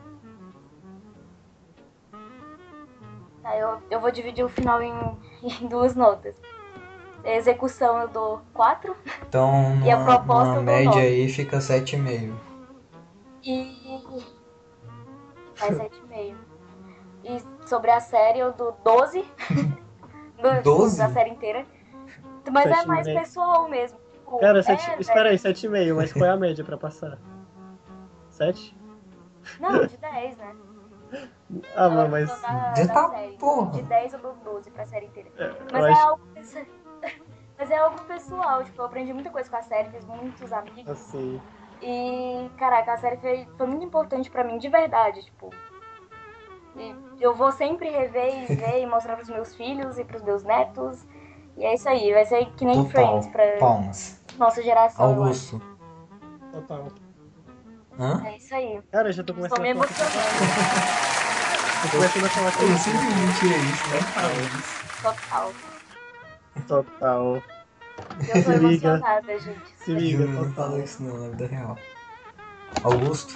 Tá, eu vou dividir o final em duas notas. A execução eu dou 4. Então, E a proposta numa eu dou média 9. aí fica 7,5. E... Faz 7,5. E sobre a série eu dou 12. 12? Da série inteira. Mas é 7,5. mais pessoal mesmo. Tipo, Cara, espera aí, velho. 7,5, mas qual é a média pra passar? 7? Não, de 10, né? Ah, não, mas... Da série. porra. De 10 eu dou 12 pra série inteira. eu Mas acho- mas é algo pessoal, tipo, eu aprendi muita coisa com a série, fiz muitos amigos. Assim. E, caraca, a série foi muito importante pra mim, de verdade, tipo. E eu vou sempre rever e ver e mostrar pros meus filhos e pros meus netos. E é isso aí, vai ser que nem Total. Friends pra Palmas. nossa geração. eu Augusto. Total. Hã? acho. É isso aí. Cara, eu já tô Estou começando me a emocionando. Tô começando a falar com Eu sempre mentia isso, né? Total. Total. Eu tô Se liga. emocionada, gente. Se liga, Eu não total. falo isso não, na vida real. Augusto.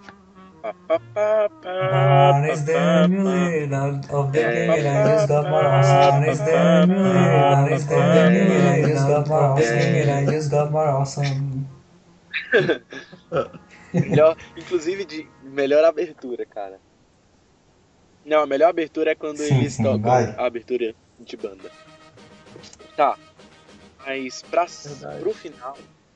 Born is the new leader of the game, I just got more awesome. Born is the new leader, is the new leader, I just got more awesome. I just got more awesome. Melhor abertura, cara. Não, a melhor abertura é quando Sim, eles sim, tocam vai. a abertura de banda. Tá. Mas pro final,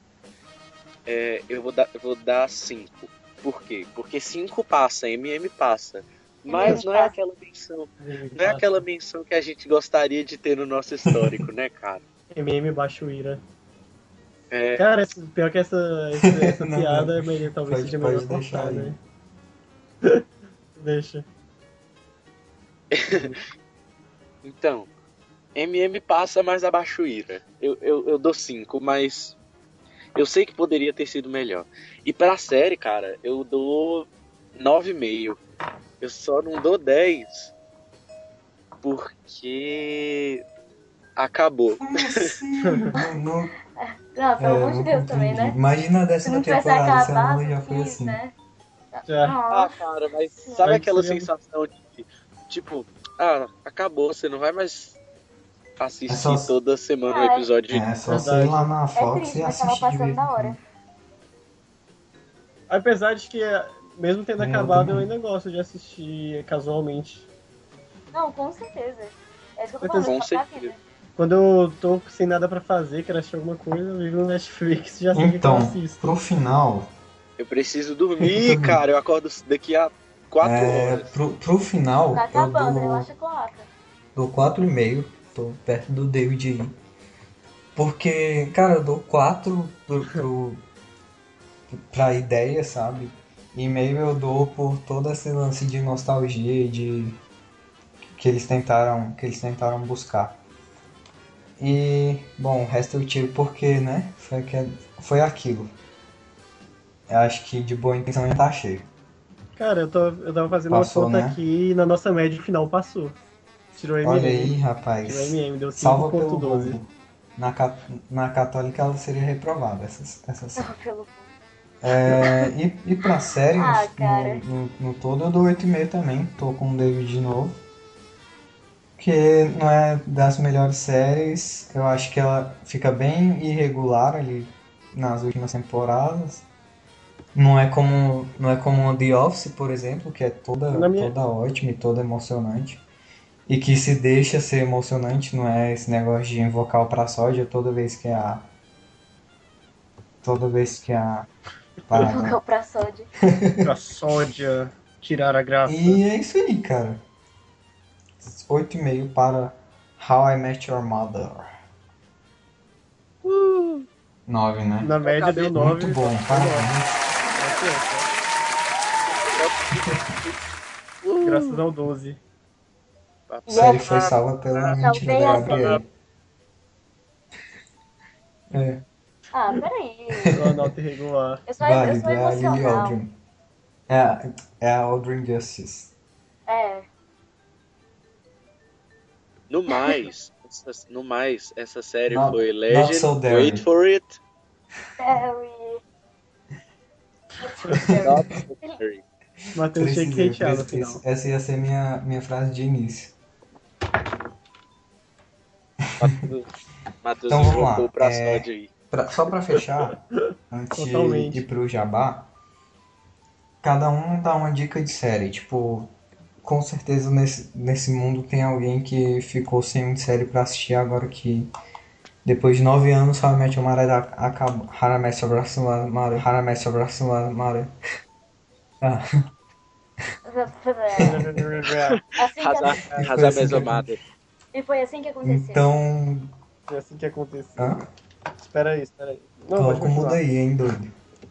eu vou dar 5. Por quê? Porque 5 passa, MM passa. Mas não é aquela menção. Não é aquela menção que a gente gostaria de ter no nosso histórico, né, cara? MM baixo ira. Cara, pior que essa não, piada é melhor, talvez seja melhor cortar, né? Deixa. Então, MM passa, mas abaixo Ira. Eu dou 5, mas eu sei que poderia ter sido melhor. E pra série, cara, eu dou 9,5. Eu só não dou 10 porque acabou. Não, pelo amor de Deus também, né? Imagina a 10ª temporada, se a Lua já foi fim, assim. Né? Ah, cara, mas sabe aquela sensação de, tipo, acabou, você não vai mais assistir toda semana um episódio. É só você ir lá na Fox e assistir tava passando da hora. Apesar de que, mesmo tendo acabado, eu ainda gosto de assistir casualmente. Não, com certeza. É isso que eu tô falando, pra vida. Quando eu tô sem nada pra fazer, quero assistir alguma coisa, eu vivo no Netflix e já sei que eu assisto. Pro final... Eu preciso dormir, cara. Eu acordo daqui a 4 horas. Pro final, tá acabando, relaxa com a dou 4,5. Tô perto do David aí. Porque, cara, eu dou 4 pra ideia, sabe? E meio eu dou por todo esse lance de nostalgia e de... que eles tentaram buscar. E, bom, o resto eu tiro porque, né? Foi aquilo. Eu acho que de boa intenção já tá cheio. Cara, eu tava fazendo uma conta, né? Aqui e na nossa média final passou. Tirou MM. Olha aí, rapaz. Tirou MM, deu 5,12. Salva pelo Google. Na Católica ela seria reprovada, essa série. E pra série, no todo eu dou 8,5 também. Tô com o David de novo. Que não é das melhores séries. Eu acho que ela fica bem irregular ali nas últimas temporadas. Não é como The Office, por exemplo, que é toda ótima e toda emocionante. E que se deixa ser emocionante, não é esse negócio de invocar o Praçódia toda vez que a... Invocar o Praçódia. Praçódia, tirar a graça. E é isso aí, cara. 8,5 para How I Met Your Mother. 9, né? Na média deu 9. Muito bom, parabéns. Graças ao 12. A série foi salva pela mentira da Gabriela. Peraí. Sua nota irregular. Eu sou emocional. É a Aldrin Justice. No mais, essa série foi Legend, so Wait for It. Matheus tinha que hatear no final. Essa ia ser minha frase de início. Matheus então vamos lá. Só pra fechar, antes de ir pro Jabá, cada um dá uma dica de série. Tipo, com certeza nesse mundo tem alguém que ficou sem série pra assistir agora que... Depois de 9 anos, How I Met Your Mother acabou. How I Met Your Mother. E foi assim que aconteceu. Então... Foi assim que aconteceu. Espera aí. Coloca o mudo aí, hein, doido.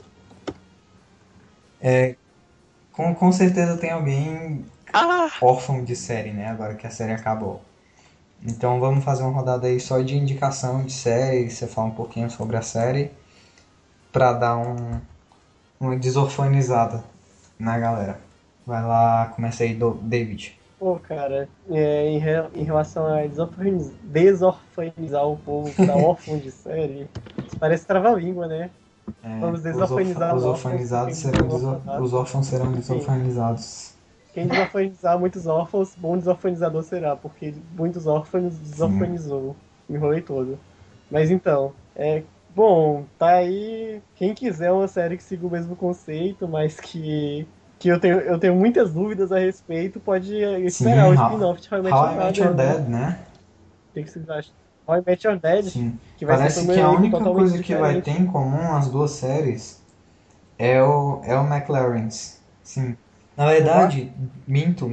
Com certeza tem alguém órfão de série, né? Agora que a série acabou. Então vamos fazer uma rodada aí só de indicação de série. Você fala um pouquinho sobre a série. Pra dar uma desorfanizada na galera. Vai lá, começa aí, David. Pô, cara, em relação a desorfanizar o povo pra órfão de série, isso parece trava-língua, né? Vamos desorfanizar os orfanizados. Os órfãos serão desorfanizados. Quem desorfanizar muitos órfãos, bom desorfanizador será, porque muitos órfãos desorfanizou. Me enrolei todo. Mas então, bom, tá aí. Quem quiser uma série que siga o mesmo conceito, mas que eu tenho muitas dúvidas a respeito, pode esperar o spin-off de How I Met Your Dad, né? O que vocês acham? How I Met Your Dad? Sim. Que vai Parece que a única coisa que vai ter em comum as duas séries é o McLaren's. Sim. Na verdade, minto.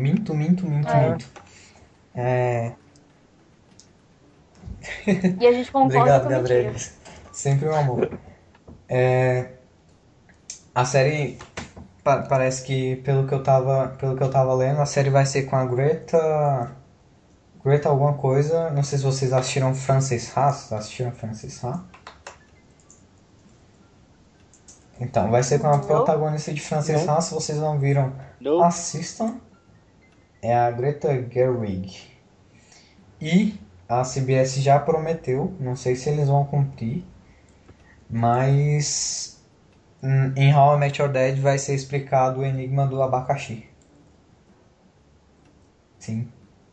E a gente concorda. Obrigado, Gabriel. Sempre um amor. A série parece que pelo que eu tava lendo, a série vai ser com a Greta alguma coisa. Não sei se vocês assistiram Frances Ha. Assistiram Frances Ha? Então, vai ser com a protagonista de Frances Ha. Se vocês não viram, assistam. É a Greta Gerwig. E a CBS já prometeu, não sei se eles vão cumprir, mas em How I Met Your Dad vai ser explicado o enigma do abacaxi. Sim.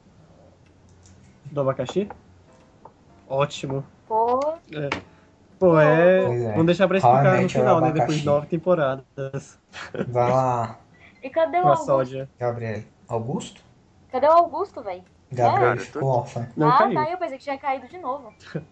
Do abacaxi? Ótimo. Pô. Pois é. Vamos deixar pra How I explicar no Met Your final, né? Abacaxi. Depois de 9 temporadas. Vai lá, E cadê o Com a Augusto? sódia. Gabriel. Augusto? Cadê o Augusto, velho? Gabriel ficou órfão. Não Ah, caiu. tá. Eu pensei que tinha caído de novo.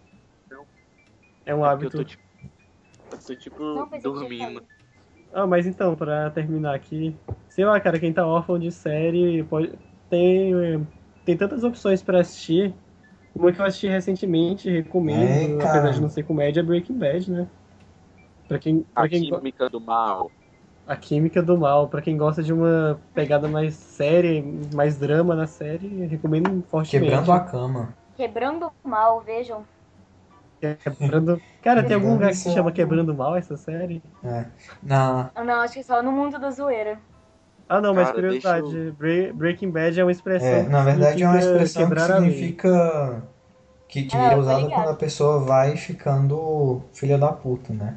É um hábito. Eu tô tipo Não, pensei que tinha dormindo. caído. Ah, mas então, pra terminar aqui, sei lá, cara, quem tá órfão de série tem tantas opções pra assistir. Uma que eu assisti recentemente, recomendo, cara. apesar de não ser comédia, é Breaking Bad, né? Pra quem Química do mal. A Química do Mal, pra quem gosta de uma pegada mais séria, mais drama na série, recomendo fortemente. Quebrando a cama. Quebrando o mal, vejam. Cara, tem algum lugar que se Quebrando chama o Quebrando Mal essa série? Na... Não, acho que só no mundo da zoeira. Ah, não, mas Cara, curiosidade, Breaking Bad é uma expressão na verdade é uma expressão que quebrar a lei. significa que Ah, é eu tô usada ligada. quando a pessoa vai ficando filha da puta, né?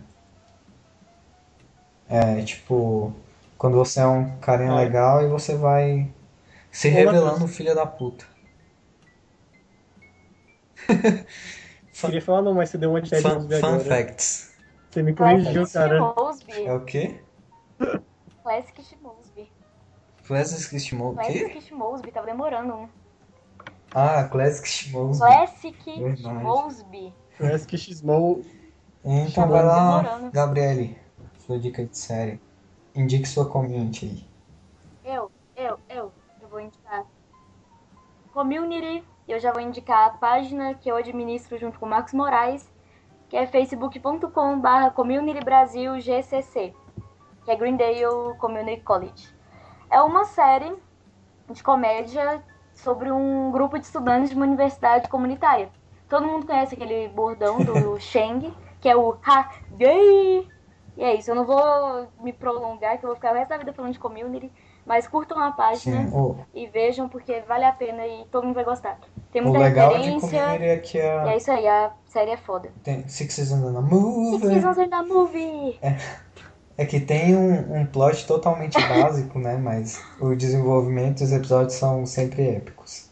É, tipo, quando você é um carinha legal e você vai se Ô, revelando Matheus. filha da puta. Queria falar não, mas você deu uma de Fun agora. facts. Você me corrigiu, cara. Mosby. É o quê? Classic Mosby. Classic Mosby. O quê? Classic Mosby, tava demorando um. Ah, Classic Mosby. Classic Verdade. Mosby. Parece que xismou. Então vai lá, demorando. Gabriele, sua dica de série. Indique sua community aí. Eu vou indicar Community. Eu já vou indicar a página que eu administro junto com o Marcos Moraes, que é facebook.com/communitybrasilgcc, que é Greendale Community College. É uma série de comédia sobre um grupo de estudantes de uma universidade comunitária. Todo mundo conhece aquele bordão do Sheng, que é o ha, gay. E é isso, eu não vou me prolongar, que eu vou ficar o resto da vida falando de Community, mas curtam a página Sim, e vejam, porque vale a pena e todo mundo vai gostar. Tem o muita legal de referência, Community é que e é isso aí, a série é foda. tem Six Seasons in a Movie. Six Seasons in the Movie! É que tem um plot totalmente básico, né? Mas o desenvolvimento dos episódios são sempre épicos.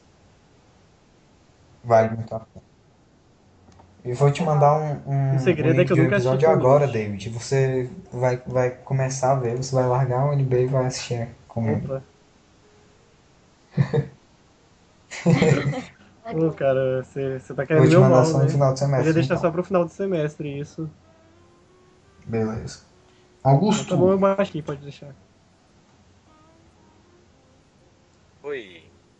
Vale muito a pena. E vou te mandar um O segredo é link que eu do nunca assisti episódio agora, Community. David. Você vai começar a ver, você vai largar o NBA e vai assistir comigo. Opa. Ô, cara, você tá querendo Vou te meu mandar mal, só né? no final do Eu semestre. ia deixar então. só pro final do semestre isso. Beleza. Tá bom, Augusto, eu baixo aqui, pode deixar. Oi.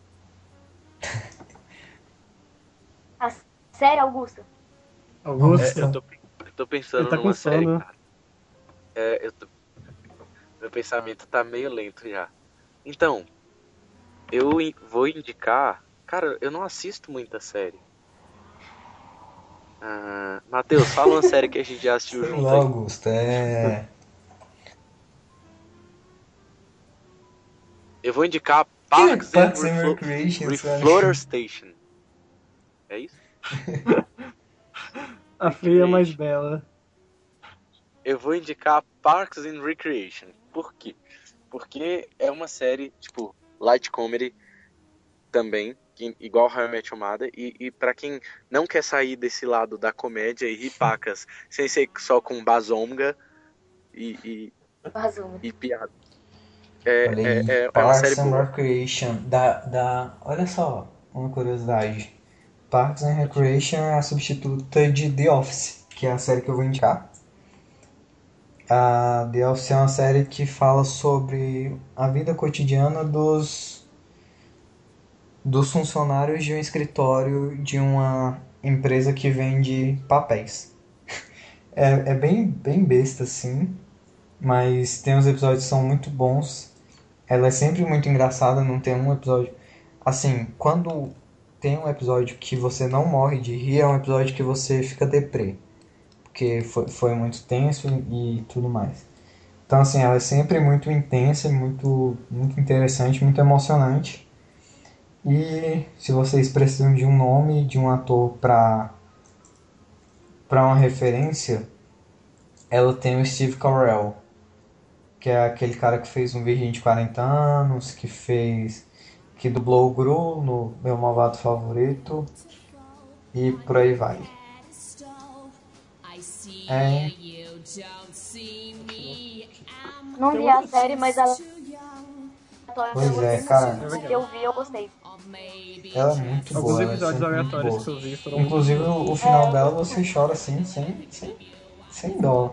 A série, Augusto? Augusto? Eu tô pensando Ele tá com numa série, sono. cara. Meu pensamento tá meio lento já. Então, vou indicar... Cara, eu não assisto muita série. Matheus, fala uma série que a gente já assistiu sei junto lá, aí. Augusto, Eu vou indicar Parks Parks and and Recreation, Refloater Station. É isso? A fria mais bela. Eu vou indicar Parks and Recreation. Por quê? Porque é uma série, tipo, light comedy também, igual How I Met Your Mother, e pra quem não quer sair desse lado da comédia e rir pacas, sem ser só com bazonga e piada. É uma série Parks and boa. Recreation. Olha só, uma curiosidade. Parks and Recreation é a substituta de The Office, que é a série que eu vou indicar. A The Office é uma série que fala sobre a vida cotidiana dos funcionários de um escritório de uma empresa que vende papéis. É bem besta, assim, mas tem uns episódios que são muito bons. Ela é sempre muito engraçada, não tem um episódio... Assim, quando tem um episódio que você não morre de rir, é um episódio que você fica deprê. Porque foi muito tenso e tudo mais. Então, assim, ela é sempre muito intensa, muito interessante, muito emocionante. E se vocês precisam de um nome de um ator para uma referência, ela tem o Steve Carell, que é aquele cara que fez Um Virgem de 40 Anos, que dublou o Gru no Meu Malvado Favorito, e por aí vai. Não vi a série, mas ela... Pois é, cara. Eu vi, eu gostei. Ela é muito boa. Alguns episódios aleatórios boa. que eu vi foram Inclusive o final dela você chora assim, sem dó.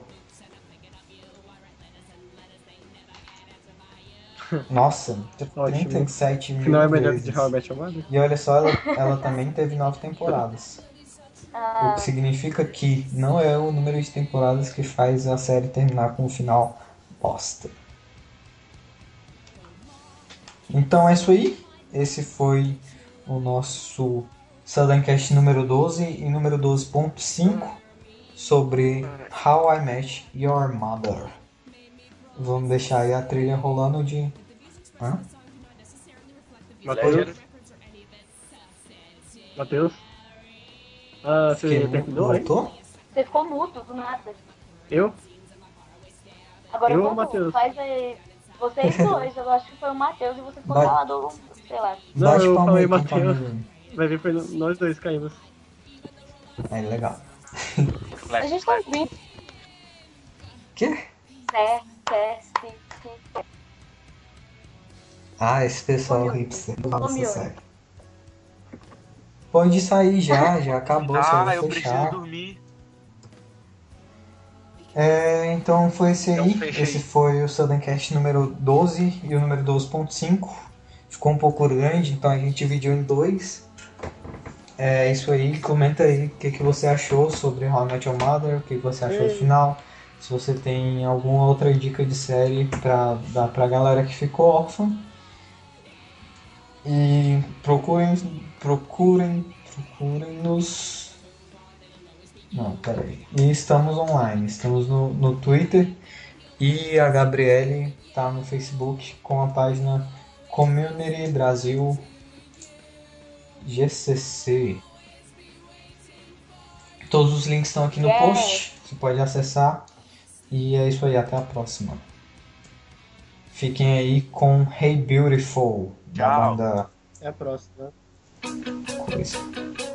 Nossa, 37 mil final é melhor vezes. que de How I Met Your Mother? E olha só, ela também teve 9 temporadas. O que significa que não é o número de temporadas que faz a série terminar com um final bosta. Então é isso aí. Esse foi o nosso Sudancast número 12 e número 12.5 sobre How I Met Your Mother. Vamos deixar aí a trilha rolando de... Hã? Matheus? Ah, você terminou, hein? Voltou? Você ficou mudo do nada. Eu? Agora Eu, vamos, Matheus? faz aí. Vocês dois, eu acho que foi o Matheus e você ficou calado, sei lá. Não, eu falei Matheus. Vai ver, foi nós dois caímos. É legal. A gente tá ouvindo. Quê? Sim. Ah, esse pessoal hipster. Nossa, sério. Pode sair já acabou, só vou eu fechar. preciso dormir. Então foi esse aí. Esse foi o Sudancast número 12 e o número 12.5. Ficou um pouco grande, então a gente dividiu em 2. É isso aí. Comenta aí o que você achou sobre How I Met Your Mother, o que você achou do final. Se você tem alguma outra dica de série pra dar pra galera que ficou órfã. E procurem-nos. Não, peraí. E estamos online. Estamos no Twitter. E a Gabriele tá no Facebook com a página Community Brasil GCC. Todos os links estão aqui no post. Você pode acessar. E é isso aí. Até a próxima. Fiquem aí com Hey Beautiful. Da banda... É a próxima. Coisa.